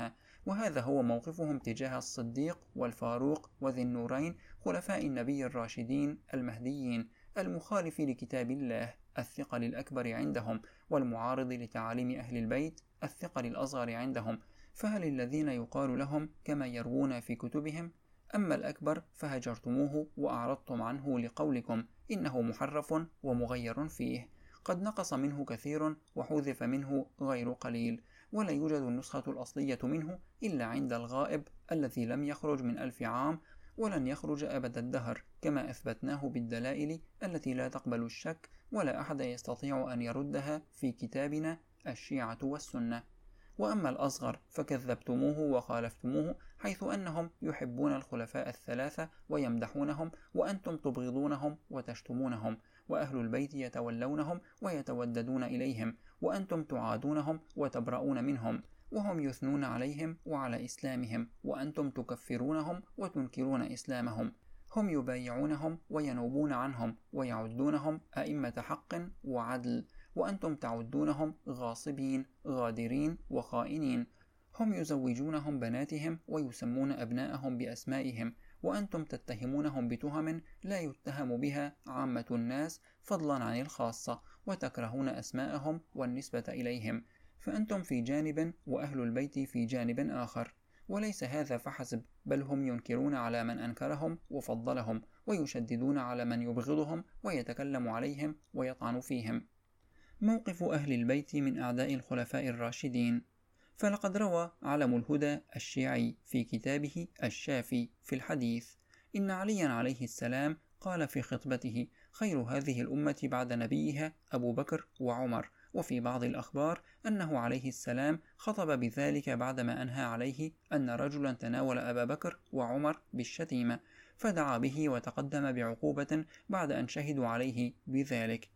وهذا هو موقفهم تجاه الصديق والفاروق وذي النورين خلفاء النبي الراشدين المهديين، المخالف لكتاب الله الثقل الأكبر عندهم، والمعارض لتعاليم أهل البيت الثقل الأصغر عندهم. فهل الذين يقال لهم كما يروون في كتبهم: أما الأكبر فهجرتموه وأعرضتم عنه لقولكم إنه محرف ومغير فيه، قد نقص منه كثير وحذف منه غير قليل، ولا يوجد النسخة الأصلية منه إلا عند الغائب الذي لم يخرج من ألف عام ولن يخرج أبد الدهر، كما أثبتناه بالدلائل التي لا تقبل الشك ولا أحد يستطيع أن يردها في كتابنا الشيعة والسنة. وأما الأصغر فكذبتموه وخالفتموه، حيث أنهم يحبون الخلفاء الثلاثة ويمدحونهم، وأنتم تبغضونهم وتشتمونهم، وأهل البيت يتولونهم ويتوددون إليهم، وأنتم تعادونهم وتبرؤون منهم، وهم يثنون عليهم وعلى إسلامهم، وأنتم تكفرونهم وتنكرون إسلامهم. هم يبايعونهم وينوبون عنهم ويعدونهم أئمة حق وعدل، وأنتم تعدونهم غاصبين غادرين وخائنين. هم يزوجونهم بناتهم ويسمون أبناءهم بأسمائهم، وأنتم تتهمونهم بتهم لا يتهم بها عامة الناس فضلا عن الخاصة، وتكرهون أسماءهم والنسبة إليهم، فأنتم في جانب وأهل البيت في جانب آخر. وليس هذا فحسب، بل هم ينكرون على من أنكرهم وفضلهم، ويشددون على من يبغضهم ويتكلم عليهم ويطعن فيهم. موقف أهل البيت من أعداء الخلفاء الراشدين. فلقد روى علم الهدى الشيعي في كتابه الشافي في الحديث إن عليا عليه السلام قال في خطبته: خير هذه الأمة بعد نبيها أبو بكر وعمر. وفي بعض الأخبار أنه عليه السلام خطب بذلك بعدما أنهى عليه أن رجلا تناول أبا بكر وعمر بالشتيمة، فدعا به وتقدم بعقوبة بعد أن شهدوا عليه بذلك.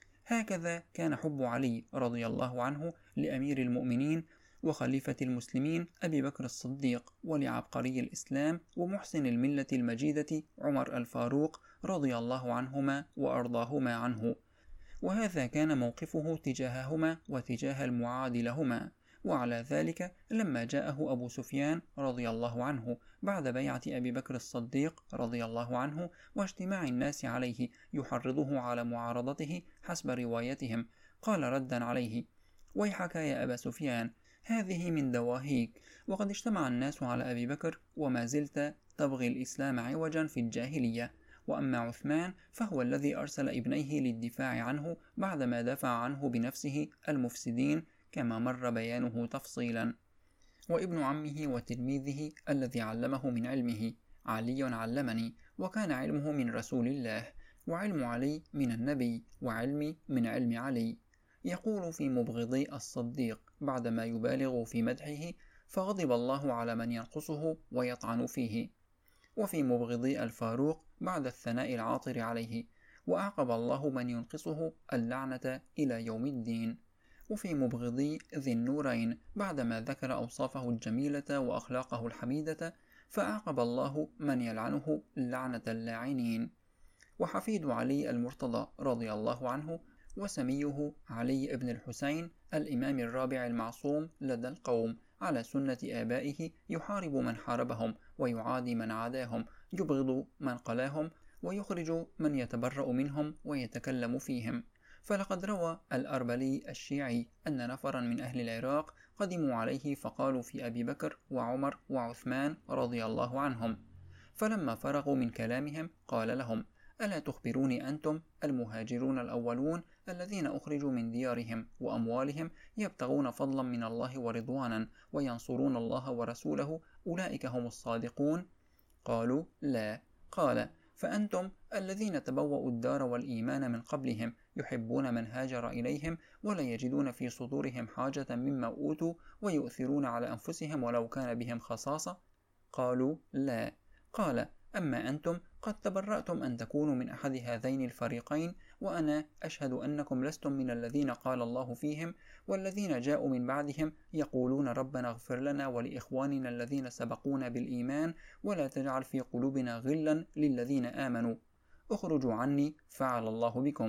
هكذا كان حب علي رضي الله عنه لأمير المؤمنين وخليفة المسلمين أبي بكر الصديق، ولعبقري الإسلام ومحسن الملة المجيدة عمر الفاروق رضي الله عنهما وأرضاهما عنه. وهذا كان موقفه تجاههما وتجاه المعاد لهما. وعلى ذلك لما جاءه أبو سفيان رضي الله عنه بعد بيعة أبي بكر الصديق رضي الله عنه واجتماع الناس عليه يحرضه على معارضته حسب روايتهم، قال ردا عليه: ويحك يا أبا سفيان، هذه من دواهيك، وقد اجتمع الناس على أبي بكر وما زلت تبغي الإسلام عوجا في الجاهلية. وأما عثمان فهو الذي أرسل ابنيه للدفاع عنه بعدما دافع عنه بنفسه المفسدين، كما مر بيانه تفصيلا. وابن عمه وتلميذه الذي علمه من علمه: علي علمني، وكان علمه من رسول الله، وعلم علي من النبي، وعلمي من علم علي. يقول في مبغضي الصديق بعدما يبالغ في مدحه: فغضب الله على من ينقصه ويطعن فيه. وفي مبغضي الفاروق بعد الثناء العاطر عليه: وأعقب الله من ينقصه اللعنة إلى يوم الدين. وفي مبغضي ذي النورين بعدما ذكر أوصافه الجميلة وأخلاقه الحميدة: فأعقب الله من يلعنه لعنة اللاعنين. وحفيد علي المرتضى رضي الله عنه وسميه علي بن الحسين الإمام الرابع المعصوم لدى القوم على سنة آبائه، يحارب من حاربهم ويعادي من عاداهم، يبغض من قلاهم ويخرج من يتبرأ منهم ويتكلم فيهم. فلقد روى الأربلي الشيعي أن نفرا من أهل العراق قدموا عليه فقالوا في أبي بكر وعمر وعثمان رضي الله عنهم، فلما فرغوا من كلامهم قال لهم: ألا تخبروني أنتم المهاجرون الأولون الذين أخرجوا من ديارهم وأموالهم يبتغون فضلا من الله ورضوانا وينصرون الله ورسوله، أولئك هم الصادقون؟ قالوا: لا. قال: فأنتم الذين تبوأوا الدار والإيمان من قبلهم يحبون من هاجر إليهم ولا يجدون في صدورهم حاجة مما أوتوا ويؤثرون على أنفسهم ولو كان بهم خصاصة؟ قالوا: لا. قال: أما أنتم قد تبرأتم أن تكونوا من أحد هذين الفريقين، وأنا أشهد أنكم لستم من الذين قال الله فيهم: والذين جاءوا من بعدهم يقولون ربنا اغفر لنا ولإخواننا الذين سبقونا بالإيمان ولا تجعل في قلوبنا غلا للذين آمنوا، اخرجوا عني فعل الله بكم.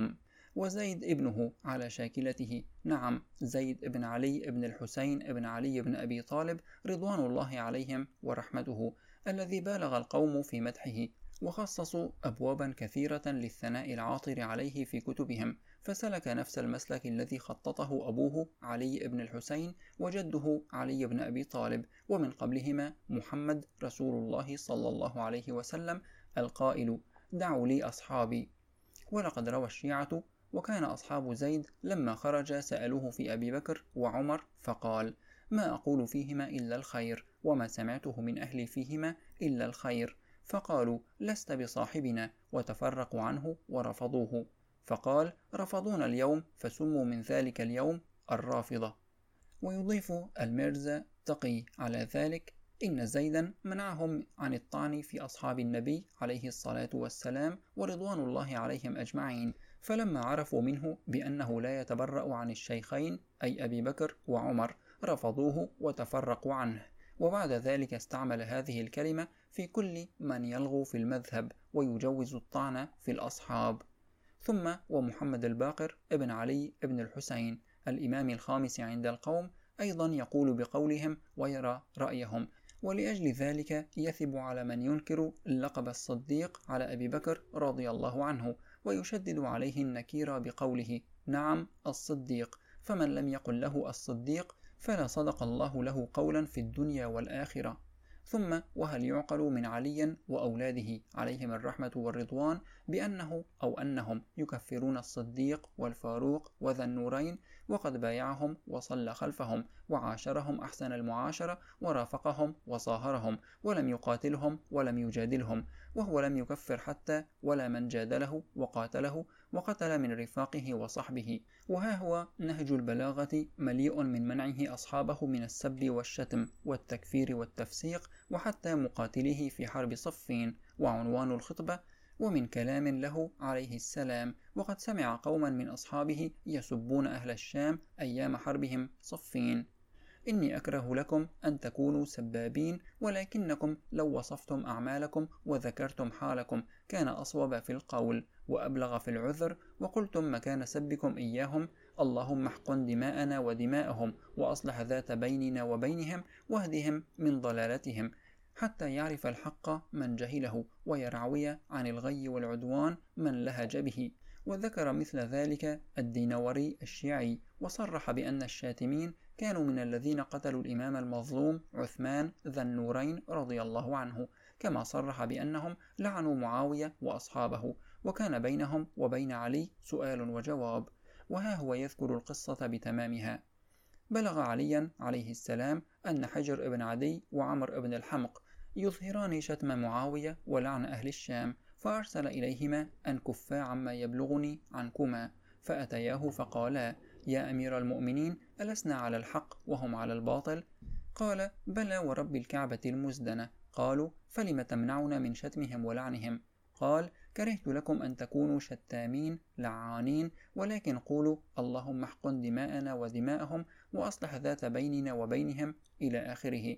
وزيد ابنه على شاكلته، نعم زيد بن علي بن الحسين بن علي بن أبي طالب رضوان الله عليهم ورحمته، الذي بالغ القوم في مدحه، وخصصوا أبوابا كثيرة للثناء العاطر عليه في كتبهم، فسلك نفس المسلك الذي خططه أبوه علي بن الحسين وجده علي بن أبي طالب، ومن قبلهما محمد رسول الله صلى الله عليه وسلم القائل: دعوا لي أصحابي. ولقد روى الشيعة: وكان أصحاب زيد لما خرج سألوه في أبي بكر وعمر فقال: ما أقول فيهما إلا الخير، وما سمعته من أهلي فيهما إلا الخير. فقالوا: لست بصاحبنا، وتفرقوا عنه ورفضوه. فقال: رفضونا اليوم فسموا من ذلك اليوم الرافضة. ويضيف الميرزا تقي على ذلك: إن زيدا منعهم عن الطعن في أصحاب النبي عليه الصلاة والسلام ورضوان الله عليهم أجمعين، فلما عرفوا منه بأنه لا يتبرأ عن الشيخين أي أبي بكر وعمر رفضوه وتفرقوا عنه. وبعد ذلك استعمل هذه الكلمة في كل من يلغو في المذهب ويجوز الطعن في الأصحاب. ثم ومحمد الباقر ابن علي ابن الحسين الإمام الخامس عند القوم أيضا يقول بقولهم ويرى رأيهم، ولأجل ذلك يثب على من ينكر لقب الصديق على أبي بكر رضي الله عنه، ويشدد عليه النكير بقوله: نعم الصديق، فمن لم يقل له الصديق فلا صدق الله له قولا في الدنيا والآخرة. ثم وهل يعقل من علي وأولاده عليهم الرحمة والرضوان بأنه أو أنهم يكفرون الصديق والفاروق وذا النورين، وقد بايعهم وصلى خلفهم وعاشرهم أحسن المعاشرة ورافقهم وصاهرهم ولم يقاتلهم ولم يجادلهم، وهو لم يكفر حتى ولا من جادله وقاتله وقتل من رفاقه وصحبه. وها هو نهج البلاغة مليء من منعه أصحابه من السب والشتم والتكفير والتفسيق وحتى مقاتله في حرب صفين، وعنوان الخطبة: ومن كلام له عليه السلام: وقد سمع قوما من أصحابه يسبون أهل الشام أيام حربهم صفين. إني أكره لكم أن تكونوا سبابين، ولكنكم لو وصفتم أعمالكم وذكرتم حالكم كان أصوب في القول وأبلغ في العذر، وقلتم مكان سبكم إياهم: اللهم احقن دماءنا ودماءهم، وأصلح ذات بيننا وبينهم، واهدهم من ضلالتهم، حتى يعرف الحق من جهله، ويرعوي عن الغي والعدوان من لهج به. وذكر مثل ذلك الدينوري الشيعي، وصرح بأن الشاتمين كانوا من الذين قتلوا الإمام المظلوم عثمان ذا النورين رضي الله عنه، كما صرح بأنهم لعنوا معاوية وأصحابه، وكان بينهم وبين علي سؤال وجواب. وها هو يذكر القصة بتمامها: بلغ عليا عليه السلام أن حجر ابن عدي وعمر ابن الحمق يظهران شتم معاوية ولعن أهل الشام، فأرسل إليهما أن كفا عما يبلغني عنكما، فأتياه فقالا: يا أمير المؤمنين، ألسنا على الحق وهم على الباطل؟ قال: بلى ورب الكعبة المزدنة. قالوا: فلم تمنعنا من شتمهم ولعنهم؟ قال: كرهت لكم أن تكونوا شتامين لعانين، ولكن قولوا: اللهم احقن دماءنا ودماءهم، وأصلح ذات بيننا وبينهم، إلى آخره.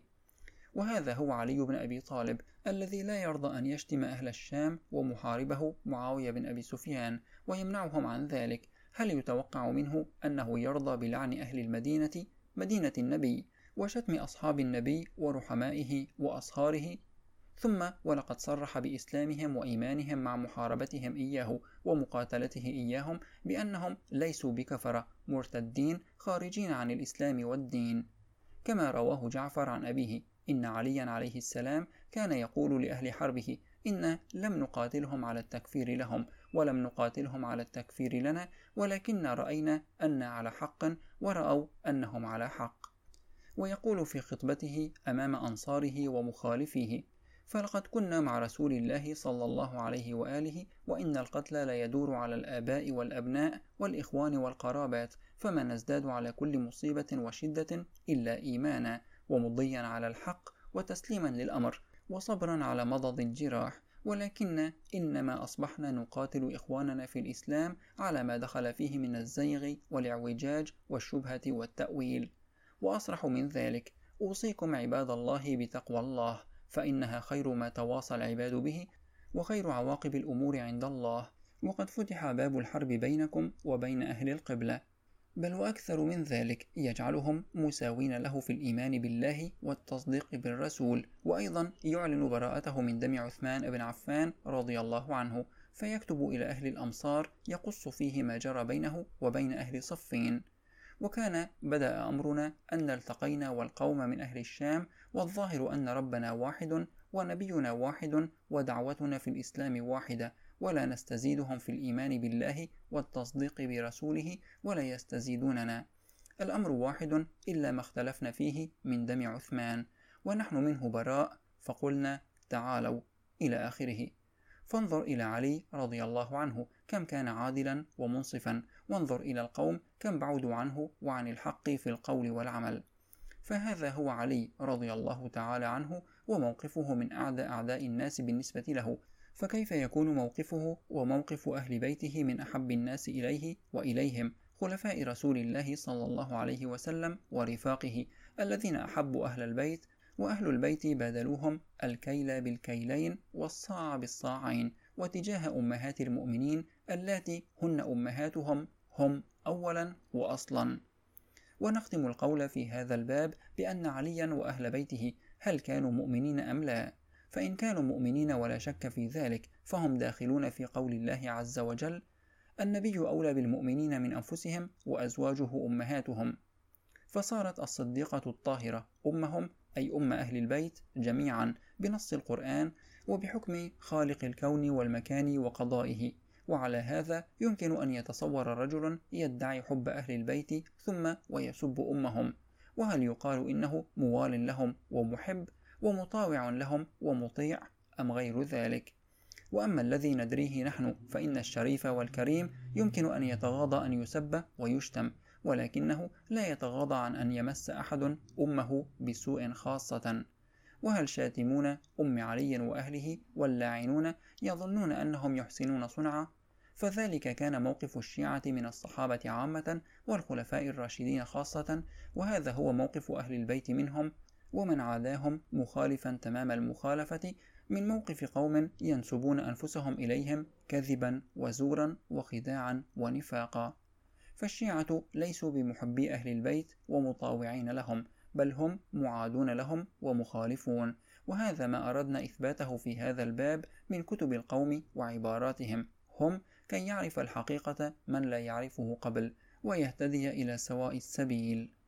وهذا هو علي بن أبي طالب الذي لا يرضى أن يشتم أهل الشام ومحاربه معاوية بن أبي سفيان ويمنعهم عن ذلك. هل يتوقع منه أنه يرضى بلعن أهل المدينة مدينة النبي وشتم أصحاب النبي ورحمائه وأصهاره؟ ثم ولقد صرح بإسلامهم وإيمانهم مع محاربتهم إياه ومقاتلته إياهم بأنهم ليسوا بكفرة مرتدين خارجين عن الإسلام والدين، كما رواه جعفر عن أبيه: إن عليا عليه السلام كان يقول لأهل حربه: إن لم نقاتلهم على التكفير لهم، ولم نقاتلهم على التكفير لنا، ولكن رأينا أن على حق ورأوا أنهم على حق. ويقول في خطبته أمام أنصاره ومخالفيه: فلقد كنا مع رسول الله صلى الله عليه وآله، وإن القتل لا يدور على الآباء والأبناء والإخوان والقرابات، فما نزداد على كل مصيبة وشدة إلا إيمانا، ومضيا على الحق، وتسليما للأمر، وصبرا على مضض الجراح، ولكن إنما أصبحنا نقاتل إخواننا في الإسلام على ما دخل فيه من الزيغ والاعوجاج والشبهة والتأويل. وأصرح من ذلك: أوصيكم عباد الله بتقوى الله، فإنها خير ما تواصى العباد به، وخير عواقب الأمور عند الله. وقد فتح باب الحرب بينكم وبين أهل القبلة، بل وأكثر من ذلك يجعلهم مساوين له في الإيمان بالله والتصديق بالرسول، وأيضا يعلن براءته من دم عثمان بن عفان رضي الله عنه، فيكتب إلى أهل الأمصار يقص فيه ما جرى بينه وبين أهل صفين. وكان بدأ أمرنا أن التقينا والقوم من أهل الشام، والظاهر أن ربنا واحد ونبينا واحد ودعوتنا في الإسلام واحدة، ولا نستزيدهم في الإيمان بالله والتصديق برسوله ولا يستزيدوننا. الأمر واحد إلا ما اختلفنا فيه من دم عثمان، ونحن منه براء، فقلنا تعالوا إلى آخره. فانظر إلى علي رضي الله عنه كم كان عادلا ومنصفا، وانظر إلى القوم كم بعدوا عنه وعن الحق في القول والعمل. فهذا هو علي رضي الله تعالى عنه، وموقفه من أعدى أعداء الناس بالنسبة له، فكيف يكون موقفه وموقف أهل بيته من أحب الناس إليه وإليهم، خلفاء رسول الله صلى الله عليه وسلم ورفاقه الذين أحبوا أهل البيت، وأهل البيت بادلوهم الكيل بالكيلين والصاع بالصاعين، وتجاه أمهات المؤمنين اللاتي هن أمهاتهم هم أولا وأصلا. ونختم القول في هذا الباب بأن عليا وأهل بيته هل كانوا مؤمنين أم لا؟ فإن كانوا مؤمنين ولا شك في ذلك فهم داخلون في قول الله عز وجل: النبي أولى بالمؤمنين من أنفسهم وأزواجه أمهاتهم. فصارت الصديقة الطاهرة أمهم، أي أم أهل البيت جميعا، بنص القرآن وبحكم خالق الكون والمكان وقضائه. وعلى هذا يمكن أن يتصور رجل يدعي حب أهل البيت ثم ويسب أمهم، وهل يقال إنه موال لهم ومحب ومطاوع لهم ومطيع أم غير ذلك؟ وأما الذي ندريه نحن فإن الشريف والكريم يمكن أن يتغاضى أن يسب ويشتم، ولكنه لا يتغاضى عن أن يمس أحد أمه بسوء خاصة. وهل شاتمون أم علي وأهله واللاعنون يظنون أنهم يحسنون صنعا؟ فذلك كان موقف الشيعة من الصحابة عامة والخلفاء الراشدين خاصة، وهذا هو موقف أهل البيت منهم ومن عاداهم مخالفا تمام المخالفة من موقف قوم ينسبون أنفسهم إليهم كذبا وزورا وخداعا ونفاقا. فالشيعة ليسوا بمحبي أهل البيت ومطاوعين لهم، بل هم معادون لهم ومخالفون، وهذا ما أردنا إثباته في هذا الباب من كتب القوم وعباراتهم هم، كي يعرف الحقيقة من لا يعرفه قبل، ويهتدي إلى سواء السبيل.